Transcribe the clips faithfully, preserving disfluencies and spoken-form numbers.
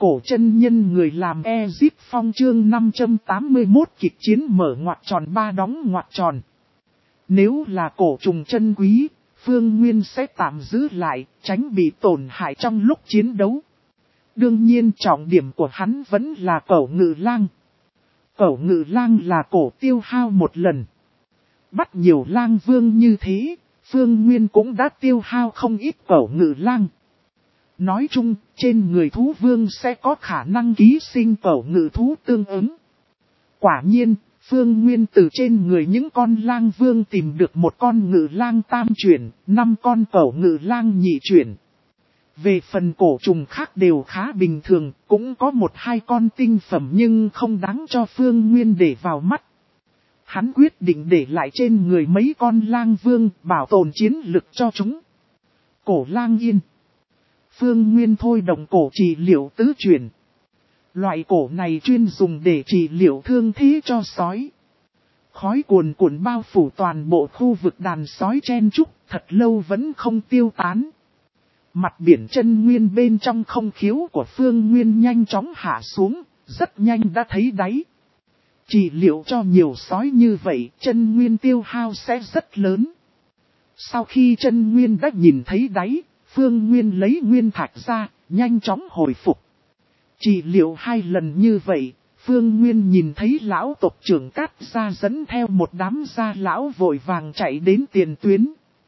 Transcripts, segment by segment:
Cổ chân nhân người làm Ezip Phong chương năm trăm tám mươi mốt kịch chiến mở ngoặc tròn ba đóng ngoặc tròn. Nếu là cổ trùng chân quý, Phương Nguyên sẽ tạm giữ lại, tránh bị tổn hại trong lúc chiến đấu. Đương nhiên trọng điểm của hắn vẫn là Cẩu Ngự Lang. Cẩu Ngự Lang là cổ tiêu hao một lần. Bắt nhiều lang vương như thế, Phương Nguyên cũng đã tiêu hao không ít Cẩu Ngự Lang. Nói chung, trên người thú vương sẽ có khả năng ký sinh cẩu ngự thú tương ứng. Quả nhiên, Phương Nguyên từ trên người những con lang vương tìm được một con ngự lang tam chuyển, năm con cẩu ngự lang nhị chuyển. Về phần cổ trùng khác đều khá bình thường, cũng có một hai con tinh phẩm nhưng không đáng cho Phương Nguyên để vào mắt. Hắn quyết định để lại trên người mấy con lang vương bảo tồn chiến lực cho chúng. Cổ lang yên. Phương Nguyên thôi động cổ trị liệu tứ chuyển. Loại cổ này chuyên dùng để trị liệu thương thế cho sói. Khói cuồn cuộn bao phủ toàn bộ khu vực đàn sói chen chúc, thật lâu vẫn không tiêu tán. Mặt biển chân nguyên bên trong không khiếu của Phương Nguyên nhanh chóng hạ xuống, rất nhanh đã thấy đáy. Trị liệu cho nhiều sói như vậy, chân nguyên tiêu hao sẽ rất lớn. Sau khi chân nguyên đã nhìn thấy đáy, Phương Nguyên lấy nguyên thạch ra, nhanh chóng hồi phục. Trị liệu hai lần như vậy, Phương Nguyên nhìn thấy lão tộc trưởng Cát Gia dẫn theo một đám gia lão vội vàng chạy đến tiền tuyến.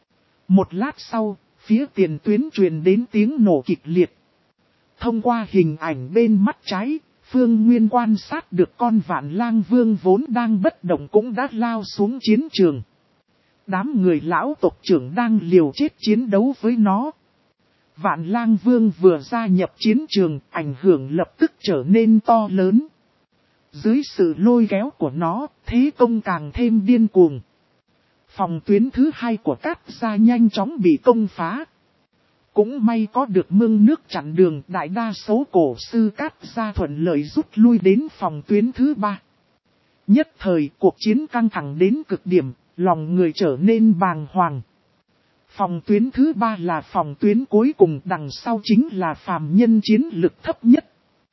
Một lát sau, phía tiền tuyến truyền đến tiếng nổ kịch liệt. Thông qua hình ảnh bên mắt trái, Phương Nguyên quan sát được con vạn lang vương vốn đang bất động cũng đã lao xuống chiến trường. Đám người lão tộc trưởng đang liều chết chiến đấu với nó. Vạn lang vương vừa gia nhập chiến trường, ảnh hưởng lập tức trở nên to lớn. Dưới sự lôi kéo của nó, thế công càng thêm điên cuồng. Phòng tuyến thứ hai của Cát Gia nhanh chóng bị công phá. Cũng may có được mương nước chặn đường, đại đa số cổ sư Cát Gia thuận lợi rút lui đến phòng tuyến thứ ba. Nhất thời cuộc chiến căng thẳng đến cực điểm, lòng người trở nên bàng hoàng. Phòng tuyến thứ ba là phòng tuyến cuối cùng, đằng sau chính là phàm nhân chiến lực thấp nhất.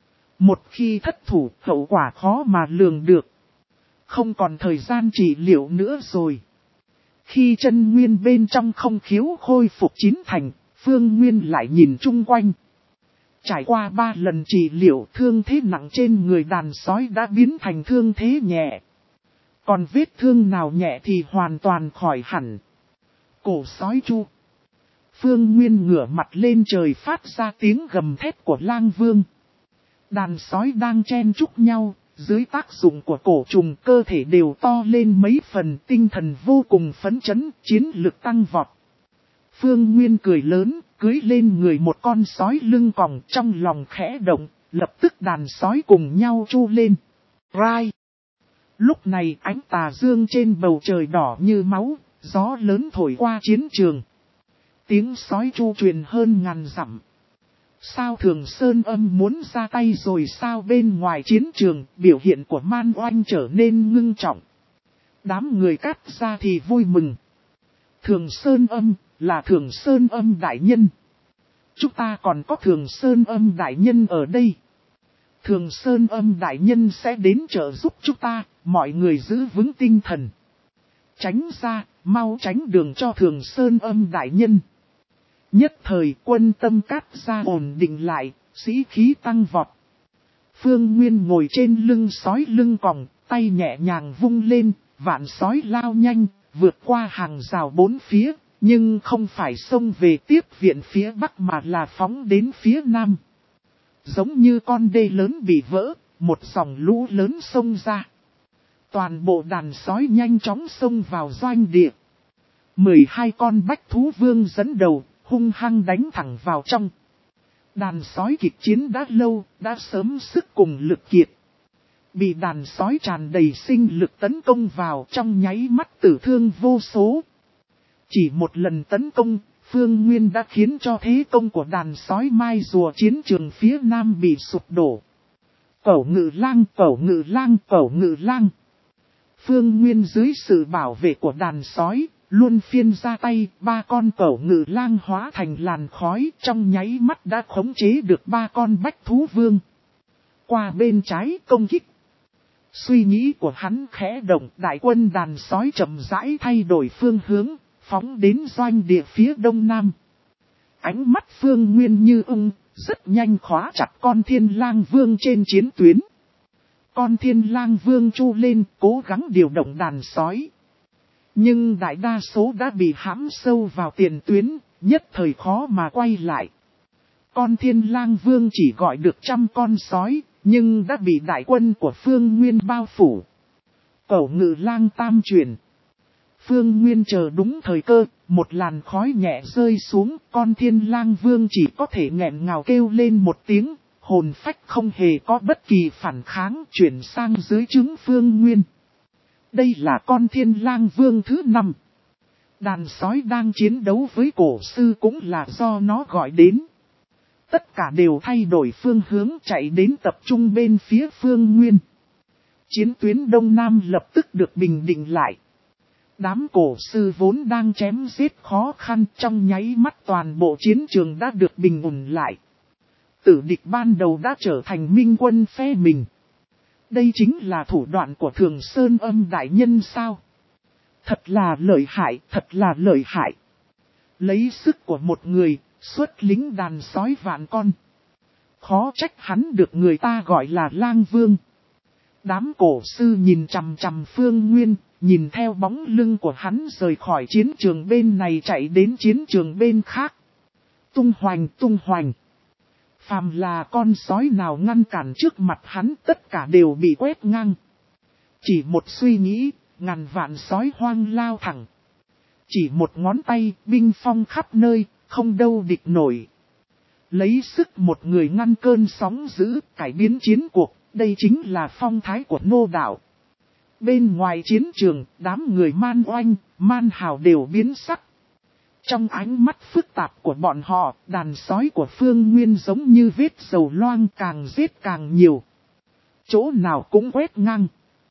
Một khi thất thủ, hậu quả khó mà lường được. Không còn thời gian trị liệu nữa rồi. Khi chân nguyên bên trong không khiếu khôi phục chín thành, Phương Nguyên lại nhìn chung quanh. Trải qua ba lần trị liệu, thương thế nặng trên người đàn sói đã biến thành thương thế nhẹ. Còn vết thương nào nhẹ thì hoàn toàn khỏi hẳn. Cổ sói chu. Phương Nguyên ngửa mặt lên trời phát ra tiếng gầm thét của lang vương. Đàn sói đang chen chúc nhau, dưới tác dụng của cổ trùng cơ thể đều to lên mấy phần, tinh thần vô cùng phấn chấn, chiến lực tăng vọt. Phương Nguyên cười lớn, cưỡi lên người một con sói lưng còng, trong lòng khẽ động, lập tức đàn sói cùng nhau chu lên. Rai! Lúc này ánh tà dương trên bầu trời đỏ như máu, gió lớn thổi qua chiến trường. Tiếng sói chu truyền hơn ngàn dặm. Sao Thường Sơn Âm muốn ra tay rồi sao? Bên ngoài chiến trường, biểu hiện của Man Oanh trở nên ngưng trọng. Đám người Cát Gia thì vui mừng. Thường Sơn Âm, là Thường Sơn Âm đại nhân. Chúng ta còn có Thường Sơn Âm đại nhân ở đây. Thường Sơn Âm đại nhân sẽ đến trợ giúp chúng ta, mọi người giữ vững tinh thần. Tránh ra, mau tránh đường cho Thường Sơn Âm đại nhân. Nhất thời quân tâm Cát Gia ổn định lại, sĩ khí tăng vọt. Phương Nguyên ngồi trên lưng sói lưng còng, tay nhẹ nhàng vung lên, vạn sói lao nhanh, vượt qua hàng rào bốn phía, nhưng không phải xông về tiếp viện phía bắc mà là phóng đến phía nam. Giống như con đê lớn bị vỡ, một dòng lũ lớn xông ra. Toàn bộ đàn sói nhanh chóng xông vào doanh địa. mười hai con bách thú vương dẫn đầu, hung hăng đánh thẳng vào trong. Đàn sói kịch chiến đã lâu, đã sớm sức cùng lực kiệt. Bị đàn sói tràn đầy sinh lực tấn công vào, trong nháy mắt tử thương vô số. Chỉ một lần tấn công, Phương Nguyên đã khiến cho thế công của đàn sói mai rùa chiến trường phía nam bị sụp đổ. Cẩu Ngự Lang, Cẩu Ngự Lang, Cẩu Ngự Lang. Phương Nguyên dưới sự bảo vệ của đàn sói, luôn phiên ra tay, ba con Cẩu Ngự Lang hóa thành làn khói, trong nháy mắt đã khống chế được ba con bách thú vương. qua bên trái công kích. Suy nghĩ của hắn khẽ động, đại quân đàn sói chậm rãi thay đổi phương hướng, phóng đến doanh địa phía đông nam. Ánh mắt Phương Nguyên như ưng, rất nhanh khóa chặt con Thiên Lang Vương trên chiến tuyến. Con Thiên Lang Vương chu lên, cố gắng điều động đàn sói. Nhưng đại đa số đã bị hãm sâu vào tiền tuyến, nhất thời khó mà quay lại. Con Thiên Lang Vương chỉ gọi được trăm con sói, nhưng đã bị đại quân của Phương Nguyên bao phủ. Cẩu Ngự Lang tam chuyển. Phương Nguyên chờ đúng thời cơ, một làn khói nhẹ rơi xuống, con Thiên Lang Vương chỉ có thể nghẹn ngào kêu lên một tiếng, hồn phách không hề có bất kỳ phản kháng, chuyển sang dưới trướng Phương Nguyên. Đây là con Thiên Lang Vương thứ năm. Đàn sói đang chiến đấu với cổ sư cũng là do nó gọi đến. Tất cả đều thay đổi phương hướng chạy đến tập trung bên phía Phương Nguyên. Chiến tuyến Đông Nam lập tức được bình định lại. Đám cổ sư vốn đang chém giết khó khăn, trong nháy mắt toàn bộ chiến trường đã được bình ổn lại. Tử địch ban đầu đã trở thành minh quân phe mình. Đây chính là thủ đoạn của Thường Sơn Âm đại nhân sao? Thật là lợi hại, thật là lợi hại. Lấy sức của một người, xuất lính đàn sói vạn con. Khó trách hắn được người ta gọi là Lang Vương. Đám cổ sư nhìn chằm chằm Phương Nguyên, nhìn theo bóng lưng của hắn rời khỏi chiến trường bên này chạy đến chiến trường bên khác. Tung hoành tung hoành. Phàm là con sói nào ngăn cản trước mặt hắn tất cả đều bị quét ngang. Chỉ một suy nghĩ, ngàn vạn sói hoang lao thẳng. Chỉ một ngón tay, binh phong khắp nơi, không đâu địch nổi. Lấy sức một người ngăn cơn sóng dữ, cải biến chiến cuộc, đây chính là phong thái của nô đạo. Bên ngoài chiến trường, đám người man oanh, man hào đều biến sắc. Trong ánh mắt phức tạp của bọn họ, đàn sói của Phương Nguyên giống như vết dầu loang càng giết càng nhiều. Chỗ nào cũng quét ngang.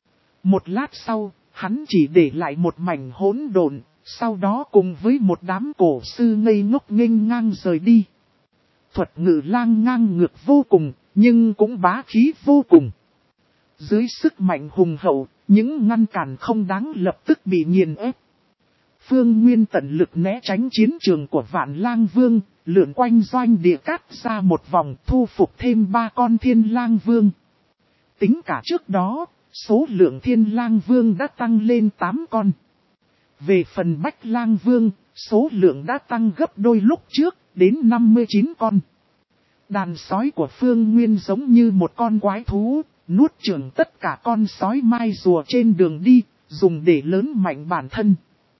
Một lát sau, hắn chỉ để lại một mảnh hỗn độn, sau đó cùng với một đám cổ sư ngây ngốc nghênh ngang rời đi. Thuật Ngự Lang ngang ngược vô cùng, nhưng cũng bá khí vô cùng. Dưới sức mạnh hùng hậu, những ngăn cản không đáng lập tức bị nghiền ép. Phương Nguyên tận lực né tránh chiến trường của Vạn Lang Vương, lượn quanh doanh địa cát ra một vòng thu phục thêm ba con Thiên Lang Vương. Tính cả trước đó, số lượng Thiên Lang Vương đã tăng lên tám con. Về phần Bách Lang Vương, số lượng đã tăng gấp đôi lúc trước, đến năm mươi chín con. Đàn sói của Phương Nguyên giống như một con quái thú, nuốt chửng tất cả con sói mai rùa trên đường đi, dùng để lớn mạnh bản thân.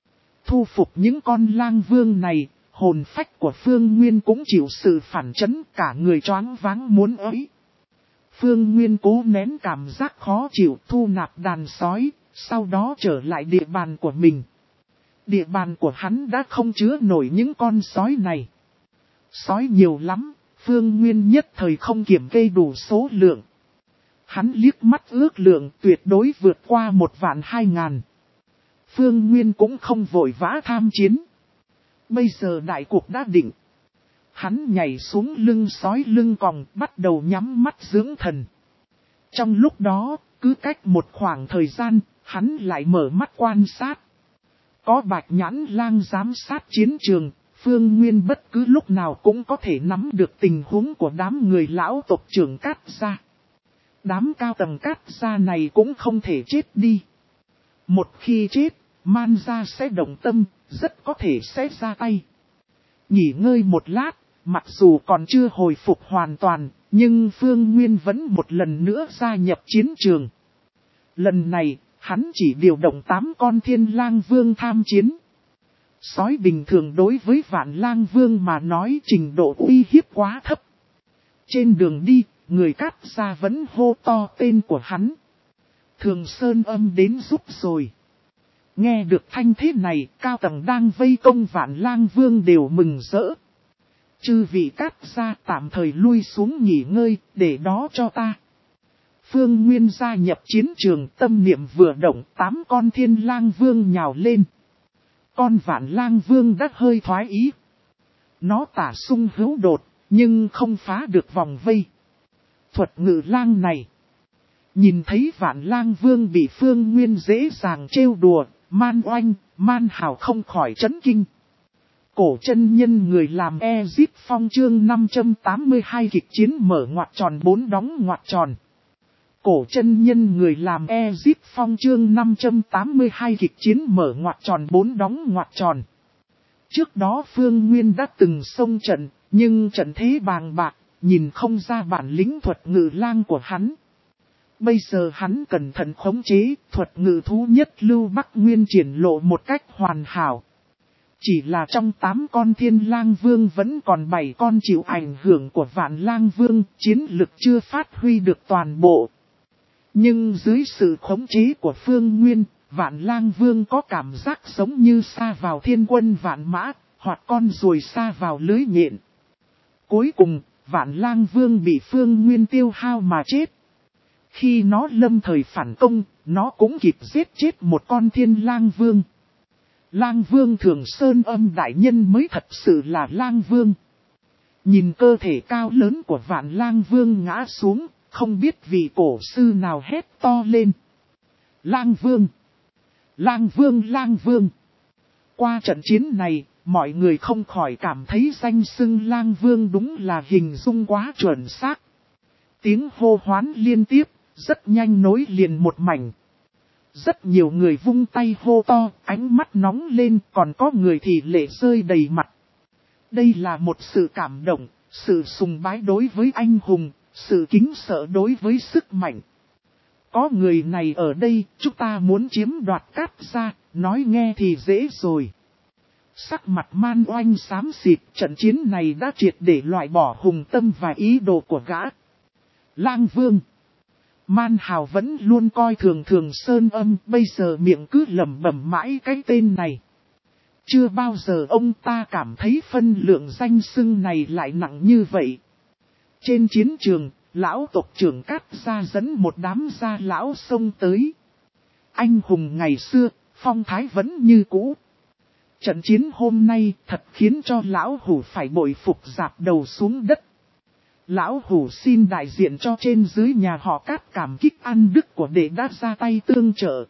Thu phục những con lang vương này, hồn phách của Phương Nguyên cũng chịu sự phản chấn, cả người choáng váng muốn ới. Phương Nguyên cố nén cảm giác khó chịu, thu nạp đàn sói, sau đó trở lại địa bàn của mình. Địa bàn của hắn đã không chứa nổi những con sói này. Sói nhiều lắm, Phương Nguyên nhất thời không kiểm kê đủ số lượng. Hắn liếc mắt ước lượng tuyệt đối vượt qua một vạn hai ngàn. Phương Nguyên cũng không vội vã tham chiến. Bây giờ đại cuộc đã định. Hắn nhảy xuống lưng sói lưng còng, bắt đầu nhắm mắt dưỡng thần. Trong lúc đó, cứ cách một khoảng thời gian, hắn lại mở mắt quan sát. Có Bạch Nhãn Lang giám sát chiến trường, Phương Nguyên bất cứ lúc nào cũng có thể nắm được tình huống của đám người lão tộc trưởng Cát Gia. Đám cao tầng Cát Gia này cũng không thể chết đi. Một khi chết, Man gia sẽ động tâm, rất có thể sẽ ra tay. Nghỉ ngơi một lát, mặc dù còn chưa hồi phục hoàn toàn, nhưng Phương Nguyên vẫn một lần nữa gia nhập chiến trường. Lần này, hắn chỉ điều động tám con Thiên Lang Vương tham chiến. Sói bình thường đối với Vạn Lang Vương mà nói trình độ uy hiếp quá thấp. Trên đường đi, người Cát Gia vẫn hô to tên của hắn. Thường Sơn Âm đến giúp rồi. Nghe được thanh thế này, cao tầng đang vây công Vạn Lang Vương đều mừng rỡ. Chư vị Cát Gia tạm thời lui xuống nghỉ ngơi, để đó cho ta. Phương Nguyên gia nhập chiến trường, tâm niệm vừa động, tám con Thiên Lang Vương nhào lên. Con Vạn Lang Vương đã hơi thoái ý. Nó tả sung hữu đột, nhưng không phá được vòng vây. thuật ngự lang này. Nhìn thấy Vạn Lang Vương bị Phương Nguyên dễ dàng trêu đùa, Man Oanh, Man Hào không khỏi chấn kinh. Cổ chân nhân người làm Ezip Phong chương năm trăm tám mươi hai kịch chiến mở ngoặc tròn bốn đóng ngoặc tròn. Cổ chân nhân người làm Ezip Phong chương năm trăm tám mươi hai kịch chiến mở ngoặc tròn bốn đóng ngoặc tròn. Trước đó Phương Nguyên đã từng xông trận, nhưng trận thế bàng bạc, nhìn không ra bản lĩnh thuật ngự lang của hắn. Bây giờ hắn cẩn thận khống chế, thuật ngự thú nhất lưu Bắc Nguyên triển lộ một cách hoàn hảo. Chỉ là trong tám con Thiên Lang Vương vẫn còn bảy con chịu ảnh hưởng của Vạn Lang Vương, chiến lực chưa phát huy được toàn bộ. Nhưng dưới sự khống chế của Phương Nguyên, Vạn Lang Vương có cảm giác giống như sa vào thiên quân vạn mã, hoặc con ruồi sa vào lưới nhện. Cuối cùng, Vạn Lang Vương bị Phương Nguyên tiêu hao mà chết. Khi nó lâm thời phản công, nó cũng kịp giết chết một con Thiên Lang Vương. Lang Vương Thường Sơn Âm đại nhân mới thật sự là Lang Vương. Nhìn cơ thể cao lớn của Vạn Lang Vương ngã xuống, không biết vị cổ sư nào hét to lên. Lang Vương! Lang Vương! Lang Vương! Qua trận chiến này, mọi người không khỏi cảm thấy danh xưng Lang Vương đúng là hình dung quá chuẩn xác. Tiếng hô hoán liên tiếp, rất nhanh nối liền một mảnh. Rất nhiều người vung tay hô to, ánh mắt nóng lên, còn có người thì lệ rơi đầy mặt. Đây là một sự cảm động, sự sùng bái đối với anh hùng, sự kính sợ đối với sức mạnh. Có người này ở đây, chúng ta muốn chiếm đoạt Cát Gia, nói nghe thì dễ rồi. Sắc mặt Man Oanh xám xịt, trận chiến này đã triệt để loại bỏ hùng tâm và ý đồ của gã. Lang Vương! Man Hào vẫn luôn coi thường Thường Sơn Âm, bây giờ miệng cứ lẩm bẩm mãi cái tên này. Chưa bao giờ ông ta cảm thấy phân lượng danh xưng này lại nặng như vậy. Trên chiến trường, lão tộc trưởng Cát Gia dẫn một đám gia lão xông tới. Anh hùng ngày xưa, phong thái vẫn như cũ. Trận chiến hôm nay thật khiến cho lão hủ phải bội phục dạp đầu xuống đất. Lão hủ xin đại diện cho trên dưới nhà họ Cát cảm kích ăn đức của đệ đã ra tay tương trợ.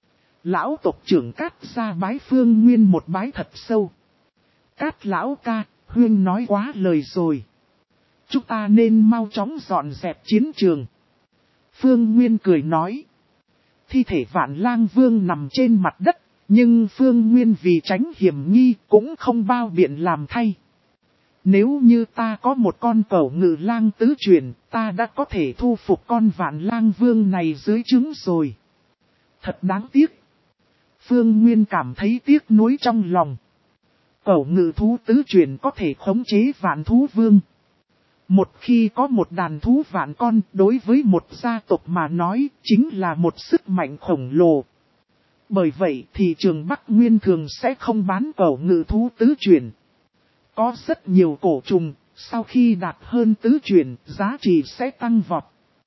Lão tộc trưởng Cát Gia bái Phương Nguyên một bái thật sâu. Cát lão ca, huyên nói quá lời rồi. Chúng ta nên mau chóng dọn dẹp chiến trường. Phương Nguyên cười nói. Thi thể Vạn Lang Vương nằm trên mặt đất, nhưng Phương Nguyên vì tránh hiểm nghi cũng không bao biện làm thay. Nếu như ta có một con cẩu ngự lang tứ truyền, ta đã có thể thu phục con Vạn Lang Vương này dưới trứng rồi. Thật đáng tiếc. Phương Nguyên cảm thấy tiếc nuối trong lòng. Cẩu ngự thú tứ truyền có thể khống chế Vạn Thú Vương. Một khi có một đàn thú vạn con, đối với một gia tộc mà nói, chính là một sức mạnh khổng lồ. Bởi vậy thị trường Bắc Nguyên thường sẽ không bán cẩu ngự thú tứ truyền. Có rất nhiều cổ trùng, sau khi đạt hơn tứ truyền, giá trị sẽ tăng vọt.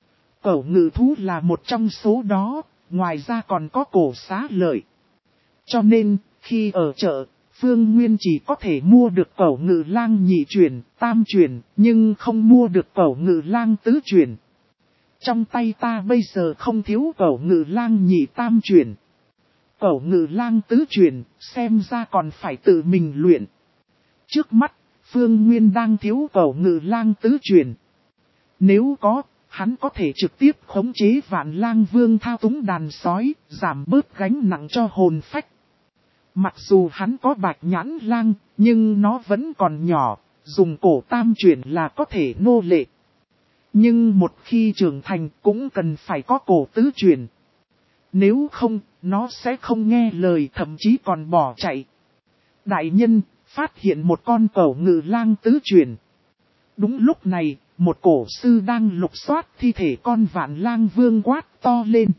Cẩu ngự thú là một trong số đó, ngoài ra còn có cổ xá lợi. Cho nên, khi ở chợ, Phương Nguyên chỉ có thể mua được cẩu ngự lang nhị truyền, tam truyền, nhưng không mua được cẩu ngự lang tứ truyền. Trong tay ta bây giờ không thiếu cẩu ngự lang nhị tam truyền. Cẩu ngự lang tứ truyền, xem ra còn phải tự mình luyện. Trước mắt, Phương Nguyên đang thiếu cẩu ngự lang tứ truyền. Nếu có, hắn có thể trực tiếp khống chế Vạn Lang Vương thao túng đàn sói, giảm bớt gánh nặng cho hồn phách. Mặc dù hắn có bạch nhãn lang, nhưng nó vẫn còn nhỏ, dùng cổ tam truyền là có thể nô lệ. Nhưng một khi trưởng thành cũng cần phải có cổ tứ truyền. Nếu không, nó sẽ không nghe lời, thậm chí còn bỏ chạy. Đại nhân, phát hiện một con cẩu ngự lang tứ truyền. Đúng lúc này, một cổ sư đang lục soát thi thể con Vạn Lang Vương quát to lên.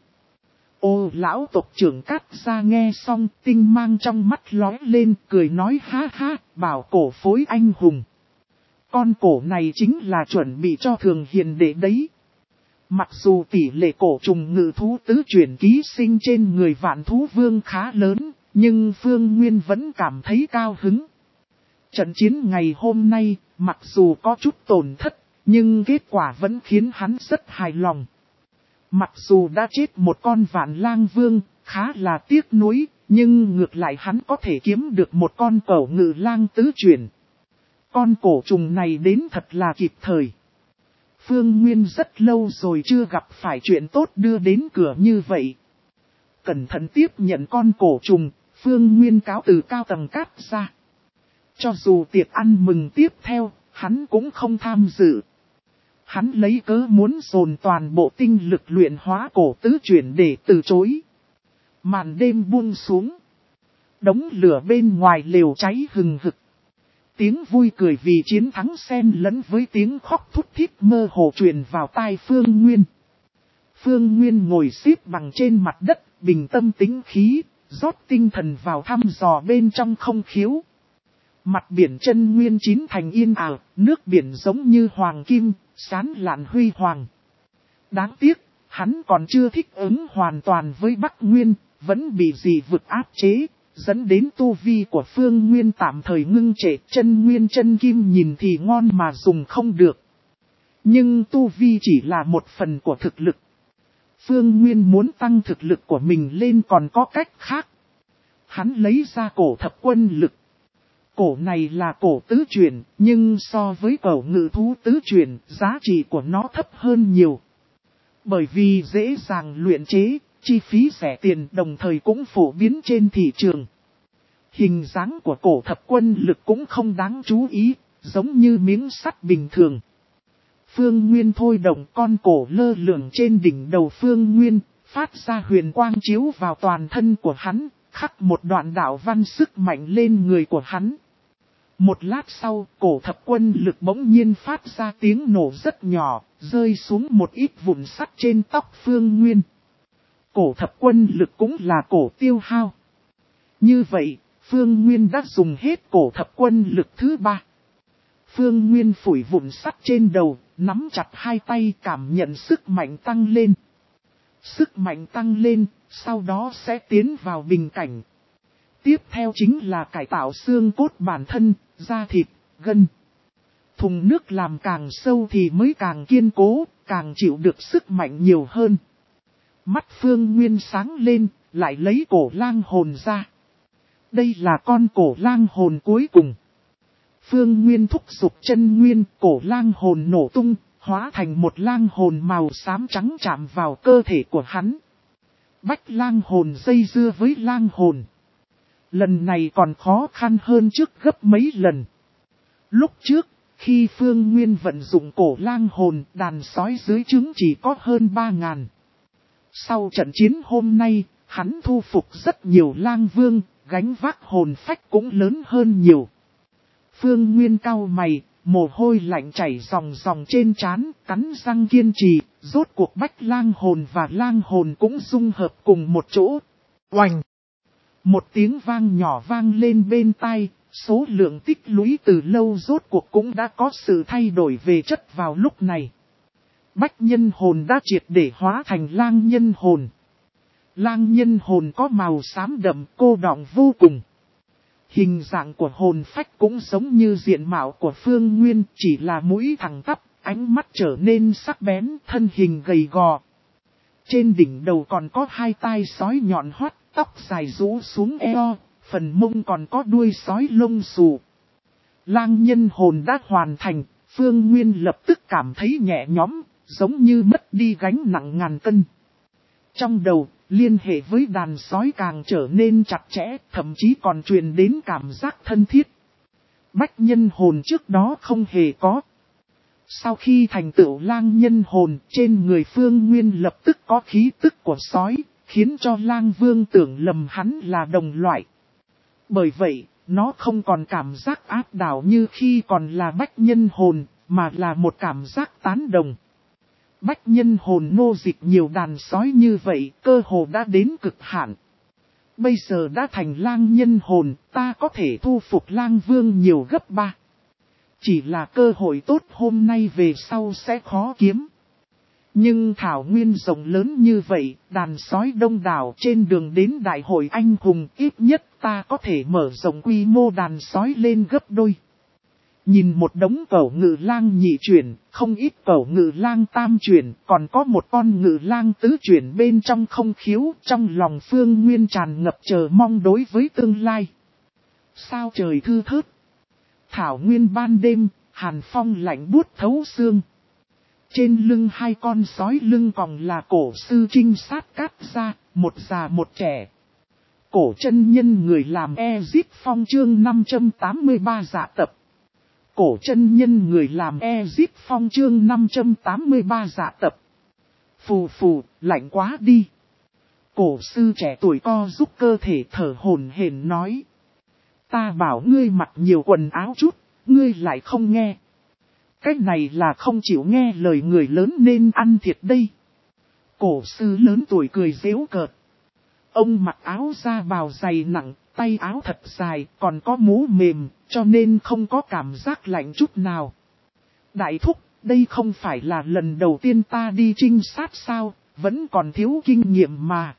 Ô lão tộc trưởng Cát Gia nghe xong, tinh mang trong mắt lóe lên, cười nói ha ha, bảo cổ phối anh hùng. Con cổ này chính là chuẩn bị cho Thường Hiền đệ đấy. Mặc dù tỷ lệ cổ trùng ngự thú tứ truyền ký sinh trên người Vạn Thú Vương khá lớn, nhưng Phương Nguyên vẫn cảm thấy cao hứng. Trận chiến ngày hôm nay, mặc dù có chút tổn thất, Nhưng kết quả vẫn khiến hắn rất hài lòng. Mặc dù đã chết một con vạn lang vương, khá là tiếc nuối, nhưng ngược lại hắn có thể kiếm được một con cẩu ngự lang tứ chuyển. Con cổ trùng này đến thật là kịp thời. Phương Nguyên rất lâu rồi chưa gặp phải chuyện tốt đưa đến cửa như vậy. Cẩn thận tiếp nhận con cổ trùng, Phương Nguyên cáo từ cao tầng cát ra. Cho dù tiệc ăn mừng tiếp theo, hắn cũng không tham dự. Hắn lấy cớ muốn dồn toàn bộ tinh lực luyện hóa cổ tứ chuyển để từ chối. Màn đêm buông xuống. Đống lửa bên ngoài lều cháy hừng hực. Tiếng vui cười vì chiến thắng xen lẫn với tiếng khóc thút thít mơ hồ truyền vào tai Phương Nguyên. Phương Nguyên ngồi xếp bằng trên mặt đất, bình tâm tĩnh khí, rót tinh thần vào thăm dò bên trong không khiếu. Mặt biển chân nguyên chín thành yên ảo, nước biển giống như hoàng kim, sáng lạn huy hoàng. Đáng tiếc, hắn còn chưa thích ứng hoàn toàn với Bắc Nguyên, vẫn bị dị vực áp chế, dẫn đến tu vi của Phương Nguyên tạm thời ngưng trệ. Chân nguyên chân kim nhìn thì ngon mà dùng không được. Nhưng tu vi chỉ là một phần của thực lực. Phương Nguyên muốn tăng thực lực của mình lên còn có cách khác. Hắn lấy ra cổ thập quân lực. Cổ này là cổ tứ chuyển, nhưng so với cổ ngự thú tứ chuyển, giá trị của nó thấp hơn nhiều. Bởi vì dễ dàng luyện chế, chi phí rẻ tiền đồng thời cũng phổ biến trên thị trường. Hình dáng của cổ thập quân lực cũng không đáng chú ý, giống như miếng sắt bình thường. Phương Nguyên thôi động con cổ lơ lửng trên đỉnh đầu Phương Nguyên, phát ra huyền quang chiếu vào toàn thân của hắn, khắc một đoạn đạo văn sức mạnh lên người của hắn. Một lát sau, cổ thập quân lực bỗng nhiên phát ra tiếng nổ rất nhỏ, rơi xuống một ít vụn sắt trên tóc Phương Nguyên. Cổ thập quân lực cũng là cổ tiêu hao. Như vậy, Phương Nguyên đã dùng hết cổ thập quân lực thứ ba. Phương Nguyên phủi vụn sắt trên đầu, nắm chặt hai tay cảm nhận sức mạnh tăng lên. Sức mạnh tăng lên, sau đó sẽ tiến vào bình cảnh. Tiếp theo chính là cải tạo xương cốt bản thân, da thịt, gân. Thùng nước làm càng sâu thì mới càng kiên cố, càng chịu được sức mạnh nhiều hơn. Mắt Phương Nguyên sáng lên, lại lấy cổ lang hồn ra. Đây là con cổ lang hồn cuối cùng. Phương Nguyên thúc giục chân nguyên, cổ lang hồn nổ tung, hóa thành một lang hồn màu xám trắng chạm vào cơ thể của hắn. Bách lang hồn dây dưa với lang hồn. Lần này còn khó khăn hơn trước gấp mấy lần. Lúc trước, khi Phương Nguyên vận dụng cổ lang hồn, đàn sói dưới trứng chỉ có hơn ba ngàn. Sau trận chiến hôm nay, hắn thu phục rất nhiều lang vương, gánh vác hồn phách cũng lớn hơn nhiều. Phương Nguyên cau mày, mồ hôi lạnh chảy ròng ròng trên trán, cắn răng kiên trì, rốt cuộc bách lang hồn và lang hồn cũng dung hợp cùng một chỗ. Oành! Một tiếng vang nhỏ vang lên bên tai, số lượng tích lũy từ lâu rốt cuộc cũng đã có sự thay đổi về chất vào lúc này. Bách nhân hồn đã triệt để hóa thành lang nhân hồn. Lang nhân hồn có màu xám đậm cô đọng vô cùng. Hình dạng của hồn phách cũng giống như diện mạo của Phương Nguyên, chỉ là mũi thẳng tắp, ánh mắt trở nên sắc bén, thân hình gầy gò. Trên đỉnh đầu còn có hai tai sói nhọn hoắt, tóc dài rũ xuống eo, phần mông còn có đuôi sói lông xù. Lang nhân hồn đã hoàn thành, Phương Nguyên lập tức cảm thấy nhẹ nhõm, giống như mất đi gánh nặng ngàn cân. Trong đầu, liên hệ với đàn sói càng trở nên chặt chẽ, thậm chí còn truyền đến cảm giác thân thiết. Bách nhân hồn trước đó không hề có. Sau khi thành tựu lang nhân hồn, trên người Phương Nguyên lập tức có khí tức của sói, khiến cho lang vương tưởng lầm hắn là đồng loại. Bởi vậy, nó không còn cảm giác áp đảo như khi còn là bách nhân hồn, mà là một cảm giác tán đồng. Bách nhân hồn nô dịch nhiều đàn sói như vậy, cơ hồ đã đến cực hạn. Bây giờ đã thành lang nhân hồn, ta có thể thu phục lang vương nhiều gấp ba. Chỉ là cơ hội tốt hôm nay về sau sẽ khó kiếm. Nhưng thảo nguyên rộng lớn như vậy, đàn sói đông đảo trên đường đến đại hội anh hùng, ít nhất ta có thể mở rộng quy mô đàn sói lên gấp đôi. Nhìn một đống cẩu ngự lang nhị chuyển, không ít cẩu ngự lang tam chuyển, còn có một con ngự lang tứ chuyển bên trong không khiếu, trong lòng Phương Nguyên tràn ngập chờ mong đối với tương lai. Sao trời thư thớt. Thảo nguyên ban đêm, hàn phong lạnh buốt thấu xương. Trên lưng hai con sói lưng còng là cổ sư trinh sát cát ra, một già một trẻ. Cổ chân nhân người làm E-Zip Phong chương năm trăm tám mươi ba dạ tập. Cổ chân nhân người làm E-Zip Phong chương năm trăm tám mươi ba dạ tập. Phù phù, lạnh quá đi. Cổ sư trẻ tuổi co giúp cơ thể thở hổn hển nói. Ta bảo ngươi mặc nhiều quần áo chút, ngươi lại không nghe. Cái này là không chịu nghe lời người lớn nên ăn thiệt đây. Cổ sư lớn tuổi cười giễu cợt. Ông mặc áo da bào dày nặng, tay áo thật dài, còn có mũ mềm, cho nên không có cảm giác lạnh chút nào. Đại thúc, đây không phải là lần đầu tiên ta đi trinh sát sao, vẫn còn thiếu kinh nghiệm mà.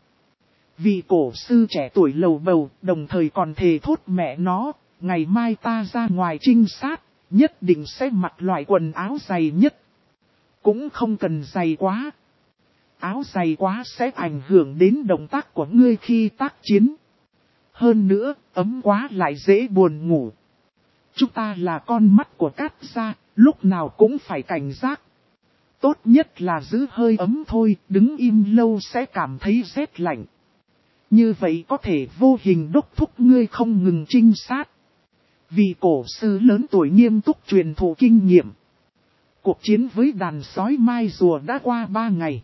Vì cổ sư trẻ tuổi lầu bầu, đồng thời còn thề thốt mẹ nó, ngày mai ta ra ngoài trinh sát, nhất định sẽ mặc loại quần áo dày nhất. Cũng không cần dày quá. Áo dày quá sẽ ảnh hưởng đến động tác của ngươi khi tác chiến. Hơn nữa, ấm quá lại dễ buồn ngủ. Chúng ta là con mắt của cát gia, lúc nào cũng phải cảnh giác. Tốt nhất là giữ hơi ấm thôi, đứng im lâu sẽ cảm thấy rét lạnh. Như vậy có thể vô hình đốc thúc ngươi không ngừng trinh sát. Vì cổ sư lớn tuổi nghiêm túc truyền thụ kinh nghiệm. Cuộc chiến với đàn sói mai rùa đã qua ba ngày.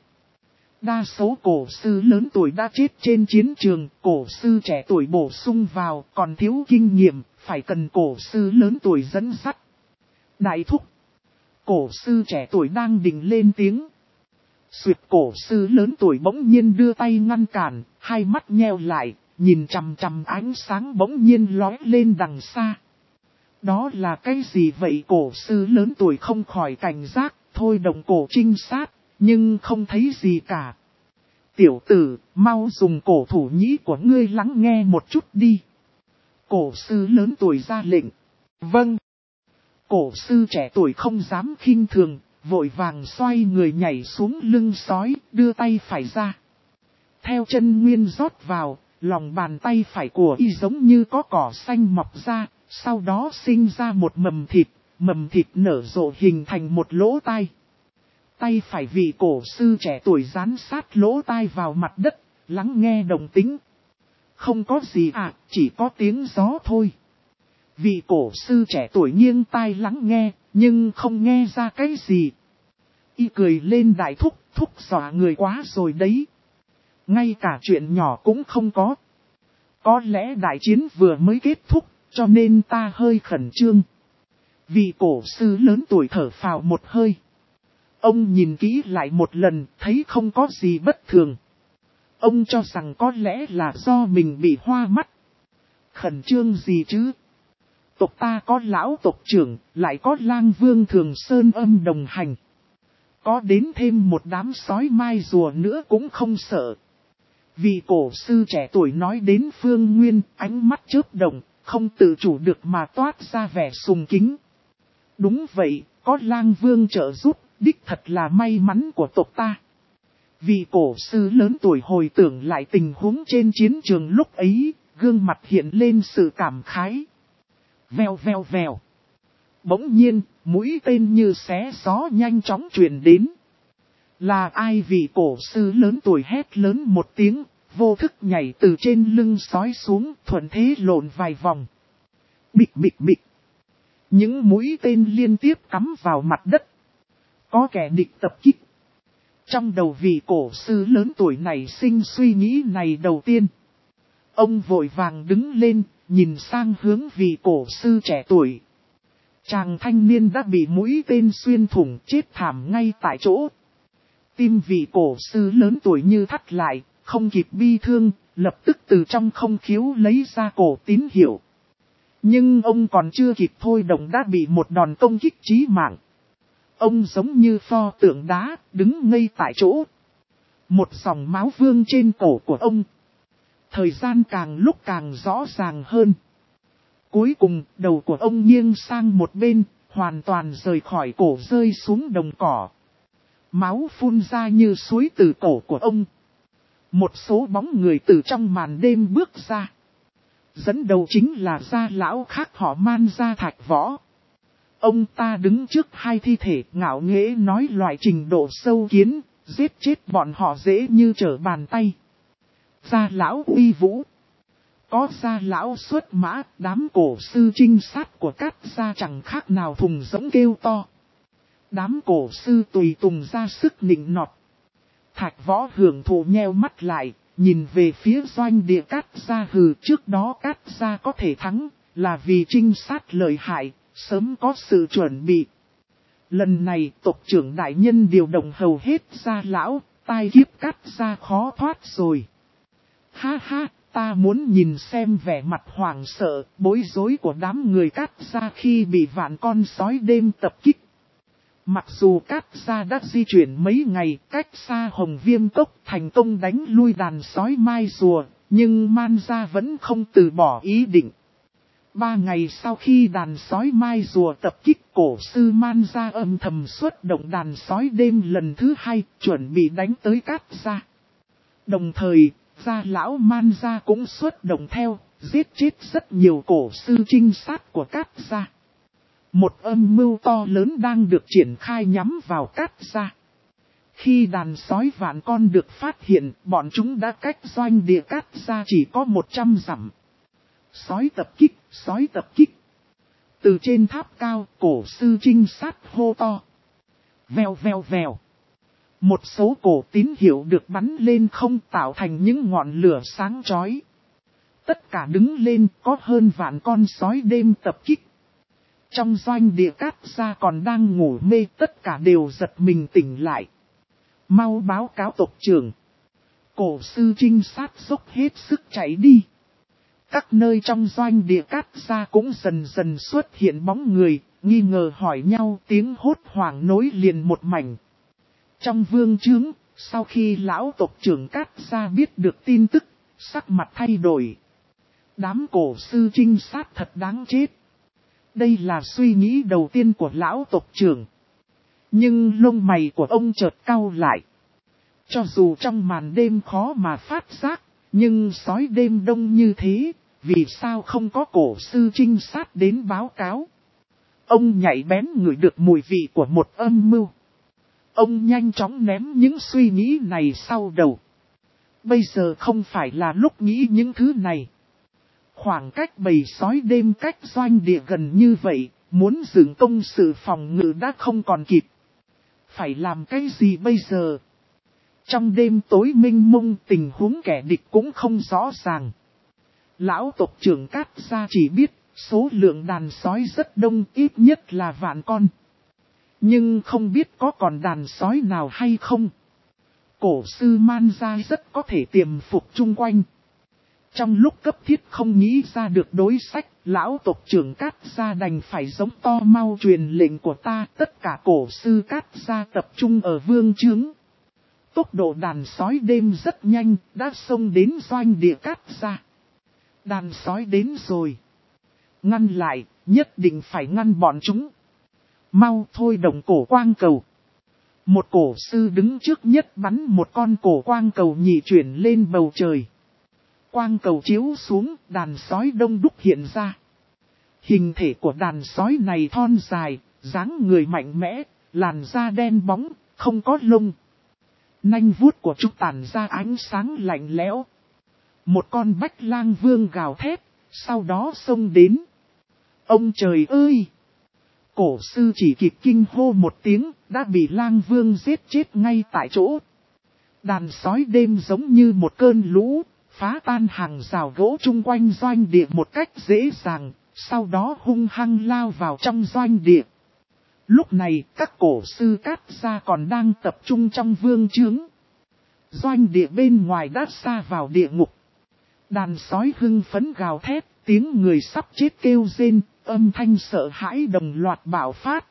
Đa số cổ sư lớn tuổi đã chết trên chiến trường, cổ sư trẻ tuổi bổ sung vào, còn thiếu kinh nghiệm, phải cần cổ sư lớn tuổi dẫn dắt. Đại thúc, cổ sư trẻ tuổi đang định lên tiếng. Xuyệt cổ sư lớn tuổi bỗng nhiên đưa tay ngăn cản, hai mắt nheo lại, nhìn chằm chằm ánh sáng bỗng nhiên lóe lên đằng xa. Đó là cái gì vậy? Cổ sư lớn tuổi không khỏi cảnh giác, thôi động cổ trinh sát, nhưng không thấy gì cả. Tiểu tử, mau dùng cổ thủ nhĩ của ngươi lắng nghe một chút đi. Cổ sư lớn tuổi ra lệnh. Vâng. Cổ sư trẻ tuổi không dám khinh thường, vội vàng xoay người nhảy xuống lưng sói, đưa tay phải ra. Theo chân nguyên rót vào, lòng bàn tay phải của y giống như có cỏ xanh mọc ra, sau đó sinh ra một mầm thịt, mầm thịt nở rộ hình thành một lỗ tai. Tay phải vị cổ sư trẻ tuổi dán sát lỗ tai vào mặt đất, lắng nghe động tĩnh. Không có gì à, chỉ có tiếng gió thôi. Vị cổ sư trẻ tuổi nghiêng tai lắng nghe, nhưng không nghe ra cái gì. Y cười lên đại thúc, thúc dọa người quá rồi đấy. Ngay cả chuyện nhỏ cũng không có. Có lẽ đại chiến vừa mới kết thúc, cho nên ta hơi khẩn trương. Vị cổ sư lớn tuổi thở phào một hơi. Ông nhìn kỹ lại một lần, thấy không có gì bất thường. Ông cho rằng có lẽ là do mình bị hoa mắt. Khẩn trương gì chứ? Tộc ta có lão tộc trưởng, lại có lang vương thường sơn âm đồng hành. Có đến thêm một đám sói mai rùa nữa cũng không sợ. Vì cổ sư trẻ tuổi nói đến Phương Nguyên, ánh mắt chớp động, không tự chủ được mà toát ra vẻ sùng kính. Đúng vậy, có lang vương trợ giúp, đích thật là may mắn của tộc ta. Vì cổ sư lớn tuổi hồi tưởng lại tình huống trên chiến trường lúc ấy, gương mặt hiện lên sự cảm khái. Vèo vèo vèo. Bỗng nhiên, mũi tên như xé gió nhanh chóng truyền đến. Là ai? Vị cổ sư lớn tuổi hét lớn một tiếng, vô thức nhảy từ trên lưng sói xuống, thuận thế lộn vài vòng. Bịch bịch bịch. Những mũi tên liên tiếp cắm vào mặt đất. Có kẻ địch tập kích. Trong đầu vị cổ sư lớn tuổi này sinh suy nghĩ này đầu tiên. Ông vội vàng đứng lên, nhìn sang hướng vị cổ sư trẻ tuổi. Chàng thanh niên đã bị mũi tên xuyên thủng chết thảm ngay tại chỗ. Tim vị cổ sư lớn tuổi như thắt lại, không kịp bi thương, lập tức từ trong không khiếu lấy ra cổ tín hiệu. Nhưng ông còn chưa kịp thôi động đã bị một đòn công kích chí mạng. Ông giống như pho tượng đá, đứng ngây tại chỗ. Một dòng máu vương trên cổ của ông. Thời gian càng lúc càng rõ ràng hơn. Cuối cùng, đầu của ông nghiêng sang một bên, hoàn toàn rời khỏi cổ rơi xuống đồng cỏ. Máu phun ra như suối từ cổ của ông. Một số bóng người từ trong màn đêm bước ra. Dẫn đầu chính là gia lão khác họ Man Gia Thạch Võ. Ông ta đứng trước hai thi thể ngạo nghễ nói loại trình độ sâu kiến, giết chết bọn họ dễ như trở bàn tay. Gia lão uy vũ. Có gia lão xuất mã, đám cổ sư trinh sát của các gia chẳng khác nào thùng rỗng kêu to. Đám cổ sư tùy tùng ra sức nịnh nọt. Thạch Võ hưởng thụ nheo mắt lại, nhìn về phía doanh địa Cát Gia hừ, trước đó Cát Gia có thể thắng, là vì trinh sát lợi hại, sớm có sự chuẩn bị. Lần này tộc trưởng đại nhân điều động hầu hết gia lão, tai kiếp Cát Gia khó thoát rồi. Ha ha, ta muốn nhìn xem vẻ mặt hoảng sợ, bối rối của đám người Cát Gia khi bị vạn con sói đêm tập kích. Mặc dù Cát Gia đã di chuyển mấy ngày cách xa Hồng Viêm Cốc thành công đánh lui đàn sói mai rùa, nhưng Man Gia vẫn không từ bỏ ý định. Ba ngày sau khi đàn sói mai rùa tập kích, cổ sư Man Gia âm thầm xuất động đàn sói đêm lần thứ hai, chuẩn bị đánh tới Cát Gia. Đồng thời, gia lão Man Gia cũng xuất động theo, giết chết rất nhiều cổ sư trinh sát của Cát Gia. Một âm mưu to lớn đang được triển khai nhắm vào Cát Gia. Khi đàn sói vạn con được phát hiện, bọn chúng đã cách doanh địa Cát Gia chỉ có một trăm dặm. Sói tập kích, sói tập kích. Từ trên tháp cao, cổ sư trinh sát hô to. Vèo vèo vèo. Một số cổ tín hiệu được bắn lên không tạo thành những ngọn lửa sáng chói. Tất cả đứng lên, có hơn vạn con sói đêm tập kích. Trong doanh địa Cát Gia còn đang ngủ mê, tất cả đều giật mình tỉnh lại. Mau báo cáo tộc trưởng. Cổ sư trinh sát dốc hết sức chạy đi. Các nơi trong doanh địa Cát Gia cũng dần dần xuất hiện bóng người, nghi ngờ hỏi nhau, tiếng hốt hoảng nối liền một mảnh. Trong vương trướng, sau khi lão tộc trưởng Cát Gia biết được tin tức, sắc mặt thay đổi. Đám cổ sư trinh sát thật đáng chết. Đây là suy nghĩ đầu tiên của lão tộc trưởng. Nhưng lông mày của ông chợt cau lại. Cho dù trong màn đêm khó mà phát giác, nhưng sói đêm đông như thế, vì sao không có cổ sư trinh sát đến báo cáo? Ông nhạy bén ngửi được mùi vị của một âm mưu. Ông nhanh chóng ném những suy nghĩ này sau đầu. Bây giờ không phải là lúc nghĩ những thứ này. Khoảng cách bầy sói đêm cách doanh địa gần như vậy, muốn dựng công sự phòng ngự đã không còn kịp. Phải làm cái gì bây giờ? Trong đêm tối mênh mông, tình huống kẻ địch cũng không rõ ràng. Lão tộc trưởng Cát Gia chỉ biết, số lượng đàn sói rất đông, ít nhất là vạn con. Nhưng không biết có còn đàn sói nào hay không. Cổ sư Man Gia rất có thể tiềm phục chung quanh. Trong lúc cấp thiết không nghĩ ra được đối sách, lão tộc trưởng Cát Gia đành phải giống to mau truyền lệnh của ta. Tất cả cổ sư Cát Gia tập trung ở vương trướng. Tốc độ đàn sói đêm rất nhanh, đã xông đến doanh địa Cát Gia. Đàn sói đến rồi. Ngăn lại, nhất định phải ngăn bọn chúng. Mau thôi động cổ quang cầu. Một cổ sư đứng trước nhất bắn một con cổ quang cầu nhị chuyển lên bầu trời. Quang cầu chiếu xuống, đàn sói đông đúc hiện ra. Hình thể của đàn sói này thon dài, dáng người mạnh mẽ, làn da đen bóng, không có lông. Nanh vuốt của chúng tản ra ánh sáng lạnh lẽo. Một con bách lang vương gào thét, sau đó xông đến. Ông trời ơi! Cổ sư chỉ kịp kinh hô một tiếng, đã bị lang vương giết chết ngay tại chỗ. Đàn sói đêm giống như một cơn lũ, phá tan hàng rào gỗ chung quanh doanh địa một cách dễ dàng, sau đó hung hăng lao vào trong doanh địa. Lúc này, các cổ sư Cát Gia còn đang tập trung trong vương trướng. Doanh địa bên ngoài đã xa vào địa ngục. Đàn sói hưng phấn gào thét, tiếng người sắp chết kêu rên, âm thanh sợ hãi đồng loạt bạo phát.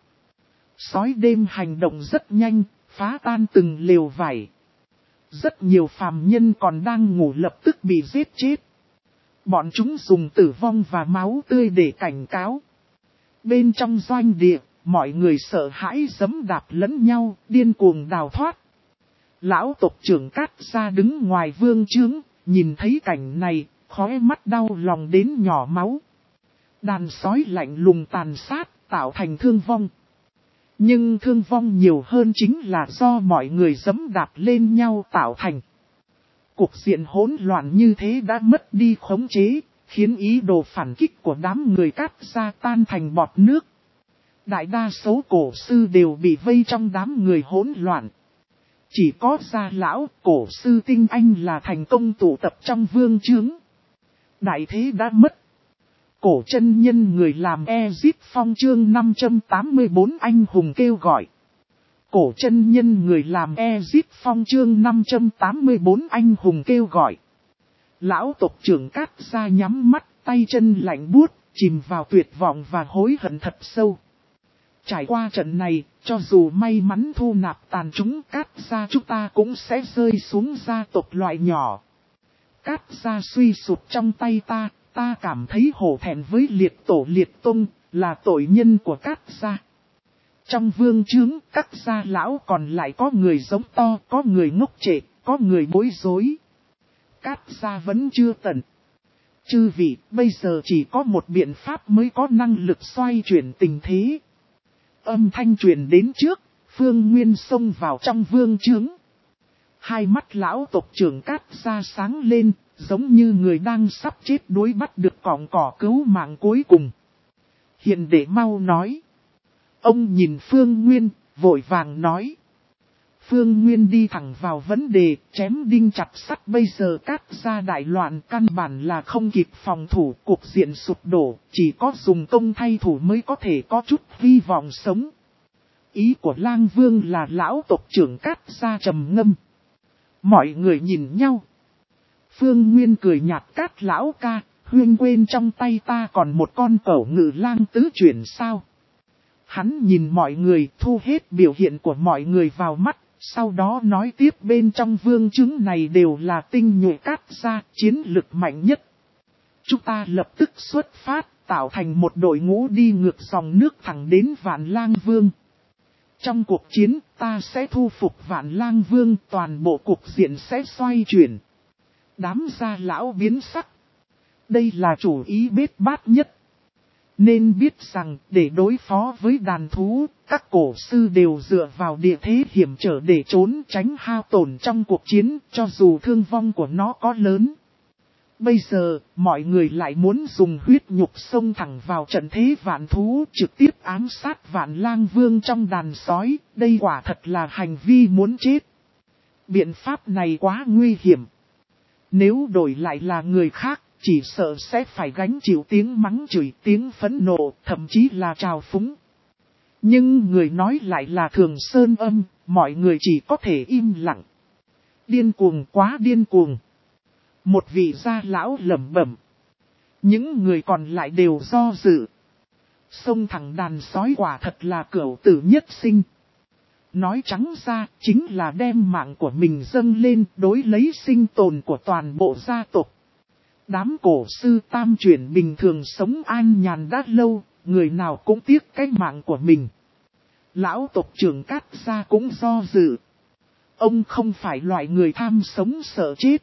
Sói đêm hành động rất nhanh, phá tan từng lều vải. Rất nhiều phàm nhân còn đang ngủ lập tức bị giết chết. Bọn chúng dùng tử vong và máu tươi để cảnh cáo. Bên trong doanh địa, mọi người sợ hãi giẫm đạp lẫn nhau, điên cuồng đào thoát. Lão tộc trưởng Cát Gia đứng ngoài vương trướng, nhìn thấy cảnh này, khóe mắt đau lòng đến nhỏ máu. Đàn sói lạnh lùng tàn sát, tạo thành thương vong. Nhưng thương vong nhiều hơn chính là do mọi người giẫm đạp lên nhau tạo thành. Cuộc diện hỗn loạn như thế đã mất đi khống chế, khiến ý đồ phản kích của đám người Cát Gia tan thành bọt nước. Đại đa số cổ sư đều bị vây trong đám người hỗn loạn. Chỉ có Gia lão, cổ sư tinh anh là thành công tụ tập trong vương trướng. Đại thế đã mất. Cổ chân nhân người làm Ezip Phong chương năm trăm tám mươi tư anh hùng kêu gọi. Cổ chân nhân người làm Ezip Phong chương năm trăm tám mươi tư anh hùng kêu gọi. Lão tộc trưởng Cát Gia nhắm mắt, tay chân lạnh buốt, chìm vào tuyệt vọng và hối hận thật sâu. Trải qua trận này, cho dù may mắn thu nạp tàn chúng Cát Gia chúng ta cũng sẽ rơi xuống gia tộc loại nhỏ. Cát Gia suy sụp trong tay ta, ta cảm thấy hổ thẹn với liệt tổ liệt tông, là tội nhân của Cát Gia. Trong vương trướng, các gia lão còn lại có người giống to, có người ngốc trệ, có người bối rối. Cát Gia vẫn chưa tận. Chư vị, bây giờ chỉ có một biện pháp mới có năng lực xoay chuyển tình thế. Âm thanh truyền đến trước, Phương Nguyên xông vào trong vương trướng. Hai mắt lão tộc trưởng Cát Gia sáng lên, giống như người đang sắp chết đuối bắt được cọng cỏ cứu mạng cuối cùng. Hiền đệ mau nói. Ông nhìn Phương Nguyên, vội vàng nói. Phương Nguyên đi thẳng vào vấn đề, chém đinh chặt sắt. Bây giờ Cát Gia đại loạn, căn bản là không kịp phòng thủ, cuộc diện sụp đổ, chỉ có dùng công thay thủ mới có thể có chút hy vọng sống. Ý của Lang Vương là lão tộc trưởng Cát Gia trầm ngâm. Mọi người nhìn nhau. Phương Nguyên cười nhạt, Cát lão ca, huyên quên trong tay ta còn một con cẩu ngự lang tứ chuyển sao. Hắn nhìn mọi người, thu hết biểu hiện của mọi người vào mắt, sau đó nói tiếp, bên trong vương trướng này đều là tinh nhuệ Cát Gia, chiến lực mạnh nhất. Chúng ta lập tức xuất phát, tạo thành một đội ngũ đi ngược dòng nước thẳng đến Vạn Lang Vương. Trong cuộc chiến, ta sẽ thu phục Vạn Lang Vương, toàn bộ cục diện sẽ xoay chuyển. Đám gia lão biến sắc. Đây là chủ ý bết bát nhất. Nên biết rằng, để đối phó với đàn thú, các cổ sư đều dựa vào địa thế hiểm trở để trốn tránh hao tổn trong cuộc chiến, cho dù thương vong của nó có lớn. Bây giờ, mọi người lại muốn dùng huyết nhục xông thẳng vào trận thế vạn thú, trực tiếp ám sát Vạn Lang Vương trong đàn sói, đây quả thật là hành vi muốn chết. Biện pháp này quá nguy hiểm. Nếu đổi lại là người khác, chỉ sợ sẽ phải gánh chịu tiếng mắng chửi, tiếng phẫn nộ, thậm chí là trào phúng. Nhưng người nói lại là Thường Sơn Âm, mọi người chỉ có thể im lặng. Điên cuồng, quá điên cuồng. Một vị gia lão lẩm bẩm. Những người còn lại đều do dự. Xông thẳng đàn sói quả thật là cửu tử nhất sinh. Nói trắng ra, chính là đem mạng của mình dâng lên đối lấy sinh tồn của toàn bộ gia tộc. Đám cổ sư tam chuyển bình thường sống an nhàn đã lâu, người nào cũng tiếc cái mạng của mình. Lão tộc trưởng Cát Gia cũng do dự. Ông không phải loại người tham sống sợ chết.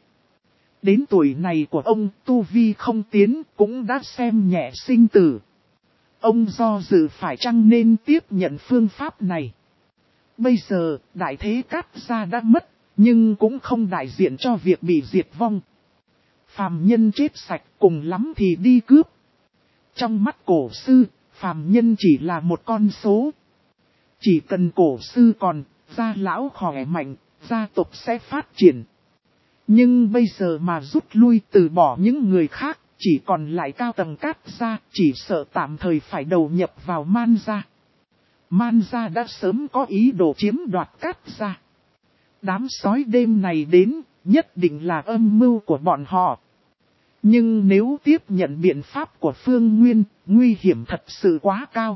Đến tuổi này của ông, tu vi không tiến, cũng đã xem nhẹ sinh tử. Ông do dự phải chăng nên tiếp nhận phương pháp này. Bây giờ, đại thế Cát Gia đã mất, nhưng cũng không đại diện cho việc bị diệt vong. Phàm nhân chết sạch, cùng lắm thì đi cướp. Trong mắt cổ sư, phàm nhân chỉ là một con số. Chỉ cần cổ sư còn, gia lão khỏe mạnh, gia tộc sẽ phát triển. Nhưng bây giờ mà rút lui từ bỏ những người khác, chỉ còn lại cao tầng Cát Gia, chỉ sợ tạm thời phải đầu nhập vào Man Gia. Man Gia đã sớm có ý đồ chiếm đoạt Cát Gia. Đám sói đêm này đến, nhất định là âm mưu của bọn họ. Nhưng nếu tiếp nhận biện pháp của Phương Nguyên, nguy hiểm thật sự quá cao.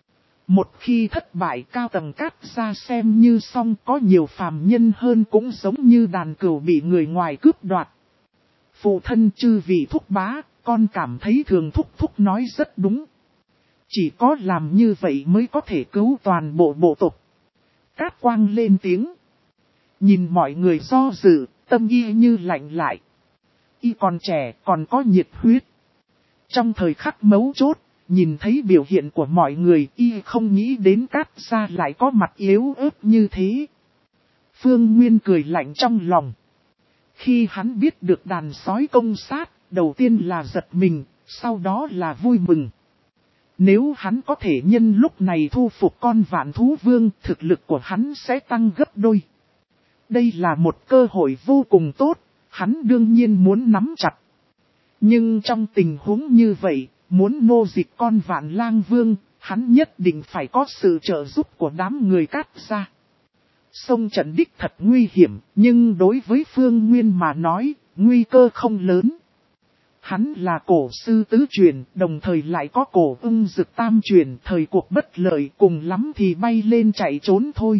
Một khi thất bại, cao tầng Cát Gia xem như xong, có nhiều phàm nhân hơn cũng giống như đàn cừu bị người ngoài cướp đoạt. Phụ thân chư vị thúc bá, con cảm thấy Thường thúc thúc nói rất đúng. Chỉ có làm như vậy mới có thể cứu toàn bộ bộ tộc. Cát Quang lên tiếng. Nhìn mọi người do dự, tâm y như lạnh lại. Y còn trẻ, còn có nhiệt huyết. Trong thời khắc mấu chốt, nhìn thấy biểu hiện của mọi người, y không nghĩ đến Cát gia lại có mặt yếu ớt như thế. Phương Nguyên cười lạnh trong lòng. Khi hắn biết được đàn sói công sát, đầu tiên là giật mình, sau đó là vui mừng. Nếu hắn có thể nhân lúc này thu phục con vạn thú vương, thực lực của hắn sẽ tăng gấp đôi. Đây là một cơ hội vô cùng tốt, hắn đương nhiên muốn nắm chặt. Nhưng trong tình huống như vậy, muốn nô dịch con vạn lang vương, hắn nhất định phải có sự trợ giúp của đám người Cát gia. Sông trận đích thật nguy hiểm, nhưng đối với Phương Nguyên mà nói, nguy cơ không lớn. Hắn là cổ sư tứ truyền, đồng thời lại có cổ ưng dực tam truyền, thời cuộc bất lợi, cùng lắm thì bay lên chạy trốn thôi.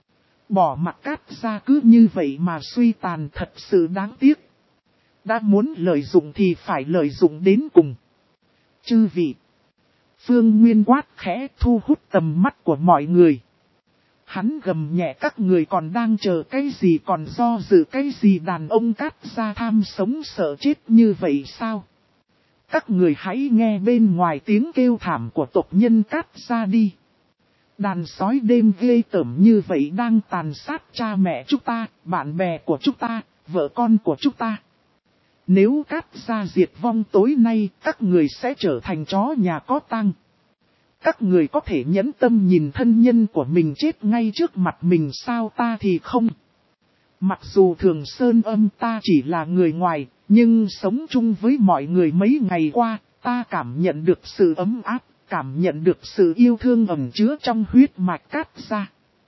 Bỏ mặt Cát gia cứ như vậy mà suy tàn, thật sự đáng tiếc. Đã muốn lợi dụng thì phải lợi dụng đến cùng. Chư vị. Phương Nguyên quát khẽ, thu hút tầm mắt của mọi người. Hắn gầm nhẹ, các người còn đang chờ cái gì, còn do dự cái gì, đàn ông Cát gia tham sống sợ chết như vậy sao? Các người hãy nghe bên ngoài tiếng kêu thảm của tộc nhân Cát gia đi. Đàn sói đêm ghê tởm như vậy đang tàn sát cha mẹ chúng ta, bạn bè của chúng ta, vợ con của chúng ta. Nếu Cát gia diệt vong tối nay, các người sẽ trở thành chó nhà có tang. Các người có thể nhẫn tâm nhìn thân nhân của mình chết ngay trước mặt mình sao? Ta thì không. Mặc dù Thường Sơn Âm ta chỉ là người ngoài, nhưng sống chung với mọi người mấy ngày qua, ta cảm nhận được sự ấm áp, cảm nhận được sự yêu thương ẩn chứa trong huyết mạch Cát gia.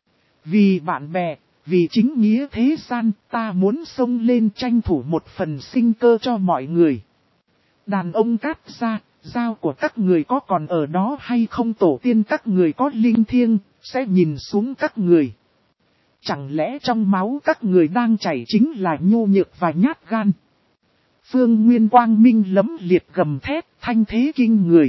Vì bạn bè, vì chính nghĩa thế gian, ta muốn xông lên tranh thủ một phần sinh cơ cho mọi người. Đàn ông Cát gia, dao của các người có còn ở đó hay không? Tổ tiên các người có linh thiêng, sẽ nhìn xuống các người. Chẳng lẽ trong máu các người đang chảy chính là nhu nhược và nhát gan? Phương Nguyên quang minh lẫm liệt gầm thét, thanh thế kinh người.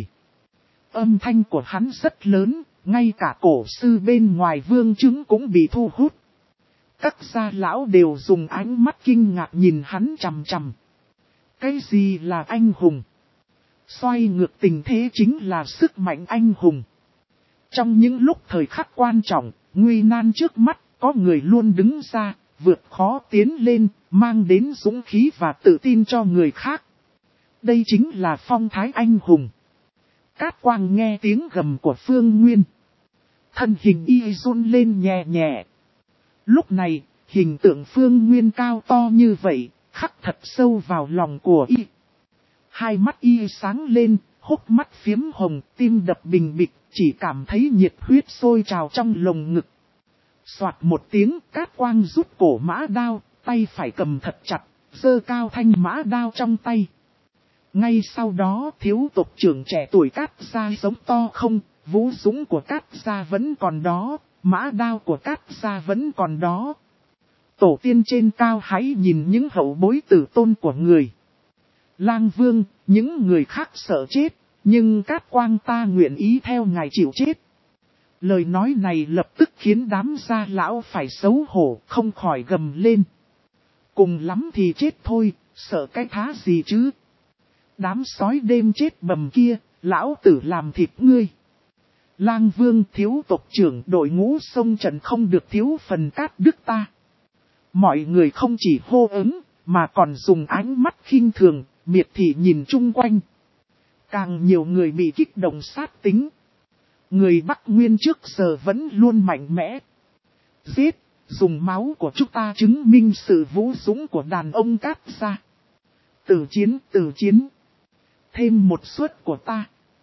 Âm thanh của hắn rất lớn, ngay cả cổ sư bên ngoài Vương Chứng cũng bị thu hút. Các gia lão đều dùng ánh mắt kinh ngạc nhìn hắn chằm chằm. Cái gì là anh hùng? Xoay ngược tình thế chính là sức mạnh anh hùng. Trong những lúc thời khắc quan trọng, nguy nan trước mắt, có người luôn đứng ra, vượt khó tiến lên, mang đến dũng khí và tự tin cho người khác. Đây chính là phong thái anh hùng. Cát Quang nghe tiếng gầm của Phương Nguyên. Thân hình y run lên nhẹ nhẹ. Lúc này, hình tượng Phương Nguyên cao to như vậy, khắc thật sâu vào lòng của y. Hai mắt y sáng lên, hốc mắt phiếm hồng, tim đập bình bịch, chỉ cảm thấy nhiệt huyết sôi trào trong lồng ngực. Soạt một tiếng, Cát Quang rút cổ mã đao, tay phải cầm thật chặt, giơ cao thanh mã đao trong tay. Ngay sau đó, thiếu tộc trưởng trẻ tuổi Cát gia giống to không, vũ dũng của Cát gia vẫn còn đó, mã đao của Cát gia vẫn còn đó. Tổ tiên trên cao hãy nhìn những hậu bối tử tôn của người. Lang Vương, những người khác sợ chết, nhưng Cát Quang ta nguyện ý theo ngài chịu chết. Lời nói này lập tức khiến đám gia lão phải xấu hổ, không khỏi gầm lên. Cùng lắm thì chết thôi, sợ cái thá gì chứ? Đám sói đêm chết bầm kia, lão tử làm thịt ngươi. Lang Vương, thiếu tộc trưởng, đội ngũ sông trận không được thiếu phần Cát đức ta. Mọi người không chỉ hô ứng, mà còn dùng ánh mắt khinh thường, miệt thị nhìn chung quanh. Càng nhiều người bị kích động sát tính. Người Bắc Nguyên trước giờ vẫn luôn mạnh mẽ. Giết, dùng máu của chúng ta chứng minh sự vũ dũng của đàn ông Cát gia. Tử chiến, tử chiến. Thêm một suất của ta.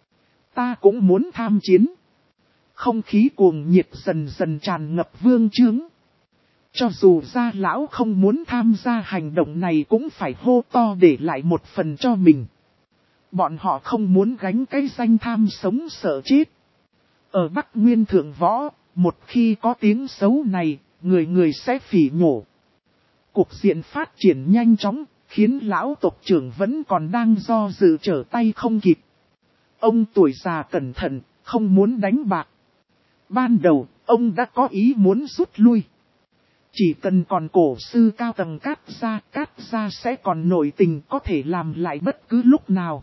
Ta cũng muốn tham chiến. Không khí cuồng nhiệt dần dần tràn ngập Vương Trướng. Cho dù gia lão không muốn tham gia hành động này cũng phải hô to để lại một phần cho mình. Bọn họ không muốn gánh cái danh tham sống sợ chết. Ở Bắc Nguyên Thượng Võ, một khi có tiếng xấu này, người người sẽ phỉ nhổ. Cục diện phát triển nhanh chóng, khiến lão tộc trưởng vẫn còn đang do dự trở tay không kịp. Ông tuổi già cẩn thận, không muốn đánh bạc. Ban đầu, ông đã có ý muốn rút lui. Chỉ cần còn cổ sư cao tầng Cát gia, Cát gia sẽ còn nổi tình có thể làm lại bất cứ lúc nào.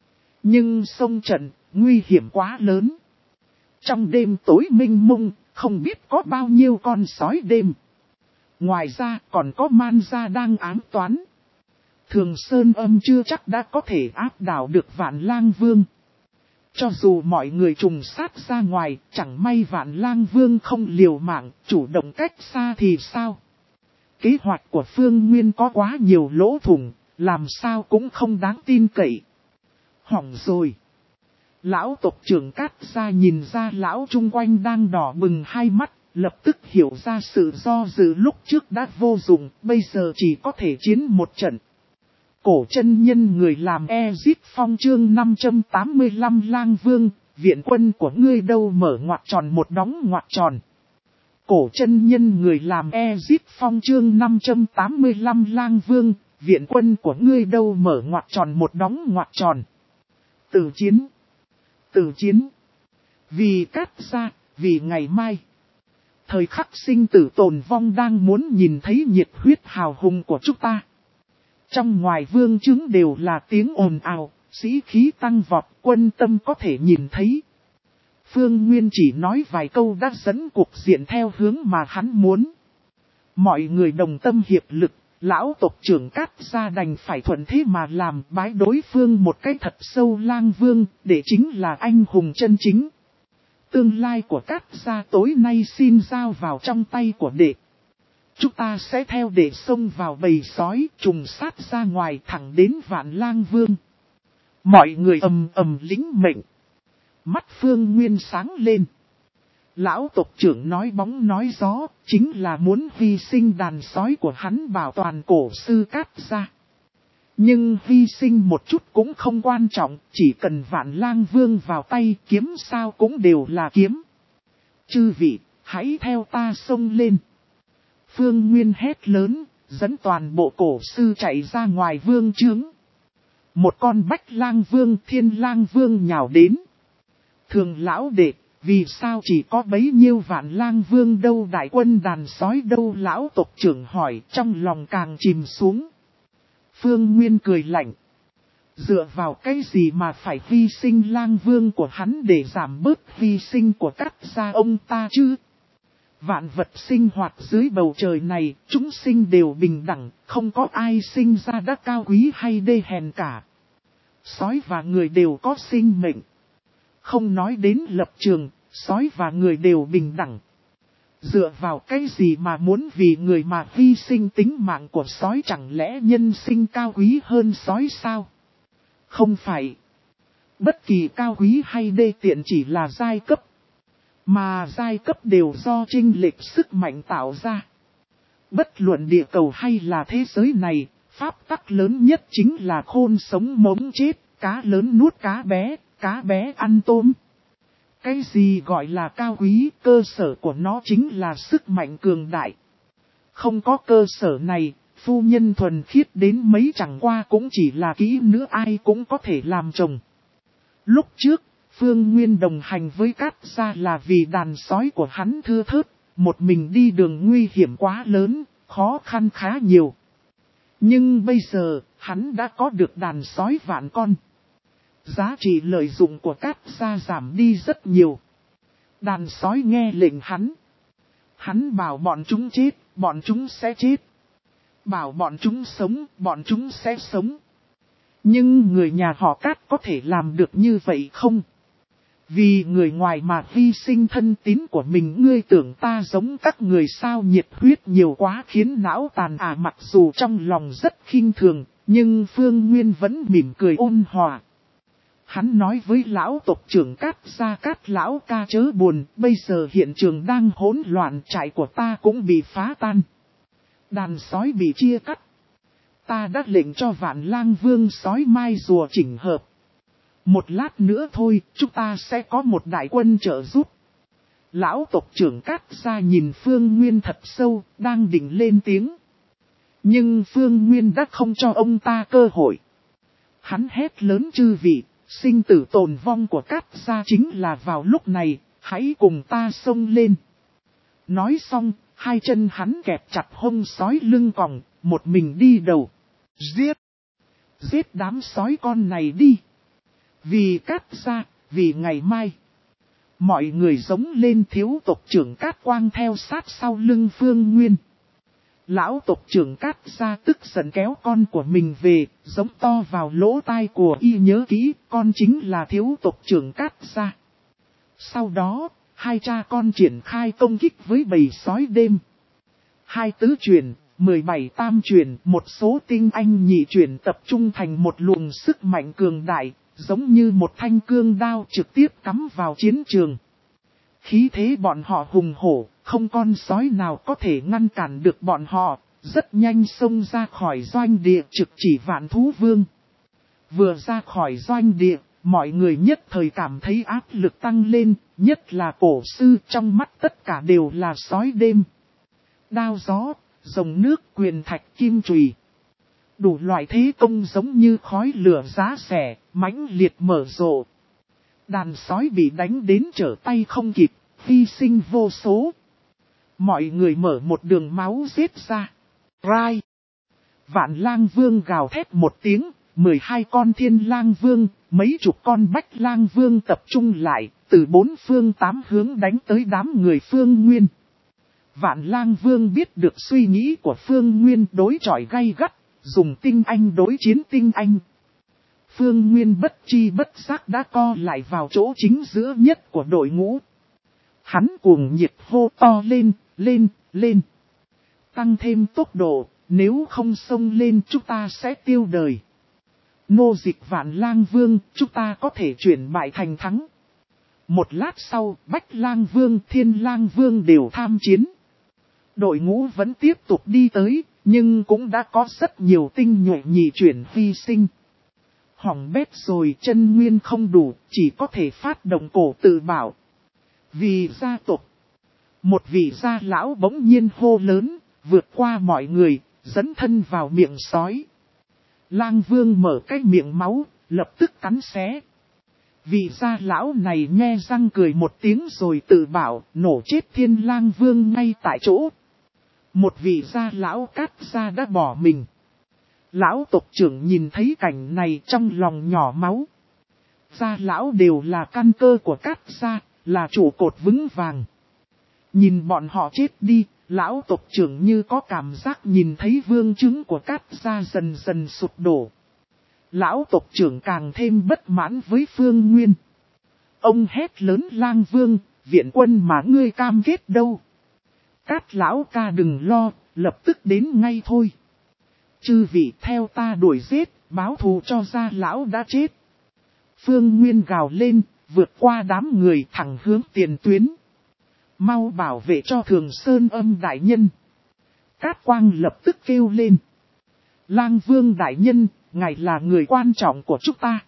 Nhưng sông trận, nguy hiểm quá lớn. Trong đêm tối minh mông, không biết có bao nhiêu con sói đêm. Ngoài ra còn có man gia đang ám toán. Thường Sơn Âm chưa chắc đã có thể áp đảo được Vạn Lang Vương. Cho dù mọi người trùng sát ra ngoài, chẳng may Vạn Lang Vương không liều mạng, chủ động cách xa thì sao? Kế hoạch của Phương Nguyên có quá nhiều lỗ thủng, làm sao cũng không đáng tin cậy. Hỏng rồi. Lão tộc trưởng Cát gia nhìn ra lão chung quanh đang đỏ bừng hai mắt, lập tức hiểu ra sự do dự lúc trước đã vô dụng, bây giờ chỉ có thể chiến một trận. Cổ chân nhân người làm Ezip Phong chương năm trăm tám mươi lăm Lang Vương, viện quân của ngươi đâu mở ngoặc tròn một đóng ngoặc tròn. Cổ chân nhân người làm Ezip Phong chương năm trăm tám mươi lăm Lang Vương, viện quân của ngươi đâu mở ngoặc tròn một đóng ngoặc tròn. Từ chiến. Từ chiến. Vì Cát gia, vì ngày mai. Thời khắc sinh tử tồn vong đang muốn nhìn thấy nhiệt huyết hào hùng của chúng ta. Trong ngoài vương chứng đều là tiếng ồn ào, sĩ khí tăng vọt, quân tâm có thể nhìn thấy. Phương Nguyên chỉ nói vài câu đã dẫn cuộc diện theo hướng mà hắn muốn. Mọi người đồng tâm hiệp lực, lão tộc trưởng Cát gia đành phải thuận thế mà làm, bái đối phương một cái thật sâu. Lang Vương, để chính là anh hùng chân chính. Tương lai của Cát gia tối nay xin giao vào trong tay của đệ. Chúng ta sẽ theo đệ xông vào bầy sói, trùng sát ra ngoài thẳng đến Vạn Lang Vương. Mọi người ầm ầm lĩnh mệnh. Mắt Phương Nguyên sáng lên. Lão tộc trưởng nói bóng nói gió, chính là muốn hy sinh đàn sói của hắn bảo toàn cổ sư Cát gia. Nhưng hy sinh một chút cũng không quan trọng, chỉ cần Vạn Lang Vương vào tay, kiếm sao cũng đều là kiếm. Chư vị, hãy theo ta xông lên. Phương Nguyên hét lớn, dẫn toàn bộ cổ sư chạy ra ngoài vương trướng. Một con Bách Lang Vương, Thiên Lang Vương nhào đến. Thường lão đệ, vì sao chỉ có bấy nhiêu Vạn Lang Vương đâu, đại quân đàn sói đâu? Lão tộc trưởng hỏi, trong lòng càng chìm xuống. Phương Nguyên cười lạnh. Dựa vào cái gì mà phải hy sinh Lang Vương của hắn để giảm bớt hy sinh của Cát gia ông ta chứ? Vạn vật sinh hoạt dưới bầu trời này, chúng sinh đều bình đẳng, không có ai sinh ra đã cao quý hay đê hèn cả. Sói và người đều có sinh mệnh. Không nói đến lập trường, sói và người đều bình đẳng. Dựa vào cái gì mà muốn vì người mà hy sinh tính mạng của sói, chẳng lẽ nhân sinh cao quý hơn sói sao? Không phải. Bất kỳ cao quý hay đê tiện chỉ là giai cấp. Mà giai cấp đều do chênh lệch sức mạnh tạo ra. Bất luận địa cầu hay là thế giới này, pháp tắc lớn nhất chính là khôn sống mống chết, cá lớn nuốt cá bé, cá bé ăn tôm. Cái gì gọi là cao quý, cơ sở của nó chính là sức mạnh cường đại. Không có cơ sở này, phu nhân thuần khiết đến mấy chẳng qua cũng chỉ là kỹ nữ ai cũng có thể làm chồng. Lúc trước, Phương Nguyên đồng hành với Cát gia là vì đàn sói của hắn thưa thớt, một mình đi đường nguy hiểm quá lớn, khó khăn khá nhiều. Nhưng bây giờ, hắn đã có được đàn sói vạn con. Giá trị lợi dụng của Cát gia giảm đi rất nhiều. Đàn sói nghe lệnh hắn. Hắn bảo bọn chúng chết, bọn chúng sẽ chết. Bảo bọn chúng sống, bọn chúng sẽ sống. Nhưng người nhà họ Cát có thể làm được như vậy không? Vì người ngoài mà hy sinh thân tín của mình, ngươi tưởng ta giống các người sao? Nhiệt huyết nhiều quá khiến não tàn à. Mặc dù trong lòng rất khinh thường, nhưng Phương Nguyên vẫn mỉm cười ôn hòa. Hắn nói với lão tộc trưởng Cát gia, Cát lão ca chớ buồn, bây giờ hiện trường đang hỗn loạn, trại của ta cũng bị phá tan. Đàn sói bị chia cắt. Ta đã lệnh cho Vạn Lang Vương sói mai rùa chỉnh hợp. Một lát nữa thôi, chúng ta sẽ có một đại quân trợ giúp. Lão tộc trưởng Cát gia nhìn Phương Nguyên thật sâu, đang định lên tiếng. Nhưng Phương Nguyên đã không cho ông ta cơ hội. Hắn hét lớn, chư vị, Sinh tử tồn vong của Cát gia chính là vào lúc này, hãy cùng ta xông lên. Nói xong, hai chân hắn kẹp chặt hông sói lưng còng, một mình đi đầu. Giết! Giết đám sói con này đi! Vì Cát gia, vì ngày mai. Mọi người giống lên, thiếu tộc trưởng Cát Quang theo sát sau lưng Phương Nguyên. Lão tộc trưởng Cát gia tức giận kéo con của mình về, giống to vào lỗ tai của y, nhớ kỹ, con chính là thiếu tộc trưởng Cát gia. Sau đó, hai cha con triển khai công kích với bầy sói đêm. Hai tứ truyền, mười bảy tam truyền, một số tinh anh nhị truyền tập trung thành một luồng sức mạnh cường đại, giống như một thanh cương đao trực tiếp cắm vào chiến trường. Khí thế bọn họ hùng hổ, không con sói nào có thể ngăn cản được bọn họ, rất nhanh xông ra khỏi doanh địa trực chỉ Vạn Thú Vương. Vừa ra khỏi doanh địa, mọi người nhất thời cảm thấy áp lực tăng lên, nhất là cổ sư, trong mắt tất cả đều là sói đêm. Đao gió, rồng nước, quyền thạch, kim chùy. Đủ loại thế công giống như khói lửa giá rẻ, mãnh liệt mở rộ. Đàn sói bị đánh đến trở tay không kịp, hy sinh vô số. Mọi người mở một đường máu giết ra. Rai! Vạn lang vương gào thét một tiếng, mười hai con thiên lang vương, mấy chục con bách lang vương tập trung lại, từ bốn phương tám hướng đánh tới đám người Phương Nguyên. Vạn lang vương biết được suy nghĩ của Phương Nguyên, đối chọi gay gắt, dùng tinh anh đối chiến tinh anh. Phương Nguyên bất chi bất giác đã co lại vào chỗ chính giữa nhất của đội ngũ. Hắn cuồng nhiệt hô to lên, lên, lên. Tăng thêm tốc độ, nếu không xông lên chúng ta sẽ tiêu đời. Nô dịch Vạn lang vương, chúng ta có thể chuyển bại thành thắng. Một lát sau, Bách lang vương, Thiên lang vương đều tham chiến. Đội ngũ vẫn tiếp tục đi tới, nhưng cũng đã có rất nhiều tinh nhuệ nhị chuyển hy sinh. Hỏng bét rồi, chân nguyên không đủ, chỉ có thể phát động cổ tự bảo. Vì gia tộc, một vị gia lão bỗng nhiên hô lớn, vượt qua mọi người, dẫn thân vào miệng sói. Lang vương mở cái miệng máu, lập tức cắn xé. Vị gia lão này nhe răng cười một tiếng rồi tự bảo, nổ chết Thiên lang vương ngay tại chỗ. Một vị gia lão Cát gia đã bỏ mình. Lão tộc trưởng nhìn thấy cảnh này trong lòng nhỏ máu. Gia lão đều là căn cơ của Cát gia, là trụ cột vững vàng. Nhìn bọn họ chết đi, lão tộc trưởng như có cảm giác nhìn thấy vương chứng của Cát gia dần dần sụp đổ. Lão tộc trưởng càng thêm bất mãn với Phương Nguyên. Ông hét lớn, lang vương, viện quân mà ngươi cam kết đâu? Cát lão ca đừng lo, lập tức đến ngay thôi. Chư vị theo ta đuổi giết, báo thù cho gia lão đã chết. Phương Nguyên gào lên, vượt qua đám người thẳng hướng tiền tuyến. Mau bảo vệ cho Thường Sơn Âm đại nhân. Cát Quang lập tức kêu lên. Lang vương đại nhân, ngài là người quan trọng của chúng ta.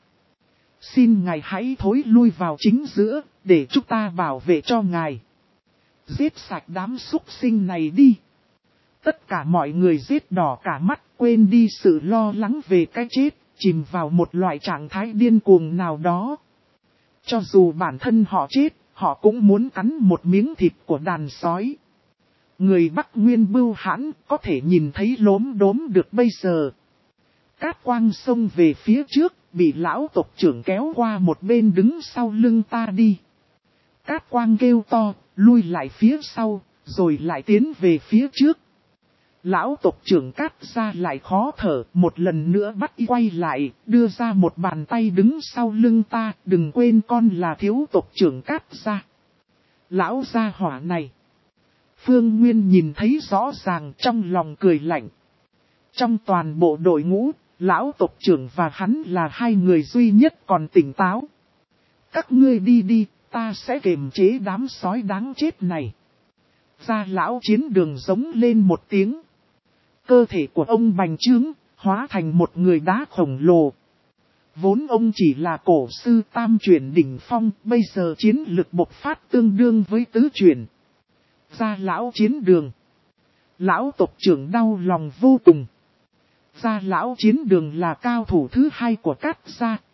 Xin ngài hãy thối lui vào chính giữa, để chúng ta bảo vệ cho ngài. Giết sạch đám súc sinh này đi. Tất cả mọi người giết đỏ cả mắt, quên đi sự lo lắng về cái chết, chìm vào một loại trạng thái điên cuồng nào đó. Cho dù bản thân họ chết, họ cũng muốn cắn một miếng thịt của đàn sói. Người Bắc Nguyên bưu hãn có thể nhìn thấy lốm đốm được bây giờ. Cát Quang xông về phía trước, bị lão tộc trưởng kéo qua một bên, đứng sau lưng ta đi. Cát Quang kêu to, lui lại phía sau, rồi lại tiến về phía trước. Lão tộc trưởng Cát gia lại khó thở, một lần nữa bắt y quay lại, đưa ra một bàn tay, đứng sau lưng ta, đừng quên con là thiếu tộc trưởng Cát gia. Lão gia hỏa này. Phương Nguyên nhìn thấy rõ ràng, trong lòng cười lạnh. Trong toàn bộ đội ngũ, lão tộc trưởng và hắn là hai người duy nhất còn tỉnh táo. Các ngươi đi đi, ta sẽ kiềm chế đám sói đáng chết này. Gia lão chiến đường giống lên một tiếng. Cơ thể của ông bành trướng, hóa thành một người đá khổng lồ. Vốn ông chỉ là cổ sư tam truyền đỉnh phong, bây giờ chiến lực bộc phát tương đương với tứ truyền. Gia lão chiến đường. Lão tộc trưởng đau lòng vô cùng. Gia lão chiến đường là cao thủ thứ hai của Cát gia,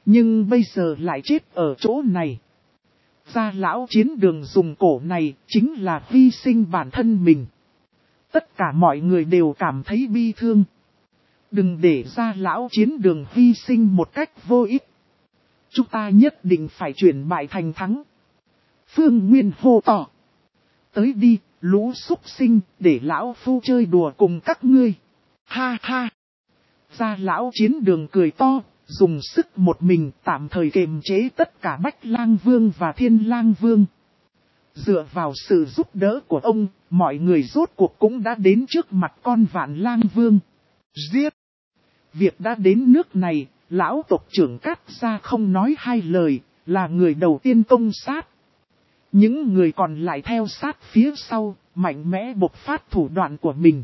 Nhưng bây giờ lại chết ở chỗ này. Gia lão chiến đường dùng cổ này chính là hy sinh bản thân mình. Tất cả mọi người đều cảm thấy bi thương. Đừng để gia lão chiến đường hy sinh một cách vô ích. Chúng ta nhất định phải chuyển bại thành thắng. Phương Nguyên hô to. Tới đi, lũ súc sinh, để lão phu chơi đùa cùng các ngươi. Ha ha. Gia lão chiến đường cười to, dùng sức một mình tạm thời kiềm chế tất cả Bách Lang Vương và Thiên Lang Vương. Dựa vào sự giúp đỡ của ông, mọi người rốt cuộc cũng đã đến trước mặt con Vạn Lang Vương. Giết! Việc đã đến nước này, lão tộc trưởng Cát Gia không nói hai lời, là người đầu tiên công sát. Những người còn lại theo sát phía sau, mạnh mẽ bộc phát thủ đoạn của mình.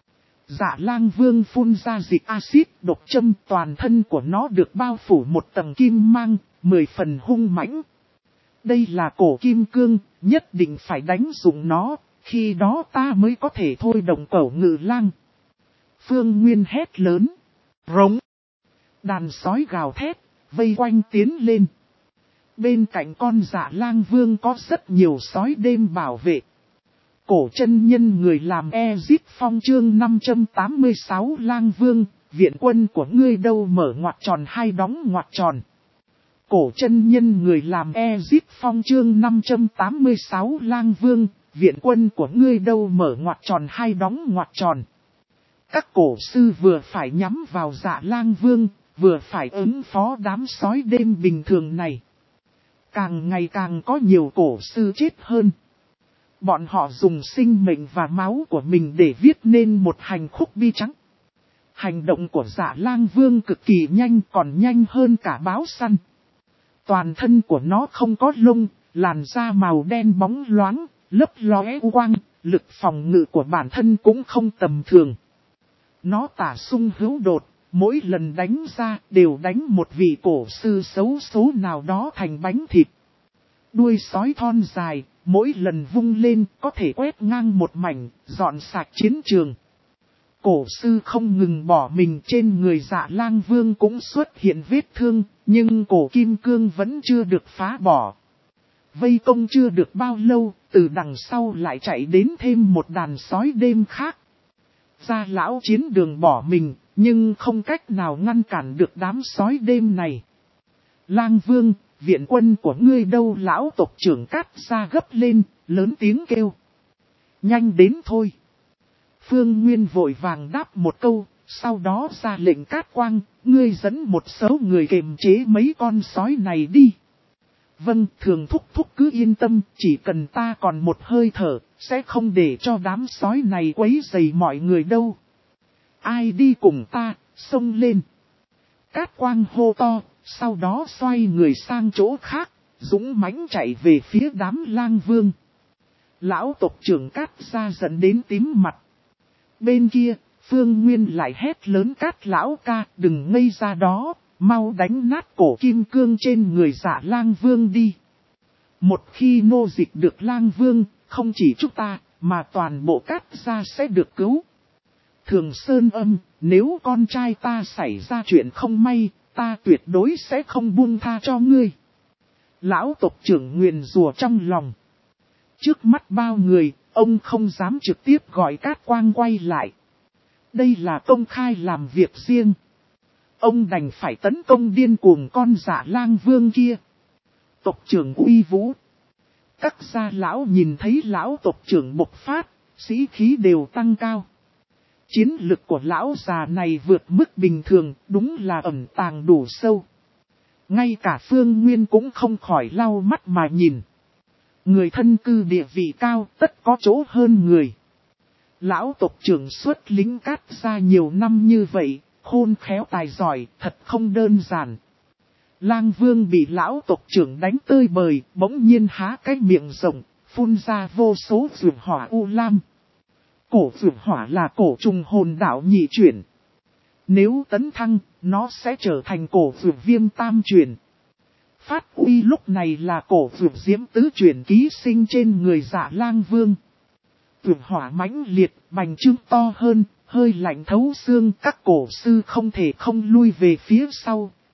Dạ Lang Vương phun ra dịch axit độc châm, toàn thân của nó được bao phủ một tầng kim mang, mười phần hung mãnh. Đây là cổ kim cương, nhất định phải đánh dụng nó, khi đó ta mới có thể thôi động Cẩu Ngự Lang. Phương Nguyên hét lớn. Rống. Đàn sói gào thét, vây quanh tiến lên. Bên cạnh con Dạ Lang Vương có rất nhiều sói đêm bảo vệ. Cổ chân nhân người làm Ezip Phong chương năm trăm tám mươi sáu Lang Vương, viện quân của ngươi đâu mở ngoặc tròn hay đóng ngoặc tròn. Cổ chân nhân người làm Ezip Phong chương năm trăm tám mươi sáu Lang Vương, viện quân của ngươi đâu mở ngoặc tròn hay đóng ngoặc tròn. Các cổ sư vừa phải nhắm vào Dạ Lang Vương, vừa phải ứng phó đám sói đêm bình thường này. Càng ngày càng có nhiều cổ sư chết hơn. Bọn họ dùng sinh mệnh và máu của mình để viết nên một hành khúc bi trắng. Hành động của Dạ Lang Vương cực kỳ nhanh, còn nhanh hơn cả báo săn. Toàn thân của nó không có lông, làn da màu đen bóng loáng, lấp lóe quang, lực phòng ngự của bản thân cũng không tầm thường. Nó tả sung hữu đột, mỗi lần đánh ra đều đánh một vị cổ sư xấu số nào đó thành bánh thịt. Đuôi sói thon dài, mỗi lần vung lên có thể quét ngang một mảnh, dọn sạch chiến trường. Cổ sư không ngừng bỏ mình, trên người Dạ Lang Vương cũng xuất hiện vết thương, nhưng cổ kim cương vẫn chưa được phá bỏ. Vây công chưa được bao lâu, từ đằng sau lại chạy đến thêm một đàn sói đêm khác. Gia lão chiến đường bỏ mình, nhưng không cách nào ngăn cản được đám sói đêm này. Lang Vương, viện quân của ngươi đâu? Lão tộc trưởng Cát Gia gấp lên, lớn tiếng kêu. Nhanh đến thôi. Phương Nguyên vội vàng đáp một câu, sau đó ra lệnh Cát Quang, ngươi dẫn một số người kiềm chế mấy con sói này đi. Vâng, thường thúc thúc cứ yên tâm, chỉ cần ta còn một hơi thở, sẽ không để cho đám sói này quấy rầy mọi người đâu. Ai đi cùng ta, xông lên. Cát Quang hô to, sau đó xoay người sang chỗ khác, dũng mãnh chạy về phía đám Lang Vương. Lão tộc trưởng Cát Gia dẫn đến tím mặt. Bên kia, Phương Nguyên lại hét lớn, Cát lão ca, đừng ngây ra đó, mau đánh nát cổ kim cương trên người Dạ Lang Vương đi. Một khi nô dịch được Lang Vương, không chỉ chúng ta, mà toàn bộ Cát Gia sẽ được cứu. Thường Sơn Âm, nếu con trai ta xảy ra chuyện không may, ta tuyệt đối sẽ không buông tha cho ngươi. Lão tộc trưởng nguyền rủa trong lòng. Trước mắt bao người, ông không dám trực tiếp gọi Cát Quang quay lại. Đây là công khai làm việc riêng. Ông đành phải tấn công điên cuồng con Dạ Lang Vương kia. Tộc trưởng uy vũ. Các gia lão nhìn thấy lão tộc trưởng bộc phát, sĩ khí đều tăng cao. Chiến lực của lão già này vượt mức bình thường, đúng là ẩn tàng đủ sâu. Ngay cả Phương Nguyên cũng không khỏi lau mắt mà nhìn. Người thân cư địa vị cao, tất có chỗ hơn người. Lão tộc trưởng xuất lính Cát Gia nhiều năm như vậy, khôn khéo tài giỏi, thật không đơn giản. Lang Vương bị lão tộc trưởng đánh tơi bời, bỗng nhiên há cái miệng rộng, phun ra vô số vượt hỏa u lam. Cổ vượt hỏa là cổ trùng hồn đạo nhị chuyển. Nếu tấn thăng, nó sẽ trở thành cổ vượt viêm tam chuyển. Phát uy lúc này là cổ vượt diễm tứ chuyển ký sinh trên người Dạ Lang Vương. Vượt hỏa mãnh liệt, bành trướng to hơn, hơi lạnh thấu xương, các cổ sư không thể không lui về phía sau,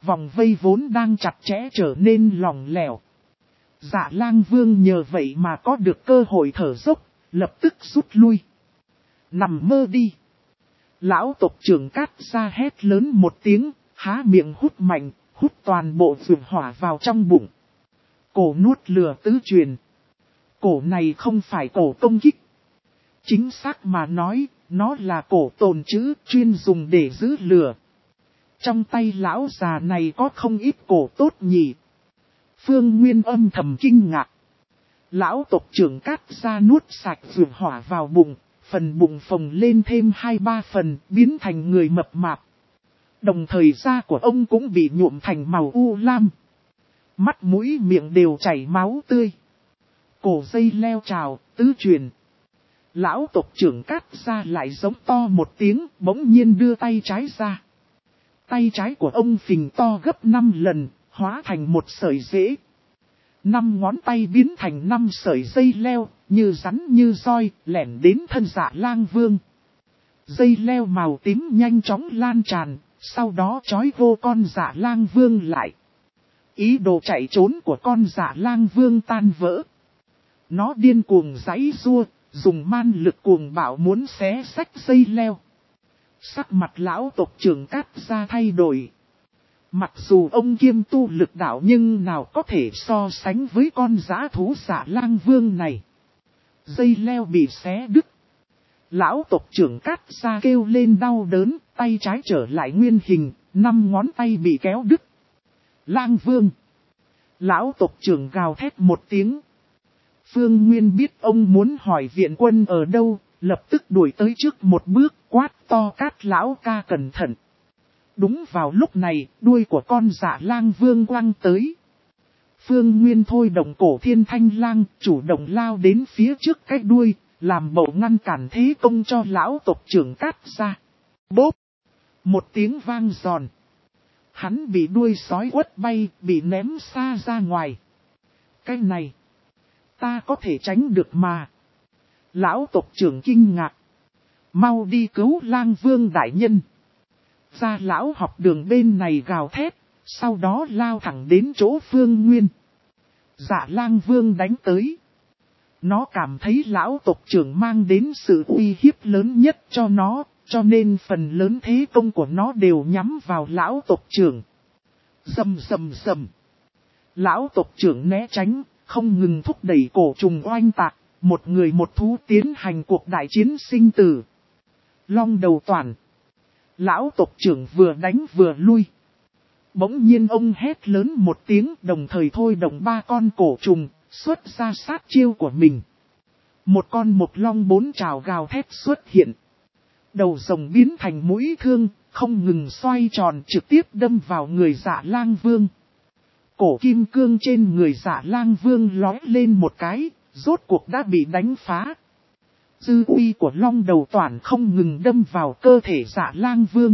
vòng vây vốn đang chặt chẽ trở nên lỏng lẻo. Dạ Lang Vương nhờ vậy mà có được cơ hội thở dốc, lập tức rút lui. Nằm mơ đi. Lão tộc trưởng Cát Gia hét lớn một tiếng, há miệng hút mạnh, hút toàn bộ vượng hỏa vào trong bụng. Cổ nuốt lửa tứ truyền. Cổ này không phải cổ công kích. Chính xác mà nói, nó là cổ tồn trữ chuyên dùng để giữ lửa. Trong tay lão già này có không ít cổ tốt nhỉ. Phương Nguyên âm thầm kinh ngạc. Lão tộc trưởng Cát Gia nuốt sạch vượng hỏa vào bụng, phần bụng phồng lên thêm hai ba phần, biến thành người mập mạp. Đồng thời da của ông cũng bị nhuộm thành màu u lam. Mắt mũi miệng đều chảy máu tươi. Cổ dây leo trào, tứ truyền. Lão tộc trưởng Cát Gia lại giống to một tiếng, bỗng nhiên đưa tay trái ra. Tay trái của ông phình to gấp năm lần, hóa thành một sợi rễ. Năm ngón tay biến thành năm sợi dây leo, như rắn như roi, lẻn đến thân Dạ Lang Vương. Dây leo màu tím nhanh chóng lan tràn, sau đó trói vô con Dạ Lang Vương lại. Ý đồ chạy trốn của con Dạ Lang Vương tan vỡ. Nó điên cuồng giãy giụa, dùng man lực cuồng bạo muốn xé xách dây leo. Sắc mặt lão tộc trưởng Cát Gia thay đổi. Mặc dù ông kiêm tu lực đạo nhưng nào có thể so sánh với con dã thú Dạ Lang Vương này. Dây leo bị xé đứt. Lão tộc trưởng Cát Gia kêu lên đau đớn, tay trái trở lại nguyên hình, năm ngón tay bị kéo đứt. Lang Vương. Lão tộc trưởng gào thét một tiếng. Phương Nguyên biết ông muốn hỏi viện quân ở đâu, lập tức đuổi tới trước một bước, quát to Cát lão ca cẩn thận. Đúng vào lúc này, đuôi của con Dạ Lang Vương quăng tới. Phương Nguyên thôi động cổ thiên thanh lang, chủ động lao đến phía trước cái đuôi, làm bộ ngăn cản thế công cho lão tộc trưởng Cát Gia. Bốp! Một tiếng vang giòn. Hắn bị đuôi sói quất bay, bị ném xa ra ngoài. Cái này, ta có thể tránh được mà. Lão tộc trưởng kinh ngạc. Mau đi cứu Lang Vương đại nhân. Gia lão học đường bên này gào thét, sau đó lao thẳng đến chỗ Phương Nguyên. Dạ Lang Vương đánh tới. Nó cảm thấy lão tộc trưởng mang đến sự uy hiếp lớn nhất cho nó, cho nên phần lớn thế công của nó đều nhắm vào lão tộc trưởng. Rầm rầm rầm. Lão tộc trưởng né tránh, không ngừng thúc đẩy cổ trùng oanh tạc, một người một thú tiến hành cuộc đại chiến sinh tử. Long đầu toàn. Lão tộc trưởng vừa đánh vừa lui. Bỗng nhiên ông hét lớn một tiếng, đồng thời thôi động ba con cổ trùng, xuất ra sát chiêu của mình. Một con mộc long bốn trào gào thét xuất hiện. Đầu rồng biến thành mũi thương, không ngừng xoay tròn trực tiếp đâm vào người Dạ Lang Vương. Cổ kim cương trên người Dạ Lang Vương lói lên một cái, rốt cuộc đã bị đánh phá. Dư uy của long đầu toàn không ngừng đâm vào cơ thể Dạ Lang Vương.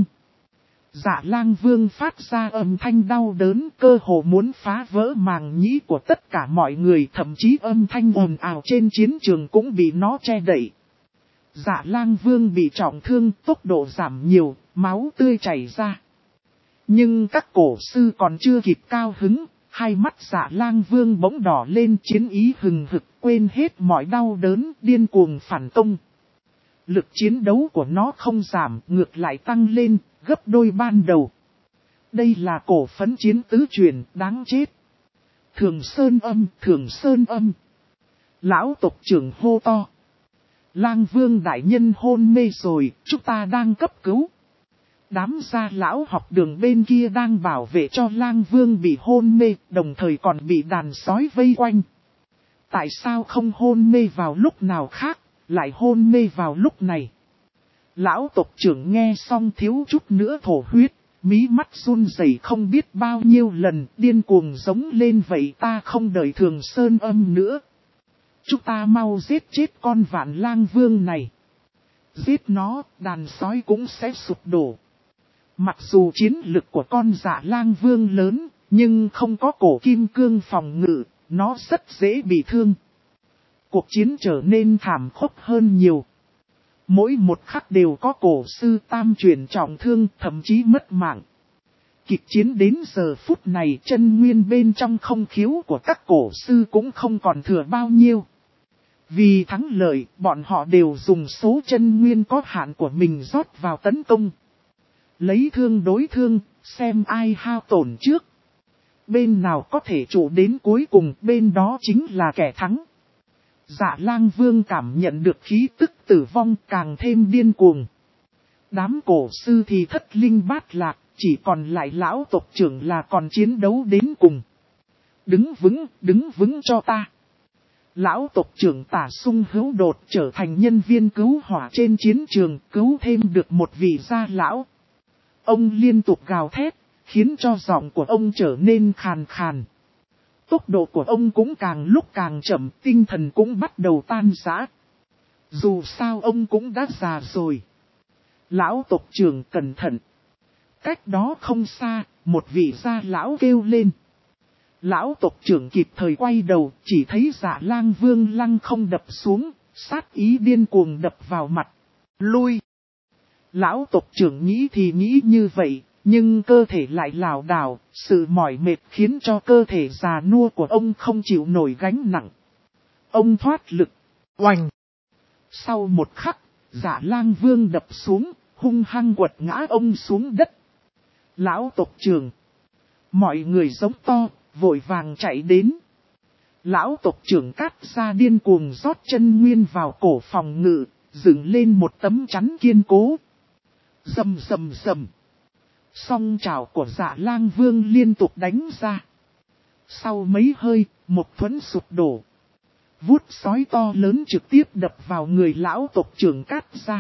Dạ Lang Vương phát ra âm thanh đau đớn, cơ hồ muốn phá vỡ màng nhĩ của tất cả mọi người, thậm chí âm thanh ồn ào trên chiến trường cũng bị nó che đậy. Dạ Lang Vương bị trọng thương, tốc độ giảm nhiều, máu tươi chảy ra. Nhưng các cổ sư còn chưa kịp cao hứng, hai mắt Dạ Lang Vương bỗng đỏ lên, chiến ý hừng hực, quên hết mọi đau đớn, điên cuồng phản công. Lực chiến đấu của nó không giảm, ngược lại tăng lên, gấp đôi ban đầu. Đây là cổ phấn chiến tứ truyền, đáng chết. Thường Sơn Âm, Thường Sơn Âm. Lão tộc trưởng hô to. Lang Vương đại nhân hôn mê rồi, chúng ta đang cấp cứu. Đám gia lão học đường bên kia đang bảo vệ cho Lang Vương bị hôn mê, đồng thời còn bị đàn sói vây quanh. Tại sao không hôn mê vào lúc nào khác, lại hôn mê vào lúc này? Lão tộc trưởng nghe xong thiếu chút nữa thổ huyết, mí mắt run rẩy không biết bao nhiêu lần, điên cuồng giống lên vậy. Ta không đợi Thường Sơn Âm nữa. Chúng ta mau giết chết con Vạn Lang Vương này. Giết nó, đàn sói cũng sẽ sụp đổ. Mặc dù chiến lực của con Dạ Lang Vương lớn, nhưng không có cổ kim cương phòng ngự, nó rất dễ bị thương. Cuộc chiến trở nên thảm khốc hơn nhiều. Mỗi một khắc đều có cổ sư tam truyền trọng thương, thậm chí mất mạng. Kịch chiến đến giờ phút này chân nguyên bên trong không khiếu của các cổ sư cũng không còn thừa bao nhiêu. Vì thắng lợi, bọn họ đều dùng số chân nguyên có hạn của mình rót vào tấn công. Lấy thương đối thương, xem ai hao tổn trước. Bên nào có thể trụ đến cuối cùng, bên đó chính là kẻ thắng. Dạ Lang Vương cảm nhận được khí tức tử vong càng thêm điên cuồng. Đám cổ sư thì thất linh bát lạc, chỉ còn lại lão tộc trưởng là còn chiến đấu đến cùng. Đứng vững, đứng vững cho ta. Lão tộc trưởng Tả Sung Hữu đột trở thành nhân viên cứu hỏa trên chiến trường, cứu thêm được một vị gia lão. Ông liên tục gào thét, khiến cho giọng của ông trở nên khàn khàn. Tốc độ của ông cũng càng lúc càng chậm, tinh thần cũng bắt đầu tan rã. Dù sao ông cũng đã già rồi. Lão tộc trưởng cẩn thận. Cách đó không xa, một vị gia lão kêu lên. Lão tộc trưởng kịp thời quay đầu, chỉ thấy Dạ Lang Vương lăng không đập xuống, sát ý điên cuồng đập vào mặt. Lui! Lão tộc trưởng nghĩ thì nghĩ như vậy, nhưng cơ thể lại lảo đảo, sự mỏi mệt khiến cho cơ thể già nua của ông không chịu nổi gánh nặng. Ông thoát lực, oành! Sau một khắc, Dạ Lang Vương đập xuống, hung hăng quật ngã ông xuống đất. Lão tộc trưởng! Mọi người giống to, vội vàng chạy đến. Lão tộc trưởng Cát Gia điên cuồng rót chân nguyên vào cổ phòng ngự, dựng lên một tấm chắn kiên cố. Rầm rầm rầm. Song trảo của Dạ Lang Vương liên tục đánh ra. Sau mấy hơi, một thuẫn sụp đổ. Vuốt sói to lớn trực tiếp đập vào người lão tộc trưởng Cát Gia.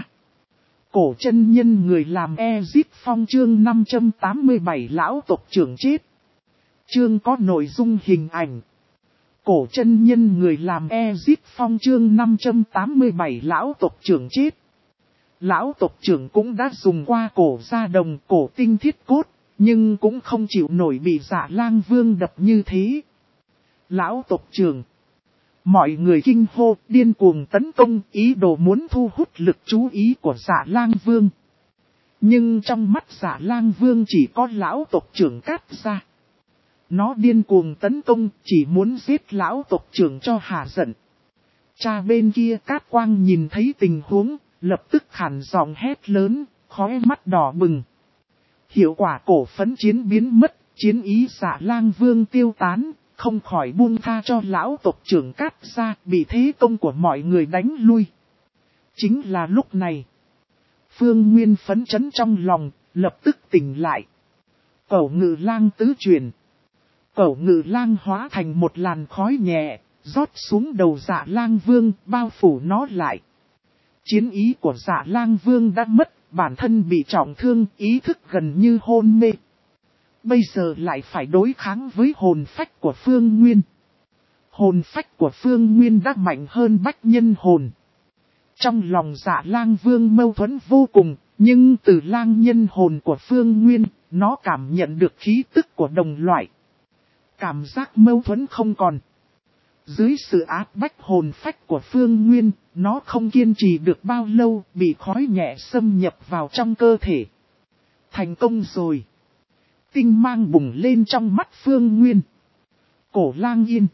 Cổ chân nhân người làm Ezip Phong chương năm trăm tám mươi bảy lão tộc trưởng chết. Chương có nội dung hình ảnh. Cổ chân nhân người làm Ezip Phong chương năm trăm tám mươi bảy lão tộc trưởng chết. Lão tộc trưởng cũng đã dùng qua cổ da đồng, cổ tinh thiết cốt, nhưng cũng không chịu nổi bị Dạ Lang Vương đập như thế. Lão tộc trưởng. Mọi người kinh hô, điên cuồng tấn công, ý đồ muốn thu hút lực chú ý của Dạ Lang Vương. Nhưng trong mắt Dạ Lang Vương chỉ có lão tộc trưởng Cát Gia. Nó điên cuồng tấn công, chỉ muốn giết lão tộc trưởng cho hả giận. Cha bên kia Cát Quang nhìn thấy tình huống, lập tức khản giọng hét lớn, khóe mắt đỏ bừng. Hiệu quả cổ phấn chiến biến mất, chiến ý Dạ Lang Vương tiêu tán, không khỏi buông tha cho lão tộc trưởng Cát Gia, bị thế công của mọi người đánh lui. Chính là lúc này, Phương Nguyên phấn chấn trong lòng, lập tức tỉnh lại. Cẩu Ngự Lang tứ truyền. Cẩu Ngự Lang hóa thành một làn khói nhẹ, rót xuống đầu Dạ Lang Vương, bao phủ nó lại. Chiến ý của Dạ Lang Vương đã mất, bản thân bị trọng thương, ý thức gần như hôn mê. Bây giờ lại phải đối kháng với hồn phách của Phương Nguyên. Hồn phách của Phương Nguyên đã mạnh hơn bách nhân hồn. Trong lòng Dạ Lang Vương mâu thuẫn vô cùng, nhưng từ lang nhân hồn của Phương Nguyên, nó cảm nhận được khí tức của đồng loại. Cảm giác mâu thuẫn không còn. Dưới sự áp bách hồn phách của Phương Nguyên, nó không kiên trì được bao lâu, bị khói nhẹ xâm nhập vào trong cơ thể. Thành công rồi. Tinh mang bùng lên trong mắt Phương Nguyên. Cổ Lang Yên.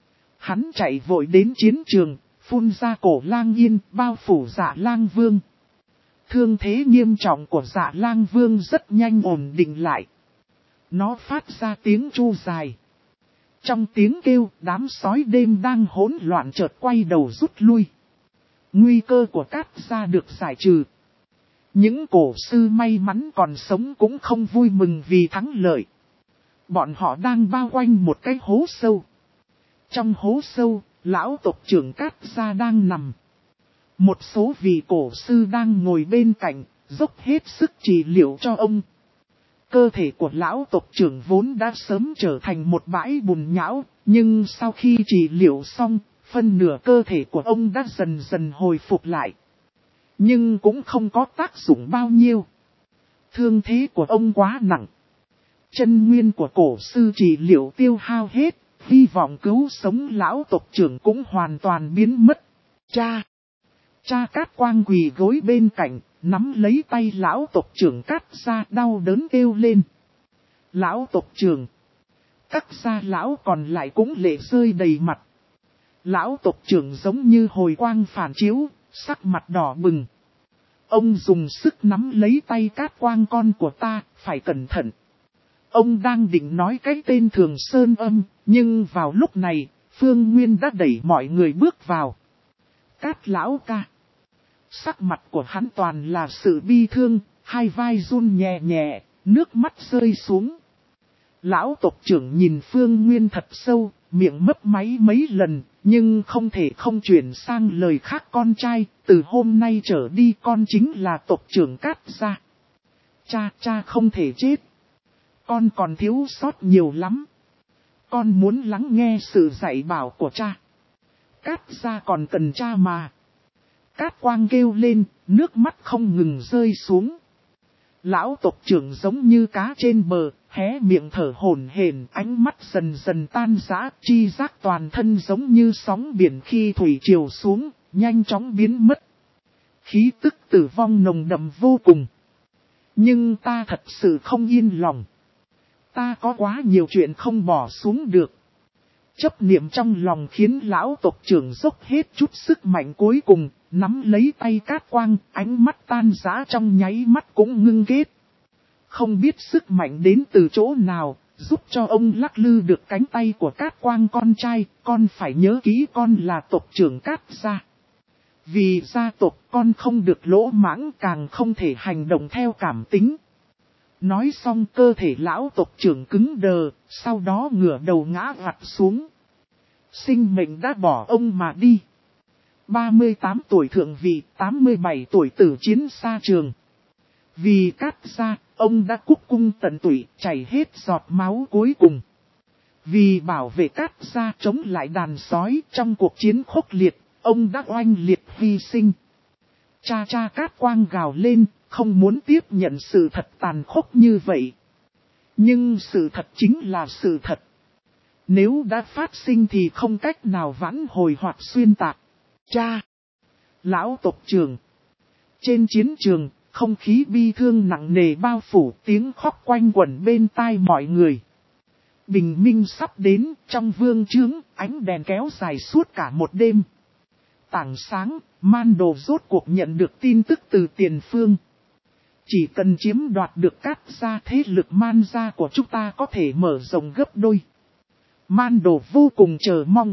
Hắn chạy vội đến chiến trường, phun ra cổ Lang Yên, bao phủ Dạ Lang Vương. Thương thế nghiêm trọng của Dạ Lang Vương rất nhanh ổn định lại. Nó phát ra tiếng chu dài. Trong tiếng kêu, đám sói đêm đang hỗn loạn chợt quay đầu rút lui. Nguy cơ của Cát Gia được giải trừ. Những cổ sư may mắn còn sống cũng không vui mừng vì thắng lợi. Bọn họ đang bao quanh một cái hố sâu. Trong hố sâu, lão tộc trưởng Cát Gia đang nằm. Một số vị cổ sư đang ngồi bên cạnh, dốc hết sức trị liệu cho ông. Cơ thể của lão tộc trưởng vốn đã sớm trở thành một bãi bùn nhão, nhưng sau khi trị liệu xong, phân nửa cơ thể của ông đã dần dần hồi phục lại. Nhưng cũng không có tác dụng bao nhiêu. Thương thế của ông quá nặng. Chân nguyên của cổ sư trị liệu tiêu hao hết, hy vọng cứu sống lão tộc trưởng cũng hoàn toàn biến mất. Cha! Cha Cát Quang quỳ gối bên cạnh, nắm lấy tay lão tộc trưởng Cát Gia đau đớn kêu lên. Lão tộc trưởng. Các gia lão còn lại cũng lệ rơi đầy mặt. Lão tộc trưởng giống như hồi quang phản chiếu, sắc mặt đỏ bừng. Ông dùng sức nắm lấy tay Cát Quang con của ta, phải cẩn thận. Ông đang định nói cái tên Thường Sơn Âm, nhưng vào lúc này, Phương Nguyên đã đẩy mọi người bước vào. Cát lão ca. Sắc mặt của hắn toàn là sự bi thương, hai vai run nhẹ nhẹ, nước mắt rơi xuống. Lão tộc trưởng nhìn Phương Nguyên thật sâu, miệng mấp máy mấy lần, nhưng không thể không chuyển sang lời khác con trai, từ hôm nay trở đi con chính là tộc trưởng Cát gia. Cha, cha không thể chết. Con còn thiếu sót nhiều lắm. Con muốn lắng nghe sự dạy bảo của cha. Cát gia còn cần cha mà. Cát Quang kêu lên, nước mắt không ngừng rơi xuống. Lão tộc trưởng giống như cá trên bờ, hé miệng thở hổn hển, ánh mắt dần dần tan rã, chi giác toàn thân giống như sóng biển khi thủy triều xuống, nhanh chóng biến mất. Khí tức tử vong nồng đậm vô cùng. Nhưng ta thật sự không yên lòng. Ta có quá nhiều chuyện không bỏ xuống được. Chấp niệm trong lòng khiến lão tộc trưởng dốc hết chút sức mạnh cuối cùng, nắm lấy tay Cát Quang, ánh mắt tan rã trong nháy mắt cũng ngưng kết. Không biết sức mạnh đến từ chỗ nào, giúp cho ông lắc lư được cánh tay của Cát Quang con trai, con phải nhớ kỹ con là tộc trưởng Cát gia. Vì gia tộc con không được lỗ mãng, càng không thể hành động theo cảm tính. Nói xong cơ thể lão tộc trưởng cứng đờ, sau đó ngửa đầu ngã gặt xuống. Sinh mệnh đã bỏ ông mà đi. ba mươi tám tuổi thượng vị, tám mươi bảy tuổi tử chiến xa trường. Vì Cát gia, ông đã cúc cung tận tụy, chảy hết giọt máu cuối cùng. Vì bảo vệ Cát gia chống lại đàn sói trong cuộc chiến khốc liệt, ông đã oanh liệt hy sinh. Cha cha Cát Quang gào lên, không muốn tiếp nhận sự thật tàn khốc như vậy. Nhưng sự thật chính là sự thật. Nếu đã phát sinh thì không cách nào vãn hồi hoặc xuyên tạc. Cha! Lão tộc trưởng! Trên chiến trường, không khí bi thương nặng nề bao phủ, tiếng khóc quanh quẩn bên tai mọi người. Bình minh sắp đến, trong vương trướng, ánh đèn kéo dài suốt cả một đêm. Tảng sáng, Man Đồ rốt cuộc nhận được tin tức từ tiền phương. Chỉ cần chiếm đoạt được Cát gia, thế lực Man gia của chúng ta có thể mở rộng gấp đôi. Man Đồ vô cùng chờ mong.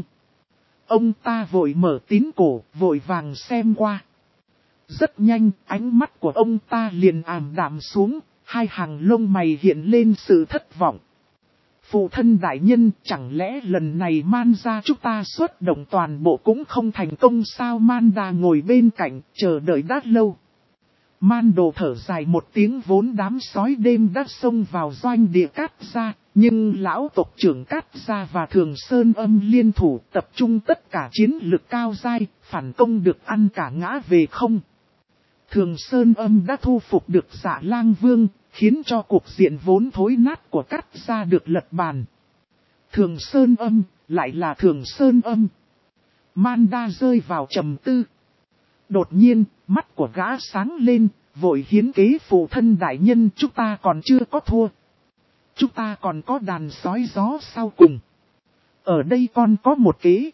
Ông ta vội mở tín cổ, vội vàng xem qua. Rất nhanh, ánh mắt của ông ta liền ảm đạm xuống, hai hàng lông mày hiện lên sự thất vọng. Phụ thân đại nhân, chẳng lẽ lần này Man gia chúng ta xuất động toàn bộ cũng không thành công sao? Man Đa ngồi bên cạnh, chờ đợi đã lâu. Man Đồ thở dài một tiếng, vốn đám sói đêm đã xông vào doanh địa Cát gia, nhưng lão tộc trưởng Cát gia và Thường Sơn Âm liên thủ tập trung tất cả chiến lực cao dai, phản công được ăn cả ngã về không. Thường Sơn Âm đã thu phục được Dạ Lang Vương, khiến cho cuộc diện vốn thối nát của Cát gia được lật bàn. Thường Sơn Âm, lại là Thường Sơn Âm. Man Đa rơi vào trầm tư. Đột nhiên, mắt của gã sáng lên, vội hiến kế phụ thân đại nhân, chúng ta còn chưa có thua. Chúng ta còn có đàn sói gió sau cùng. Ở đây con có một kế.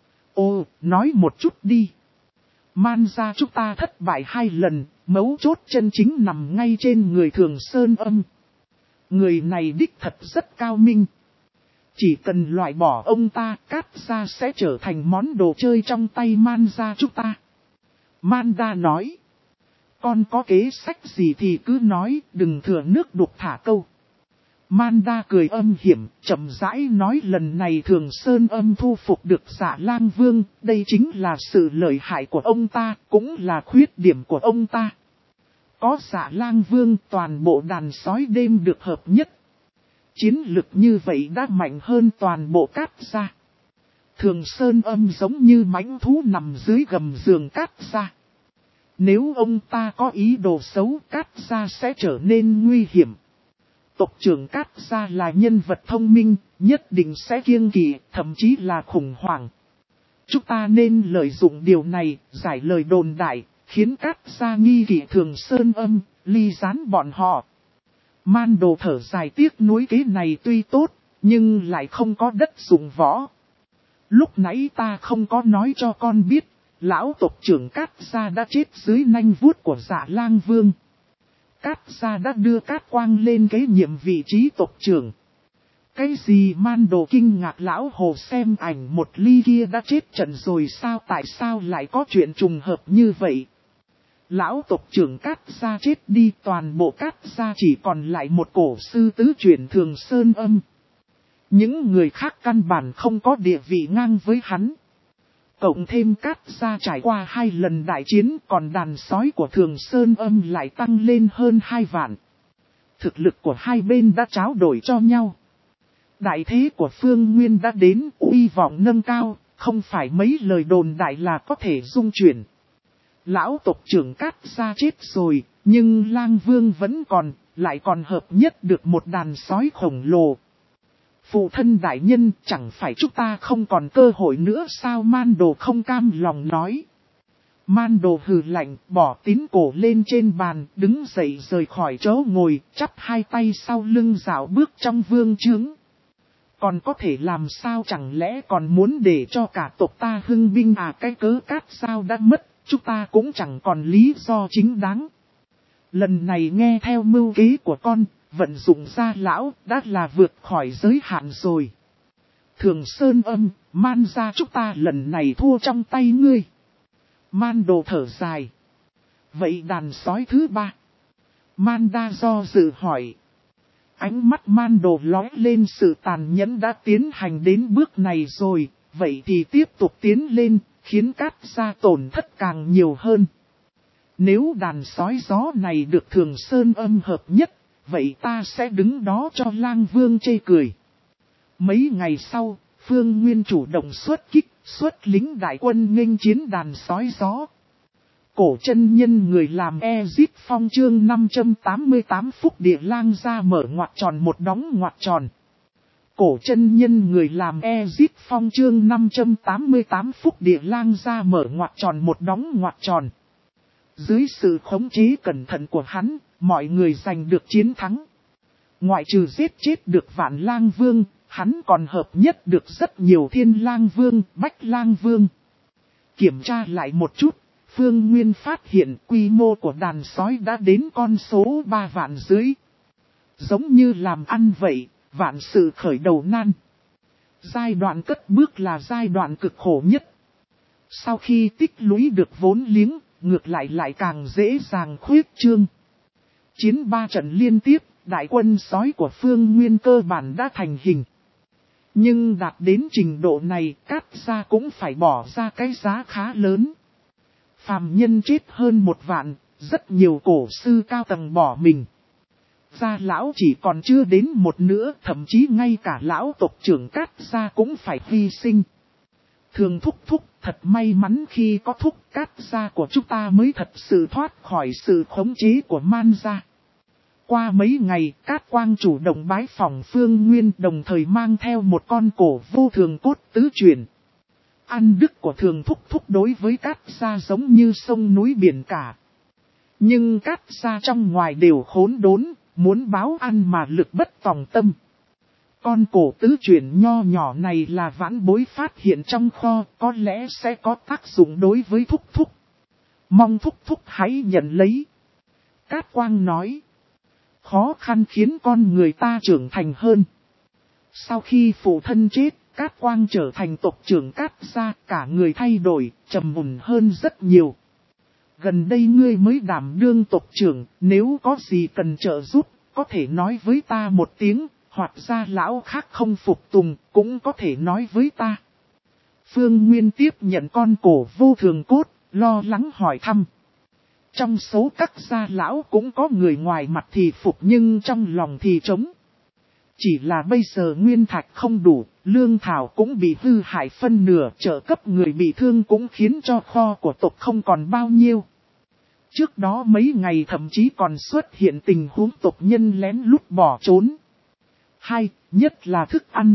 Ô, nói một chút đi. Man gia chúng ta thất bại hai lần, mấu chốt chân chính nằm ngay trên người Thường Sơn Âm. Người này đích thật rất cao minh. Chỉ cần loại bỏ ông ta, Cát gia sẽ trở thành món đồ chơi trong tay Man gia chúng ta. Man Đa nói. Con có kế sách gì thì cứ nói, đừng thừa nước đục thả câu. Man Đa cười âm hiểm, chậm rãi nói lần này Thường Sơn Âm thu phục được Dạ Lang Vương, đây chính là sự lợi hại của ông ta, cũng là khuyết điểm của ông ta. Có Dạ Lang Vương, toàn bộ đàn sói đêm được hợp nhất. Chiến lực như vậy đã mạnh hơn toàn bộ Cát gia. Thường Sơn Âm giống như mãnh thú nằm dưới gầm giường Cát gia. Nếu ông ta có ý đồ xấu, Cát gia sẽ trở nên nguy hiểm. Tộc trưởng Cát gia là nhân vật thông minh, nhất định sẽ kiêng kỵ, thậm chí là khủng hoảng. Chúng ta nên lợi dụng điều này, giải lời đồn đại, khiến Cát gia nghi kỵ Thường Sơn Âm, ly gián bọn họ. Man Đồ thở dài tiếc nuối kế này tuy tốt, nhưng lại không có đất dụng võ. Lúc nãy ta không có nói cho con biết, lão tộc trưởng Cát Gia đã chết dưới nanh vuốt của Dạ Lang Vương. Cát Gia đã đưa Cát Quang lên kế nhiệm vị trí tộc trưởng. Cái gì? Man Đồ kinh ngạc. Lão Hồ xem ảnh một ly kia đã chết trận rồi sao? Tại sao lại có chuyện trùng hợp như vậy? Lão tộc trưởng Cát Gia chết đi, toàn bộ Cát Gia chỉ còn lại một cổ sư tứ chuyển Thường Sơn Âm. Những người khác căn bản không có địa vị ngang với hắn. Cộng thêm Cát Gia trải qua hai lần đại chiến, còn đàn sói của Thường Sơn Âm lại tăng lên hơn hai vạn. Thực lực của hai bên đã tráo đổi cho nhau. Đại thế của Phương Nguyên đã đến, uy vọng nâng cao, không phải mấy lời đồn đại là có thể dung chuyển. Lão tộc trưởng Cát Gia chết rồi, nhưng Lang Vương vẫn còn, lại còn hợp nhất được một đàn sói khổng lồ. Phụ thân đại nhân, chẳng phải chúng ta không còn cơ hội nữa sao? Man Đồ không cam lòng nói. Man Đồ hừ lạnh, bỏ tín cổ lên trên bàn, đứng dậy rời khỏi chỗ ngồi, chắp hai tay sau lưng dạo bước trong vương trướng. Còn có thể làm sao? Chẳng lẽ còn muốn để cho cả tộc ta hưng binh à? Cái cớ Cát sao đã mất, chúng ta cũng chẳng còn lý do chính đáng. Lần này nghe theo mưu kế của con, vận dụng ra lão, đã là vượt khỏi giới hạn rồi. Thường Sơn Âm, Man gia chúng ta lần này thua trong tay ngươi. Man Đồ thở dài. Vậy đàn sói thứ ba? Man Đa do dự hỏi. Ánh mắt Man Đồ lóe lên sự tàn nhẫn. Đã tiến hành đến bước này rồi, vậy thì tiếp tục tiến lên, khiến Cát Gia tổn thất càng nhiều hơn. Nếu đàn sói gió này được Thường Sơn Âm hợp nhất, vậy ta sẽ đứng đó cho Lang Vương chê cười. Mấy ngày sau, Phương Nguyên chủ động xuất kích, xuất lính đại quân nghênh chiến đàn sói gió. Cổ chân nhân người làm Ezip Phong chương năm trăm tám mươi tám Phúc Địa Lang gia mở ngoặc tròn một đóng ngoặc tròn. Cổ chân nhân người làm Ezip Phong chương năm trăm tám mươi tám Phúc Địa Lang gia mở ngoặc tròn một đóng ngoặc tròn. Dưới sự khống chế cẩn thận của hắn, mọi người giành được chiến thắng. Ngoại trừ giết chết được Vạn Lang Vương, hắn còn hợp nhất được rất nhiều Thiên Lang Vương, Bách Lang Vương. Kiểm tra lại một chút, Phương Nguyên phát hiện quy mô của đàn sói đã đến con số ba vạn dưới. Giống như làm ăn vậy, vạn sự khởi đầu nan. Giai đoạn cất bước là giai đoạn cực khổ nhất. Sau khi tích lũy được vốn liếng, ngược lại lại càng dễ dàng khuyết trương. Chiến ba trận liên tiếp, đại quân sói của Phương Nguyên cơ bản đã thành hình. Nhưng đạt đến trình độ này, Cát Gia cũng phải bỏ ra cái giá khá lớn. Phàm nhân chết hơn một vạn, rất nhiều cổ sư cao tầng bỏ mình. Gia lão chỉ còn chưa đến một nửa, thậm chí ngay cả lão tộc trưởng Cát Gia cũng phải hy sinh. Thường thúc thúc, thật may mắn khi có thúc Cát Gia của chúng ta mới thật sự thoát khỏi sự khống chế của Man gia. Qua mấy ngày, Cát Quang chủ động bái phỏng Phương Nguyên, đồng thời mang theo một con cổ vô thường cốt tứ chuyển. Ăn đức của thường thúc thúc đối với Cát Gia giống như sông núi biển cả. Nhưng Cát Gia trong ngoài đều khốn đốn, muốn báo ăn mà lực bất tòng tâm. Con cổ tứ chuyển nho nhỏ này là vãn bối phát hiện trong kho, có lẽ sẽ có tác dụng đối với thúc thúc. Mong thúc thúc hãy nhận lấy. Cát Quang nói. Khó khăn khiến con người ta trưởng thành hơn. Sau khi phụ thân chết, Cát Quang trở thành tộc trưởng Cát Gia, cả người thay đổi, trầm mùn hơn rất nhiều. Gần đây ngươi mới đảm đương tộc trưởng, nếu có gì cần trợ giúp, có thể nói với ta một tiếng, hoặc gia lão khác không phục tùng, cũng có thể nói với ta. Phương Nguyên tiếp nhận con cổ vô thường cốt, lo lắng hỏi thăm. Trong số các gia lão cũng có người ngoài mặt thì phục nhưng trong lòng thì trống. Chỉ là bây giờ nguyên thạch không đủ, lương thảo cũng bị hư hại phân nửa, trợ cấp người bị thương cũng khiến cho kho của tộc không còn bao nhiêu. Trước đó mấy ngày thậm chí còn xuất hiện tình huống tộc nhân lén lút bỏ trốn. Hai, nhất là thức ăn.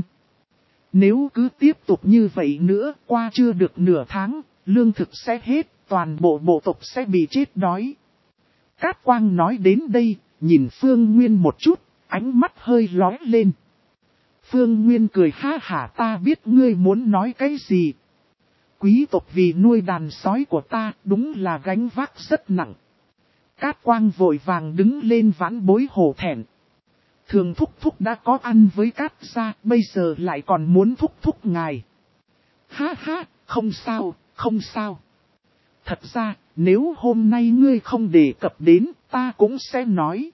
Nếu cứ tiếp tục như vậy nữa, qua chưa được nửa tháng, lương thực sẽ hết, toàn bộ bộ tộc sẽ bị chết đói. Cát Quang nói đến đây, nhìn Phương Nguyên một chút, ánh mắt hơi lóe lên. Phương Nguyên cười ha hả, ta biết ngươi muốn nói cái gì. Quý tộc vì nuôi đàn sói của ta đúng là gánh vác rất nặng. Cát Quang vội vàng đứng lên vãn bối hổ thẹn. Thường thúc thúc đã có ăn với Cát gia, bây giờ lại còn muốn thúc thúc ngài. Ha ha, không sao, không sao. Thật ra, nếu hôm nay ngươi không đề cập đến, ta cũng sẽ nói.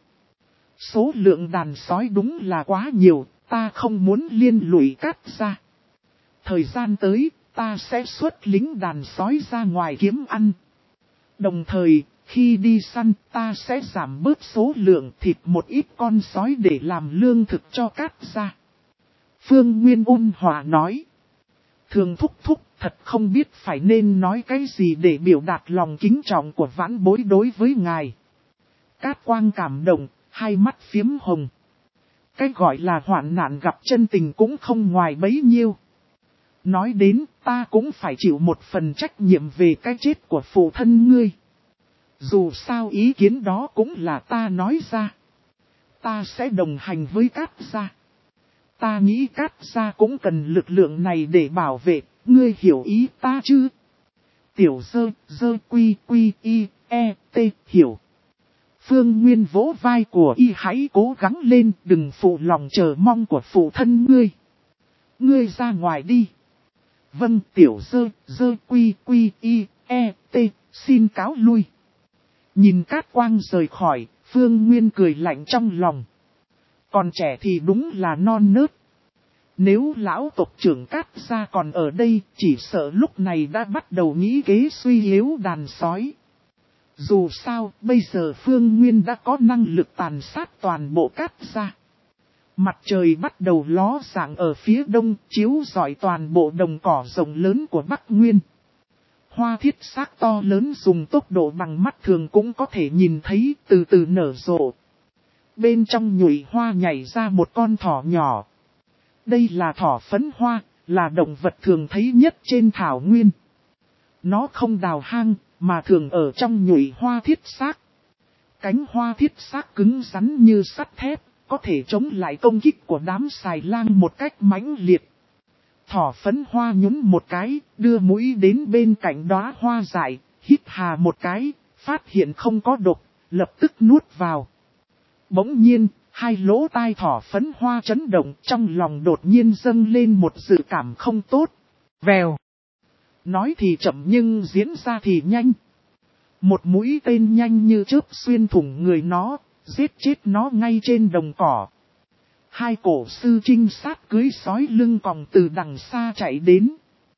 Số lượng đàn sói đúng là quá nhiều, ta không muốn liên lụy Cát gia. Thời gian tới, ta sẽ xuất lính đàn sói ra ngoài kiếm ăn. Đồng thời, khi đi săn, ta sẽ giảm bớt số lượng thịt một ít con sói để làm lương thực cho Cát gia. Phương Nguyên ôn hòa nói. Thường thúc thúc, thật không biết phải nên nói cái gì để biểu đạt lòng kính trọng của vãn bối đối với ngài. Cát Quang cảm động, hai mắt phiếm hồng. Cái gọi là hoạn nạn gặp chân tình cũng không ngoài bấy nhiêu. Nói đến, ta cũng phải chịu một phần trách nhiệm về cái chết của phụ thân ngươi. Dù sao ý kiến đó cũng là ta nói ra. Ta sẽ đồng hành với Cát gia. Ta nghĩ Cát gia cũng cần lực lượng này để bảo vệ, ngươi hiểu ý ta chứ? Tiểu dơ, dơ quy quy y, e, t, hiểu. Phương Nguyên vỗ vai của y, hãy cố gắng lên, đừng phụ lòng chờ mong của phụ thân ngươi. Ngươi ra ngoài đi. Vâng, tiểu dơ, dơ quy quy y, e, t, xin cáo lui. Nhìn Cát Quang rời khỏi, Phương Nguyên cười lạnh trong lòng. Còn trẻ thì đúng là non nớt. Nếu lão tộc trưởng Cát gia còn ở đây, chỉ sợ lúc này đã bắt đầu nghĩ kế suy yếu đàn sói. Dù sao, bây giờ Phương Nguyên đã có năng lực tàn sát toàn bộ Cát gia. Mặt trời bắt đầu ló dạng ở phía đông, chiếu rọi toàn bộ đồng cỏ rộng lớn của Bắc Nguyên. Hoa thiết xác to lớn dùng tốc độ bằng mắt thường cũng có thể nhìn thấy từ từ nở rộ. Bên trong nhụy hoa nhảy ra một con thỏ nhỏ. Đây là thỏ phấn hoa, là động vật thường thấy nhất trên thảo nguyên. Nó không đào hang, mà thường ở trong nhụy hoa thiết xác. Cánh hoa thiết xác cứng rắn như sắt thép, có thể chống lại công kích của đám xài lang một cách mãnh liệt. Thỏ phấn hoa nhún một cái, đưa mũi đến bên cạnh đóa hoa dại, hít hà một cái, phát hiện không có độc, lập tức nuốt vào. Bỗng nhiên, hai lỗ tai thỏ phấn hoa chấn động, trong lòng đột nhiên dâng lên một dự cảm không tốt. Vèo. Nói thì chậm nhưng diễn ra thì nhanh. Một mũi tên nhanh như chớp xuyên thủng người nó, giết chết nó ngay trên đồng cỏ. Hai cổ sư trinh sát cưới sói lưng còng từ đằng xa chạy đến.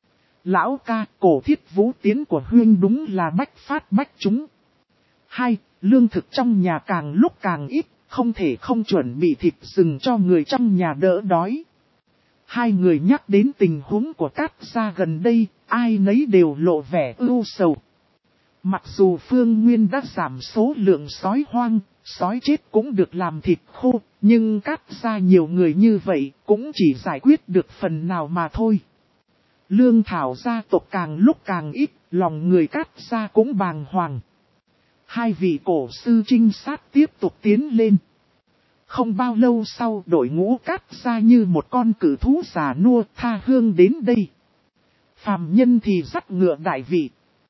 Lão ca, cổ thiết vũ tiến của huyên đúng là bách phát bách chúng. Hai, lương thực trong nhà càng lúc càng ít, không thể không chuẩn bị thịt rừng cho người trong nhà đỡ đói. Hai người nhắc đến tình huống của Cát gia gần đây, ai nấy đều lộ vẻ ưu sầu. Mặc dù Phương Nguyên đã giảm số lượng sói hoang, sói chết cũng được làm thịt khô, nhưng Cát gia nhiều người như vậy cũng chỉ giải quyết được phần nào mà thôi. Lương thảo gia tộc càng lúc càng ít, lòng người Cát gia cũng bàng hoàng. Hai vị cổ sư trinh sát tiếp tục tiến lên. Không bao lâu sau, đội ngũ Cát gia như một con cử thú già nua tha hương đến đây. Phàm nhân thì dắt ngựa đại vị.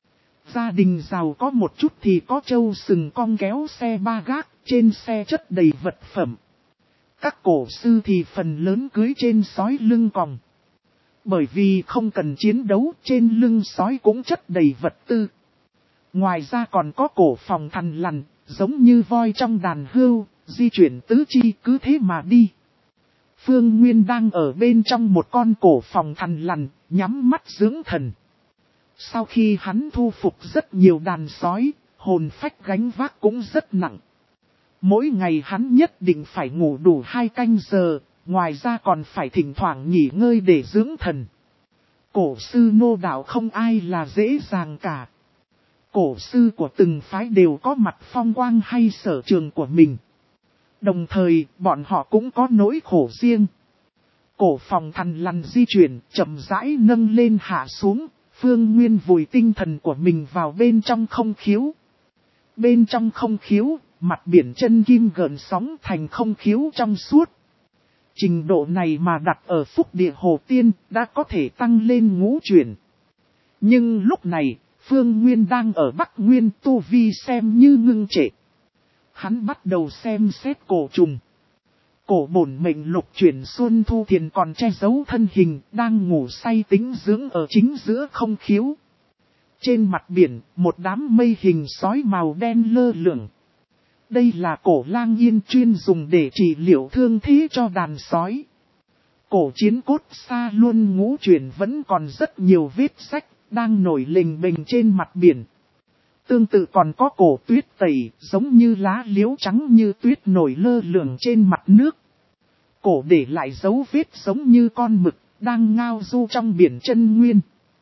Gia đình giàu có một chút thì có trâu sừng cong kéo xe ba gác, trên xe chất đầy vật phẩm. Các cổ sư thì phần lớn cưới trên sói lưng còng. Bởi vì không cần chiến đấu, trên lưng sói cũng chất đầy vật tư. Ngoài ra còn có cổ phòng thằn lằn, giống như voi trong đàn hươu, di chuyển tứ chi cứ thế mà đi. Phương Nguyên đang ở bên trong một con cổ phòng thằn lằn, nhắm mắt dưỡng thần. Sau khi hắn thu phục rất nhiều đàn sói, hồn phách gánh vác cũng rất nặng. Mỗi ngày hắn nhất định phải ngủ đủ hai canh giờ, ngoài ra còn phải thỉnh thoảng nghỉ ngơi để dưỡng thần. Cổ sư nô đạo không ai là dễ dàng cả. Cổ sư của từng phái đều có mặt phong quang hay sở trường của mình. Đồng thời, bọn họ cũng có nỗi khổ riêng. Cổ phòng thằn lằn di chuyển, chậm rãi nâng lên hạ xuống, Phương Nguyên vùi tinh thần của mình vào bên trong không khiếu. Bên trong không khiếu, mặt biển chân kim gợn sóng thành không khiếu trong suốt. Trình độ này mà đặt ở phúc địa Hồ Tiên đã có thể tăng lên ngũ chuyển. Nhưng lúc này, Phương Nguyên đang ở Bắc Nguyên tu vi xem như ngưng trệ. Hắn bắt đầu xem xét cổ trùng. Cổ bổn mệnh lục chuyển Xuân Thu Thiền còn che giấu thân hình, đang ngủ say tĩnh dưỡng ở chính giữa không khiếu. Trên mặt biển, một đám mây hình sói màu đen lơ lửng. Đây là cổ lang yên chuyên dùng để trị liệu thương thế cho đàn sói. Cổ chiến cốt xa luôn ngũ chuyển vẫn còn rất nhiều vết sách, đang nổi lềnh bềnh trên mặt biển. Tương tự còn có cổ tuyết tẩy, giống như lá liễu trắng như tuyết nổi lơ lửng trên mặt nước. Cổ để lại dấu vết giống như con mực, đang ngao du trong biển chân nguyên.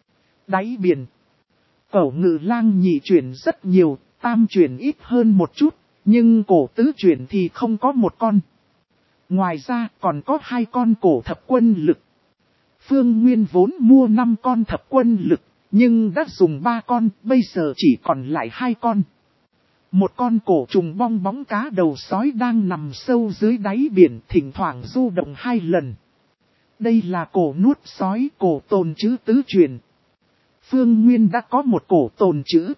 Đáy biển, cổ ngự lang nhị chuyển rất nhiều, tam chuyển ít hơn một chút, nhưng cổ tứ chuyển thì không có một con. Ngoài ra còn có hai con cổ thập quân lực. Phương Nguyên vốn mua năm con thập quân lực, nhưng đã dùng ba con, bây giờ chỉ còn lại hai con. Một con cổ trùng bong bóng cá đầu sói đang nằm sâu dưới đáy biển, thỉnh thoảng du động hai lần. Đây là cổ nuốt sói, cổ tồn chữ tứ truyền. Phương Nguyên đã có một cổ tồn chữ.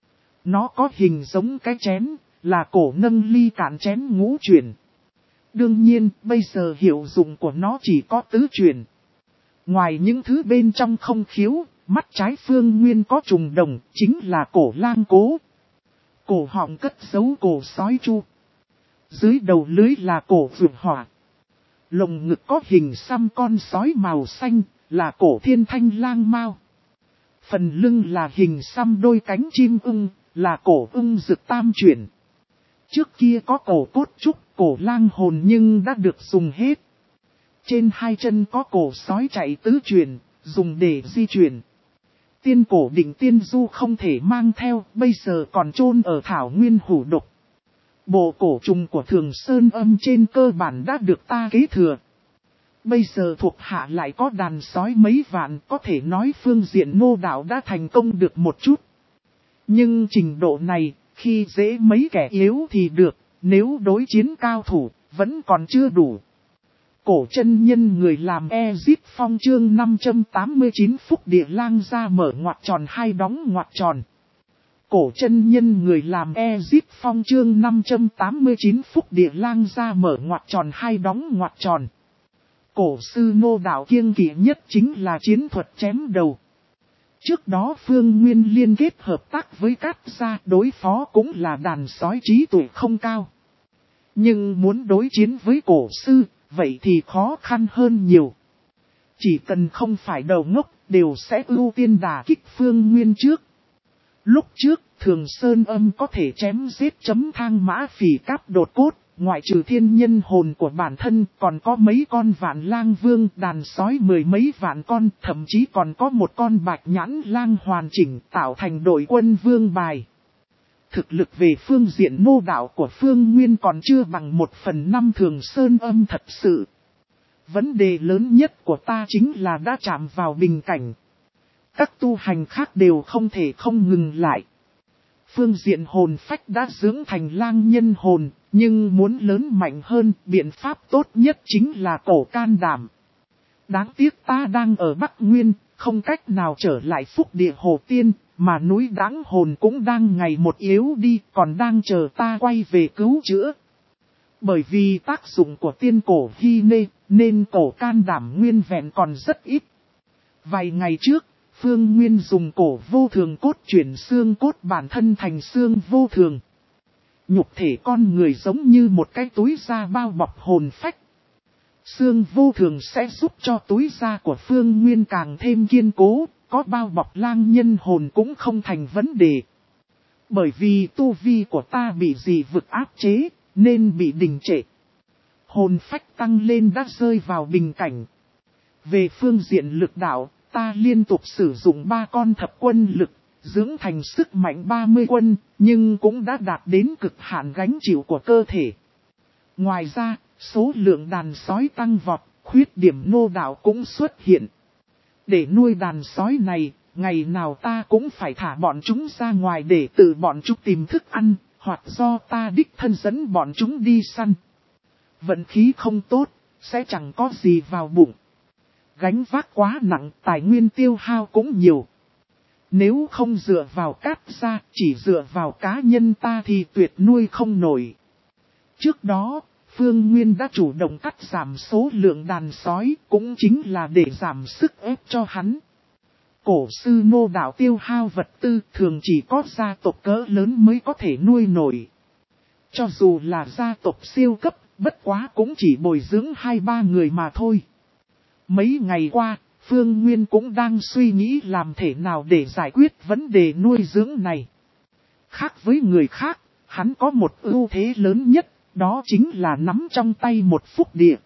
Nó có hình giống cái chén, là cổ nâng ly cạn chén ngũ truyền. Đương nhiên, bây giờ hiệu dụng của nó chỉ có tứ truyền. Ngoài những thứ bên trong không khiếu, mắt trái Phương Nguyên có trùng đồng, chính là cổ lang cố. Cổ họng cất giấu cổ sói chu. Dưới đầu lưới là cổ vượt hỏa. Lồng ngực có hình xăm con sói màu xanh, là cổ thiên thanh lang mao. Phần lưng là hình xăm đôi cánh chim ưng, là cổ ưng dực tam chuyển. Trước kia có cổ cốt trúc, cổ lang hồn nhưng đã được dùng hết. Trên hai chân có cổ sói chạy tứ chuyển, dùng để di chuyển. Tiên cổ đỉnh tiên du không thể mang theo, bây giờ còn chôn ở thảo nguyên hủ độc. Bộ cổ trùng của Thường Sơn Âm trên cơ bản đã được ta kế thừa. Bây giờ thuộc hạ lại có đàn sói mấy vạn, có thể nói phương diện nô đạo đã thành công được một chút. Nhưng trình độ này, khi dễ mấy kẻ yếu thì được, nếu đối chiến cao thủ, vẫn còn chưa đủ. Cổ chân nhân người làm Ezip Phong chương năm trăm tám mươi chín phúc địa lang ra mở ngoặc tròn hai đóng ngoặc tròn. Cổ chân nhân người làm Ezip Phong chương năm trăm tám mươi chín phúc địa lang ra mở ngoặc tròn hai đóng ngoặc tròn. Cổ sư nô đạo kiêng kỵ nhất chính là chiến thuật chém đầu. Trước đó Phương Nguyên liên kết hợp tác với Cát Gia, đối phó cũng là đàn sói trí tuệ không cao. Nhưng muốn đối chiến với cổ sư, vậy thì khó khăn hơn nhiều. Chỉ cần không phải đầu ngốc, đều sẽ ưu tiên đả kích Phương Nguyên trước. Lúc trước, Thường Sơn Âm có thể chém giết chấm thang mã phỉ cáp đột cốt, ngoại trừ thiên nhân hồn của bản thân, còn có mấy con vạn lang vương, đàn sói mười mấy vạn con, thậm chí còn có một con bạch nhãn lang hoàn chỉnh tạo thành đội quân vương bài. Thực lực về phương diện nô đạo của Phương Nguyên còn chưa bằng một phần năm Thường Sơn Âm thật sự. Vấn đề lớn nhất của ta chính là đã chạm vào bình cảnh. Các tu hành khác đều không thể không ngừng lại. Phương diện hồn phách đã dưỡng thành lang nhân hồn, nhưng muốn lớn mạnh hơn, biện pháp tốt nhất chính là cổ can đảm. Đáng tiếc ta đang ở Bắc Nguyên, không cách nào trở lại phúc địa Hồ Tiên, mà núi Đáng hồn cũng đang ngày một yếu đi, còn đang chờ ta quay về cứu chữa. Bởi vì tác dụng của tiên cổ hy nê, nên cổ can đảm nguyên vẹn còn rất ít. Vài ngày trước, Phương Nguyên dùng cổ vô thường cốt chuyển xương cốt bản thân thành xương vô thường. Nhục thể con người giống như một cái túi da bao bọc hồn phách. Xương vô thường sẽ giúp cho túi da của Phương Nguyên càng thêm kiên cố, có bao bọc lang nhân hồn cũng không thành vấn đề. Bởi vì tu vi của ta bị dị vực áp chế, nên bị đình trệ. Hồn phách tăng lên đã rơi vào bình cảnh. Về phương diện lực đạo, ta liên tục sử dụng ba con thập quân lực, dưỡng thành sức mạnh ba mươi quân, nhưng cũng đã đạt đến cực hạn gánh chịu của cơ thể. Ngoài ra, số lượng đàn sói tăng vọt, khuyết điểm nô đạo cũng xuất hiện. Để nuôi đàn sói này, ngày nào ta cũng phải thả bọn chúng ra ngoài để tự bọn chúng tìm thức ăn, hoặc do ta đích thân dẫn bọn chúng đi săn. Vận khí không tốt, sẽ chẳng có gì vào bụng. Gánh vác quá nặng, tài nguyên tiêu hao cũng nhiều. Nếu không dựa vào cát gia, chỉ dựa vào cá nhân ta thì tuyệt nuôi không nổi. Trước đó, Phương Nguyên đã chủ động cắt giảm số lượng đàn sói, cũng chính là để giảm sức ép cho hắn. Cổ sư Ngô Đạo tiêu hao vật tư thường chỉ có gia tộc cỡ lớn mới có thể nuôi nổi. Cho dù là gia tộc siêu cấp, bất quá cũng chỉ bồi dưỡng hai ba người mà thôi. Mấy ngày qua, Phương Nguyên cũng đang suy nghĩ làm thế nào để giải quyết vấn đề nuôi dưỡng này. Khác với người khác, hắn có một ưu thế lớn nhất, đó chính là nắm trong tay một phúc địa.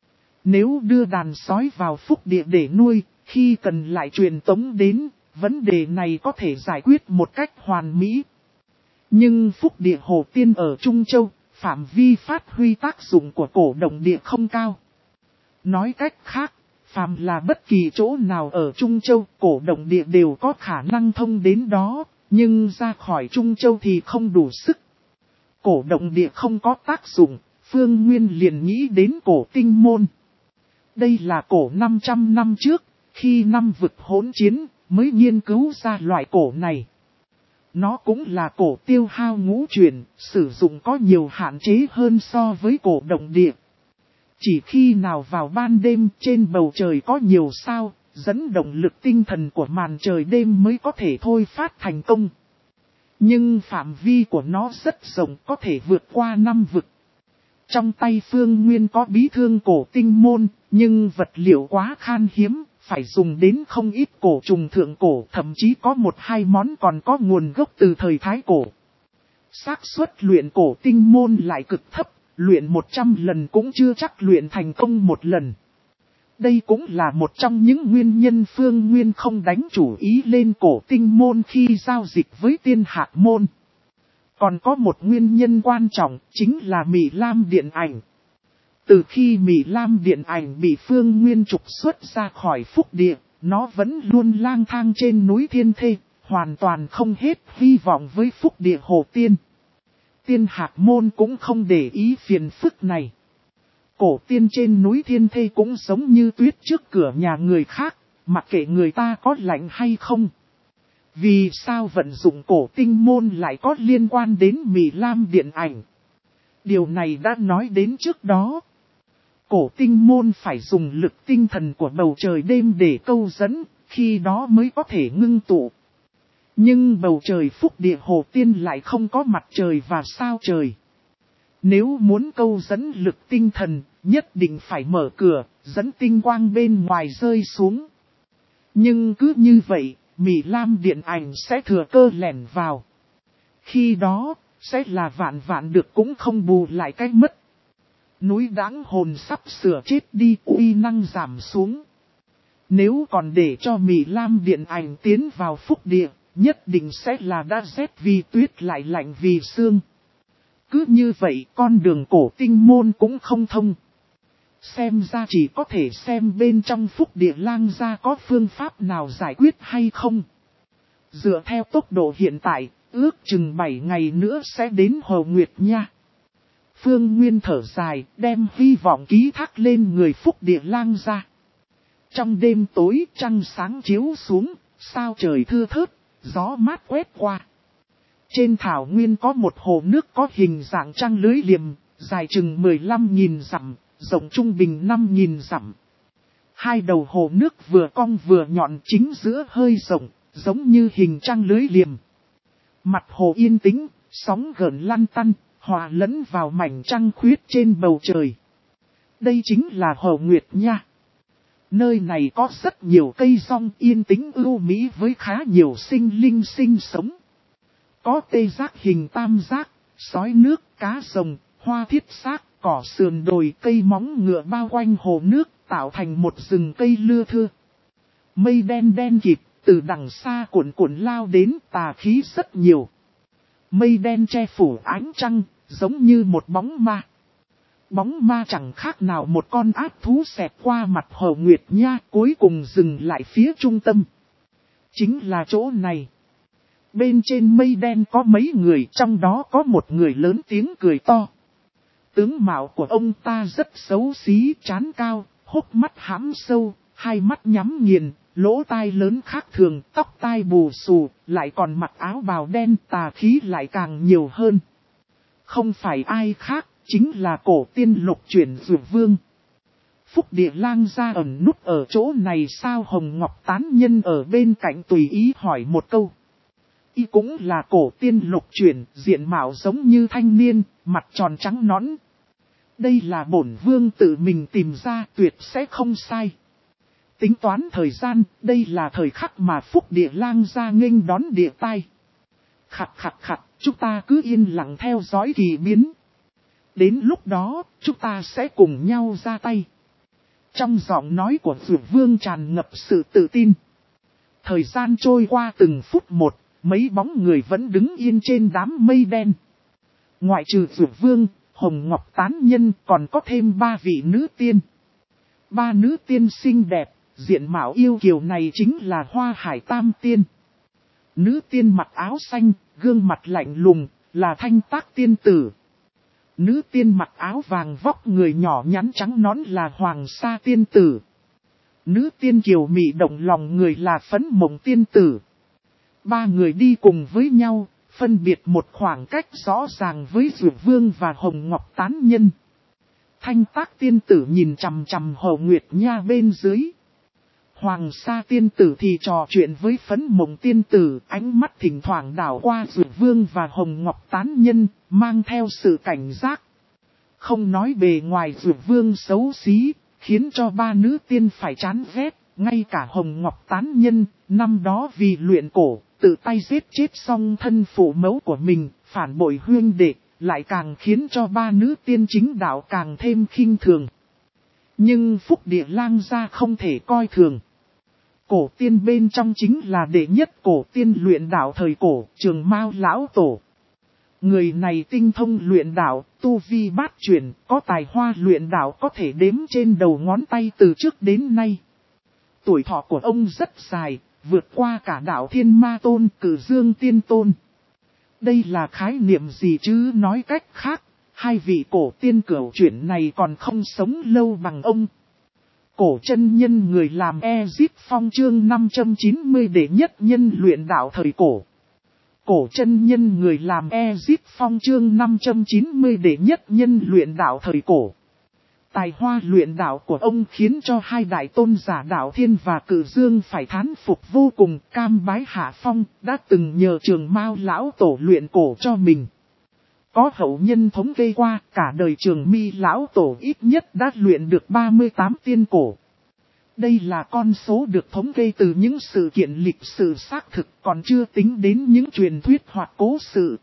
Nếu đưa đàn sói vào phúc địa để nuôi, khi cần lại truyền tống đến, vấn đề này có thể giải quyết một cách hoàn mỹ. Nhưng phúc địa Hồ Tiên ở Trung Châu, phạm vi phát huy tác dụng của cổ động địa không cao. Nói cách khác, phàm là bất kỳ chỗ nào ở Trung Châu, cổ động địa đều có khả năng thông đến đó, nhưng ra khỏi Trung Châu thì không đủ sức. Cổ động địa không có tác dụng, Phương Nguyên liền nghĩ đến cổ tinh môn. Đây là cổ năm trăm năm trước, khi năm vực hỗn chiến, mới nghiên cứu ra loại cổ này. Nó cũng là cổ tiêu hao ngũ chuyển, sử dụng có nhiều hạn chế hơn so với cổ động địa. Chỉ khi nào vào ban đêm trên bầu trời có nhiều sao, dẫn động lực tinh thần của màn trời đêm mới có thể thôi phát thành công. Nhưng phạm vi của nó rất rộng, có thể vượt qua năm vực. Trong tay Phương Nguyên có bí thương cổ tinh môn, nhưng vật liệu quá khan hiếm, phải dùng đến không ít cổ trùng thượng cổ, thậm chí có một hai món còn có nguồn gốc từ thời Thái Cổ. Xác suất luyện cổ tinh môn lại cực thấp, luyện một trăm lần cũng chưa chắc luyện thành công một lần. Đây cũng là một trong những nguyên nhân Phương Nguyên không đánh chủ ý lên cổ tinh môn khi giao dịch với Tiên Hạc môn. Còn có một nguyên nhân quan trọng, chính là Mị Lam Điện Ảnh. Từ khi Mị Lam Điện Ảnh bị Phương Nguyên trục xuất ra khỏi phúc địa, nó vẫn luôn lang thang trên núi Thiên Thê, hoàn toàn không hết hy vọng với phúc địa Hồ Tiên. Tiên Hạc môn cũng không để ý phiền phức này. Cổ tiên trên núi Thiên Thê cũng giống như tuyết trước cửa nhà người khác, mặc kệ người ta có lạnh hay không. Vì sao vận dụng cổ tinh môn lại có liên quan đến Mị Lam Điện Ảnh? Điều này đã nói đến trước đó. Cổ tinh môn phải dùng lực tinh thần của bầu trời đêm để câu dẫn, khi đó mới có thể ngưng tụ. Nhưng bầu trời phúc địa Hồ Tiên lại không có mặt trời và sao trời. Nếu muốn câu dẫn lực tinh thần, nhất định phải mở cửa, dẫn tinh quang bên ngoài rơi xuống. Nhưng cứ như vậy, Mị Lam Điện Ảnh sẽ thừa cơ lẻn vào. Khi đó, sẽ là vạn vạn được cũng không bù lại cái mất. Núi Đáng Hồn sắp sửa chết đi, uy năng giảm xuống. Nếu còn để cho Mị Lam Điện Ảnh tiến vào phúc địa, nhất định sẽ là đã rét vì tuyết lại lạnh vì sương. Cứ như vậy con đường cổ tinh môn cũng không thông. Xem ra chỉ có thể xem bên trong phúc địa lang gia có phương pháp nào giải quyết hay không. Dựa theo tốc độ hiện tại, ước chừng bảy ngày nữa sẽ đến Hồ Nguyệt Nha. Phương Nguyên thở dài, đem hy vọng ký thác lên người phúc địa lang gia. Trong đêm tối trăng sáng chiếu xuống, sao trời thưa thớt, gió mát quét qua. Trên thảo nguyên có một hồ nước có hình dạng trăng lưới liềm, dài chừng mười lăm nghìn dặm, rộng trung bình năm nghìn dặm. Hai đầu hồ nước vừa cong vừa nhọn, chính giữa hơi rộng, giống như hình trăng lưới liềm. Mặt hồ yên tĩnh, sóng gợn lăn tăn, hòa lẫn vào mảnh trăng khuyết trên bầu trời. Đây chính là Hồ Nguyệt Nha. Nơi này có rất nhiều cây rong yên tĩnh ưu mỹ với khá nhiều sinh linh sinh sống. Có tê giác hình tam giác, sói nước, cá rồng, hoa thiết xác, cỏ sườn đồi, cây móng ngựa bao quanh hồ nước, tạo thành một rừng cây lưa thưa. Mây đen đen kịt, từ đằng xa cuộn cuộn lao đến, tà khí rất nhiều. Mây đen che phủ ánh trăng, giống như một bóng ma. Bóng ma chẳng khác nào một con ác thú xẹt qua mặt Hồ Nguyệt Nha, cuối cùng dừng lại phía trung tâm. Chính là chỗ này. Bên trên mây đen có mấy người, trong đó có một người lớn tiếng cười to. Tướng mạo của ông ta rất xấu xí, trán cao, hốc mắt hãm sâu, hai mắt nhắm nghiền, lỗ tai lớn khác thường, tóc tai bù xù, lại còn mặc áo bào đen, tà khí lại càng nhiều hơn. Không phải ai khác, chính là cổ tiên Lục Chuyển Dược Vương. Phúc Địa Lang gia ẩn núp ở chỗ này sao? Hồng Ngọc Tán Nhân ở bên cạnh tùy ý hỏi một câu. Y cũng là cổ tiên Lục Chuyển, diện mạo giống như thanh niên, mặt tròn trắng nõn. Đây là bổn vương tự mình tìm ra, tuyệt sẽ không sai. Tính toán thời gian, đây là thời khắc mà Phúc Địa Lang gia nghênh đón địa tai. Khặt khặt khặt, chúng ta cứ yên lặng theo dõi kỳ biến. Đến lúc đó, chúng ta sẽ cùng nhau ra tay. Trong giọng nói của Dược Vương tràn ngập sự tự tin. Thời gian trôi qua từng phút một, mấy bóng người vẫn đứng yên trên đám mây đen. Ngoại trừ Dược Vương, Hồng Ngọc Tán Nhân còn có thêm ba vị nữ tiên. Ba nữ tiên xinh đẹp, diện mạo yêu kiều này chính là Hoa Hải Tam Tiên. Nữ tiên mặc áo xanh, gương mặt lạnh lùng, là Thanh Tác Tiên Tử. Nữ tiên mặc áo vàng vóc người nhỏ nhắn trắng nõn là Hoàng Sa Tiên Tử. Nữ tiên kiều mị động lòng người là Phấn Mộng Tiên Tử. Ba người đi cùng với nhau, phân biệt một khoảng cách rõ ràng với Dược Vương và Hồng Ngọc Tán Nhân. Thanh Tác Tiên Tử nhìn chằm chằm Hồ Nguyệt Nha bên dưới. Hoàng Sa Tiên Tử thì trò chuyện với Phấn Mộng Tiên Tử, ánh mắt thỉnh thoảng đảo qua Dược Vương và Hồng Ngọc Tán Nhân, mang theo sự cảnh giác. Không nói bề ngoài Dược Vương xấu xí, khiến cho ba nữ tiên phải chán ghét, ngay cả Hồng Ngọc Tán Nhân, năm đó vì luyện cổ, tự tay giết chết xong thân phụ mẫu của mình, phản bội huynh đệ, lại càng khiến cho ba nữ tiên chính đạo càng thêm khinh thường. Nhưng Phúc Địa Lang gia không thể coi thường. Cổ tiên bên trong chính là đệ nhất cổ tiên luyện đạo thời cổ, Trường Mao Lão Tổ. Người này tinh thông luyện đạo, tu vi bát chuyển, có tài hoa luyện đạo có thể đếm trên đầu ngón tay từ trước đến nay. Tuổi thọ của ông rất dài, vượt qua cả đạo Thiên Ma Tôn, Cử Dương Tiên Tôn. Đây là khái niệm gì chứ, nói cách khác, hai vị cổ tiên cửu chuyển này còn không sống lâu bằng ông. Cổ chân nhân người làm Ezip Phong chương năm trăm chín mươi đệ nhất nhân luyện đạo thời cổ. Cổ chân nhân người làm Ezip Phong chương năm trăm chín mươi đệ nhất nhân luyện đạo thời cổ. Tài hoa luyện đạo của ông khiến cho hai đại tôn giả đạo Thiên và Cử Dương phải thán phục vô cùng, cam bái hạ phong, đã từng nhờ Trường Mao Lão Tổ luyện cổ cho mình. Có hậu nhân thống kê qua, cả đời Trường Mi Lão Tổ ít nhất đã luyện được ba mươi tám tiên cổ. Đây là con số được thống kê từ những sự kiện lịch sử xác thực, còn chưa tính đến những truyền thuyết hoặc cố sự.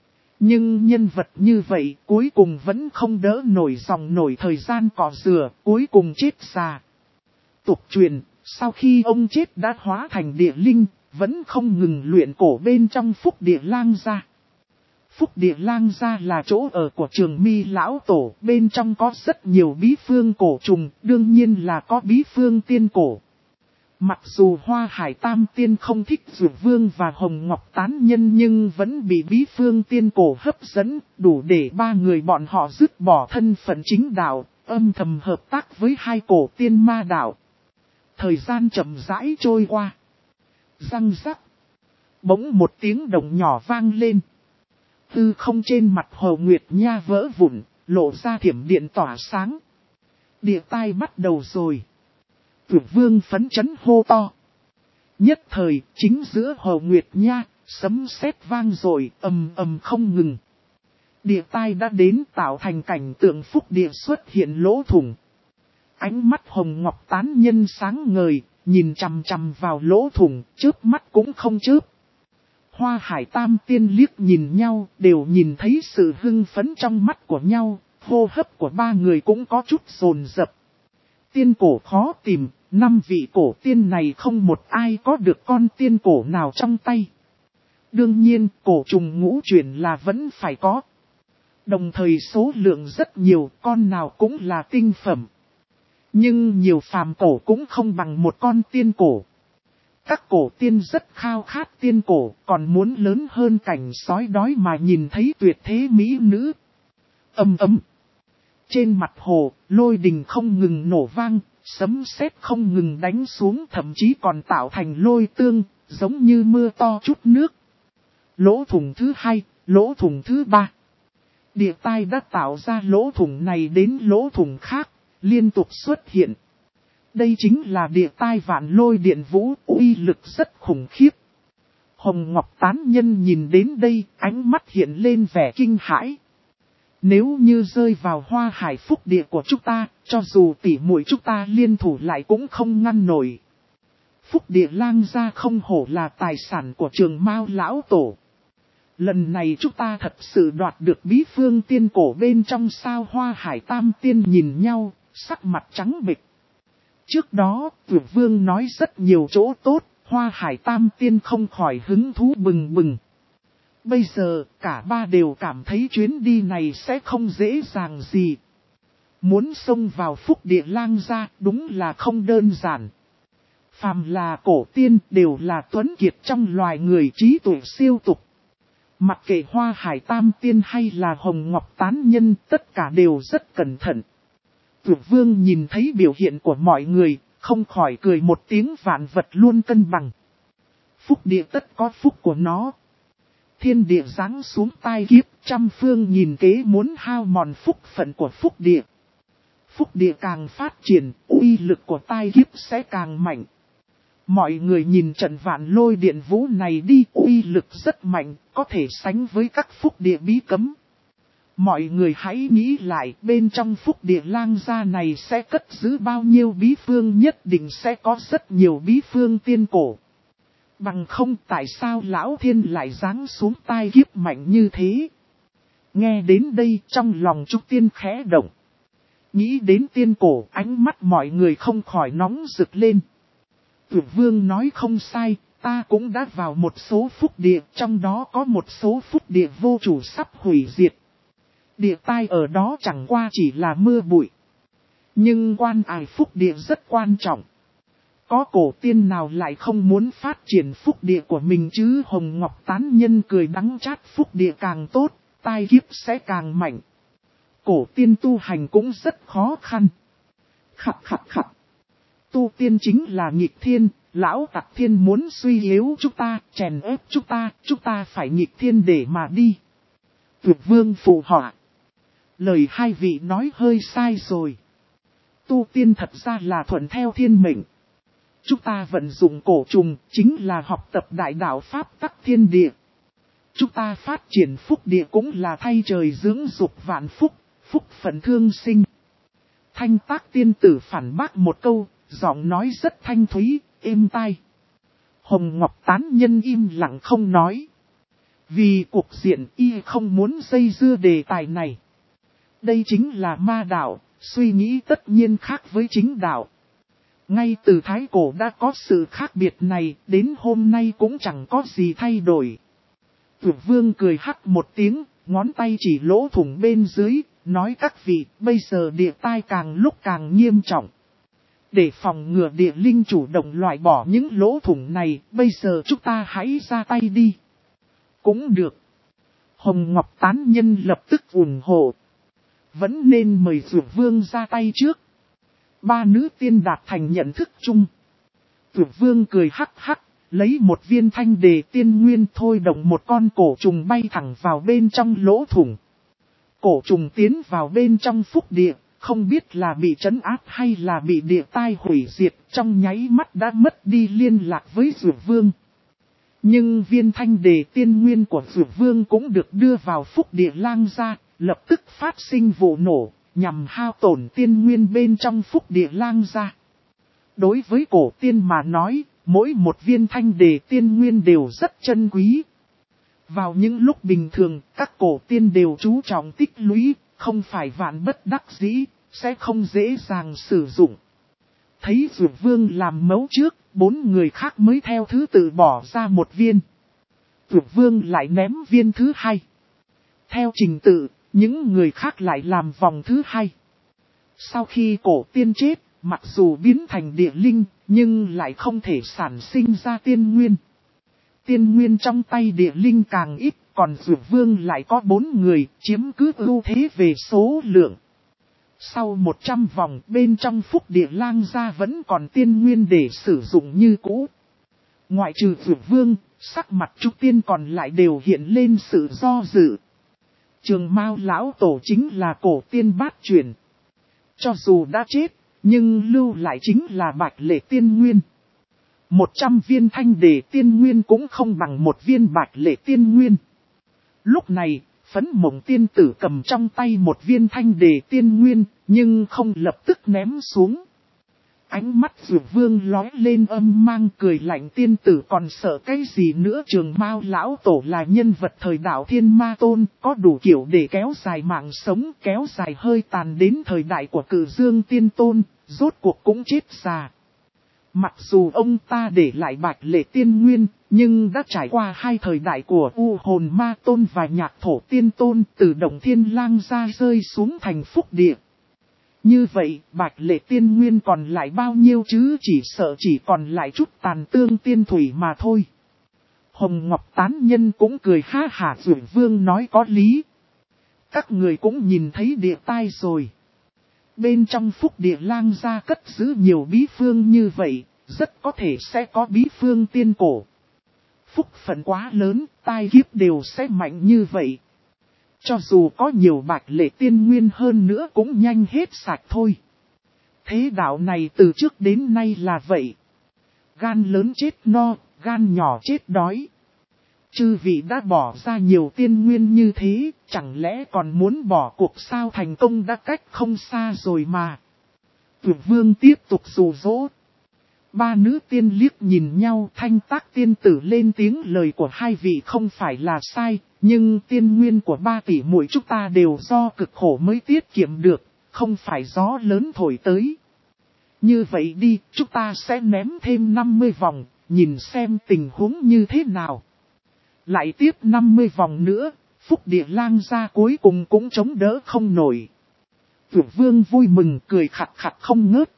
Nhưng nhân vật như vậy cuối cùng vẫn không đỡ nổi dòng nổi thời gian cỏ dừa, cuối cùng chết già. Tục truyền, sau khi ông chết đã hóa thành địa linh, vẫn không ngừng luyện cổ bên trong Phúc Địa Lang gia. Phúc Địa Lang gia là chỗ ở của Trường Mi Lão Tổ, bên trong có rất nhiều bí phương cổ trùng, đương nhiên là có bí phương tiên cổ. Mặc dù Hoa Hải Tam Tiên không thích Dược Vương và Hồng Ngọc Tán Nhân nhưng vẫn bị bí phương tiên cổ hấp dẫn, đủ để ba người bọn họ dứt bỏ thân phận chính đạo, âm thầm hợp tác với hai cổ tiên ma đạo. Thời gian chậm rãi trôi qua. Răng rắc. Bỗng một tiếng động nhỏ vang lên. Hư không trên mặt Hồ Nguyệt Nha vỡ vụn, lộ ra thiểm điện tỏa sáng. Địa tai bắt đầu rồi. Dược Vương phấn chấn hô to. Nhất thời, chính giữa Hồ Nguyệt Nha, sấm sét vang rồi, ầm ầm không ngừng. Địa tai đã đến tạo thành cảnh tượng Phúc Địa xuất hiện lỗ thủng. Ánh mắt Hồng Ngọc Tán Nhân sáng ngời, nhìn chằm chằm vào lỗ thủng, chớp mắt cũng không chớp. Hoa Hải Tam Tiên liếc nhìn nhau, đều nhìn thấy sự hưng phấn trong mắt của nhau, hô hấp của ba người cũng có chút dồn dập. Tiên cổ khó tìm, năm vị cổ tiên này không một ai có được con tiên cổ nào trong tay. Đương nhiên, cổ trùng ngũ chuyển là vẫn phải có. Đồng thời số lượng rất nhiều, con nào cũng là tinh phẩm. Nhưng nhiều phàm cổ cũng không bằng một con tiên cổ. Các cổ tiên rất khao khát tiên cổ, còn muốn lớn hơn cảnh sói đói mà nhìn thấy tuyệt thế mỹ nữ. Ầm ầm. Trên mặt hồ, lôi đình không ngừng nổ vang, sấm sét không ngừng đánh xuống, thậm chí còn tạo thành lôi tương, giống như mưa to chút nước. Lỗ thủng thứ hai, lỗ thủng thứ ba. Địa tai đã tạo ra lỗ thủng này đến lỗ thủng khác, liên tục xuất hiện. Đây chính là địa tai vạn lôi điện vũ, uy lực rất khủng khiếp. Hồng Ngọc Tán Nhân nhìn đến đây, ánh mắt hiện lên vẻ kinh hãi. Nếu như rơi vào Hoa Hải phúc địa của chúng ta, cho dù tỉ muội chúng ta liên thủ lại cũng không ngăn nổi. Phúc địa Lang gia không hổ là tài sản của Trường Mao lão tổ. Lần này chúng ta thật sự đoạt được bí phương tiên cổ bên trong sao. Hoa Hải tam tiên nhìn nhau, sắc mặt trắng bệch. Trước đó, Tuyệt Vương nói rất nhiều chỗ tốt, Hoa Hải tam tiên không khỏi hứng thú bừng bừng. Bây giờ, cả ba đều cảm thấy chuyến đi này sẽ không dễ dàng gì. Muốn xông vào phúc địa Lang gia đúng là không đơn giản. Phàm là cổ tiên đều là tuấn kiệt trong loài người, trí tuệ siêu tục. Mặc kệ Hoa Hải tam tiên hay là Hồng Ngọc Tán Nhân, tất cả đều rất cẩn thận. Tuyệt Vương nhìn thấy biểu hiện của mọi người, không khỏi cười một tiếng. Vạn vật luôn cân bằng. Phúc địa tất có phúc của nó. Thiên địa giáng xuống tai kiếp, trăm phương nhìn kế muốn hao mòn phúc phận của phúc địa. Phúc địa càng phát triển, uy lực của tai kiếp sẽ càng mạnh. Mọi người nhìn trận vạn lôi điện vũ này đi, uy lực rất mạnh, có thể sánh với các phúc địa bí cấm. Mọi người hãy nghĩ lại, bên trong phúc địa Lang gia này sẽ cất giữ bao nhiêu bí phương, nhất định sẽ có rất nhiều bí phương tiên cổ. Bằng không tại sao Lão Thiên lại giáng xuống tai kiếp mạnh như thế? Nghe đến đây trong lòng Trúc Tiên khẽ động. Nghĩ đến tiên cổ, ánh mắt mọi người không khỏi nóng rực lên. Tuyệt Vương nói không sai, ta cũng đã vào một số phúc địa, trong đó có một số phúc địa vô chủ sắp hủy diệt. Địa tai ở đó chẳng qua chỉ là mưa bụi. Nhưng quan ải phúc địa rất quan trọng. Có cổ tiên nào lại không muốn phát triển phúc địa của mình chứ? Hồng Ngọc Tán Nhân cười đắng chát, phúc địa càng tốt, tai kiếp sẽ càng mạnh. Cổ tiên tu hành cũng rất khó khăn. Khặt khặt khặt. Tu tiên chính là nghịch thiên, lão tặc thiên muốn suy yếu chúng ta, chèn ép chúng ta, chúng ta phải nghịch thiên để mà đi. Tuyệt Vương phụ họa. Lời hai vị nói hơi sai rồi. Tu tiên thật ra là thuận theo thiên mệnh. Chúng ta vận dụng cổ trùng chính là học tập đại đạo Pháp tắc thiên địa. Chúng ta phát triển phúc địa cũng là thay trời dưỡng dục vạn phúc, phúc phận thương sinh. Thanh Tác tiên tử phản bác một câu, giọng nói rất thanh thúy, êm tai. Hồng Ngọc Tán Nhân im lặng không nói. Vì cuộc diện y không muốn dây dưa đề tài này. Đây chính là ma đạo, suy nghĩ tất nhiên khác với chính đạo. Ngay từ thái cổ đã có sự khác biệt này, đến hôm nay cũng chẳng có gì thay đổi. Tuyệt Vương cười hắc một tiếng, ngón tay chỉ lỗ thủng bên dưới, nói các vị, bây giờ địa tai càng lúc càng nghiêm trọng. Để phòng ngừa địa linh chủ động loại bỏ những lỗ thủng này, bây giờ chúng ta hãy ra tay đi. Cũng được. Hồng Ngọc Tán Nhân lập tức ủng hộ. Vẫn nên mời Tuyệt Vương ra tay trước. Ba nữ tiên đạt thành nhận thức chung. Tuyệt Vương cười hắc hắc, lấy một viên thanh đề tiên nguyên thôi động một con cổ trùng bay thẳng vào bên trong lỗ thủng. Cổ trùng tiến vào bên trong phúc địa, không biết là bị trấn áp hay là bị địa tai hủy diệt, trong nháy mắt đã mất đi liên lạc với Tuyệt Vương. Nhưng viên thanh đề tiên nguyên của Tuyệt Vương cũng được đưa vào phúc địa Lang gia, lập tức phát sinh vụ nổ, nhằm hao tổn tiên nguyên bên trong phúc địa Lang gia. Đối với cổ tiên mà nói, mỗi một viên thanh đề tiên nguyên đều rất chân quý. Vào những lúc bình thường, các cổ tiên đều chú trọng tích lũy, không phải vạn bất đắc dĩ, sẽ không dễ dàng sử dụng. Thấy Tuyệt Vương làm mấu trước, bốn người khác mới theo thứ tự bỏ ra một viên. Tuyệt Vương lại ném viên thứ hai. Theo trình tự, những người khác lại làm vòng thứ hai. Sau khi cổ tiên chết, mặc dù biến thành địa linh, nhưng lại không thể sản sinh ra tiên nguyên. Tiên nguyên trong tay địa linh càng ít, còn Dược Vương lại có bốn người, chiếm cứ ưu thế về số lượng. Sau một trăm vòng, bên trong Phúc Địa Lang gia vẫn còn tiên nguyên để sử dụng như cũ. Ngoại trừ Dược Vương, sắc mặt Trúc Tiên còn lại đều hiện lên sự do dự. Trường Mao lão tổ chính là cổ tiên bát truyền. Cho dù đã chết, nhưng lưu lại chính là Bạch Lệ Tiên Nguyên. Một trăm viên thanh đề tiên nguyên cũng không bằng một viên Bạch Lệ Tiên Nguyên. Lúc này, Phấn Mộng tiên tử cầm trong tay một viên thanh đề tiên nguyên, nhưng không lập tức ném xuống. Ánh mắt Dược Vương lóe lên âm mang cười lạnh, tiên tử còn sợ cái gì nữa. Trường Mao lão tổ là nhân vật thời đạo Thiên Ma Tôn, có đủ kiểu để kéo dài mạng sống, kéo dài hơi tàn đến thời đại của Cử Dương Tiên Tôn, rốt cuộc cũng chết già. Mặc dù ông ta để lại Bạch Lệ Tiên Nguyên, nhưng đã trải qua hai thời đại của U Hồn Ma Tôn và Nhạc Thổ Tiên Tôn, từ Động Thiên Lang gia rơi xuống thành Phúc Địa. Như vậy, Bạch Lệ Tiên Nguyên còn lại bao nhiêu chứ, chỉ sợ chỉ còn lại chút tàn tương tiên thủy mà thôi. Hồng Ngọc Tán Nhân cũng cười ha hả. Dược Vương nói có lý. Các người cũng nhìn thấy địa tai rồi. Bên trong Phúc Địa Lang gia cất giữ nhiều bí phương như vậy, rất có thể sẽ có bí phương tiên cổ. Phúc phận quá lớn, tai kiếp đều sẽ mạnh như vậy. Cho dù có nhiều Bạch Lệ Tiên Nguyên hơn nữa cũng nhanh hết sạch thôi. Thế đạo này từ trước đến nay là vậy. Gan lớn chết no, gan nhỏ chết đói. Chư vị đã bỏ ra nhiều tiên nguyên như thế, chẳng lẽ còn muốn bỏ cuộc sao? Thành công đã cách không xa rồi mà. Dược Vương tiếp tục dụ dỗ. Ba nữ tiên liếc nhìn nhau, Thanh Tác tiên tử lên tiếng, lời của hai vị không phải là sai, nhưng tiên nguyên của ba tỷ muội chúng ta đều do cực khổ mới tiết kiệm được, không phải gió lớn thổi tới. Như vậy đi, chúng ta sẽ ném thêm năm mươi vòng, nhìn xem tình huống như thế nào. Lại tiếp năm mươi vòng nữa, Phúc Địa Lang gia cuối cùng cũng chống đỡ không nổi. Dược Vương vui mừng cười khặt khặt không ngớt.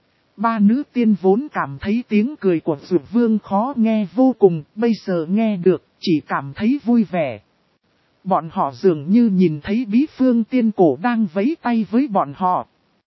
Ba nữ tiên vốn cảm thấy tiếng cười của Dược Vương khó nghe vô cùng, bây giờ nghe được, chỉ cảm thấy vui vẻ. Bọn họ dường như nhìn thấy bí phương tiên cổ đang vẫy tay với bọn họ,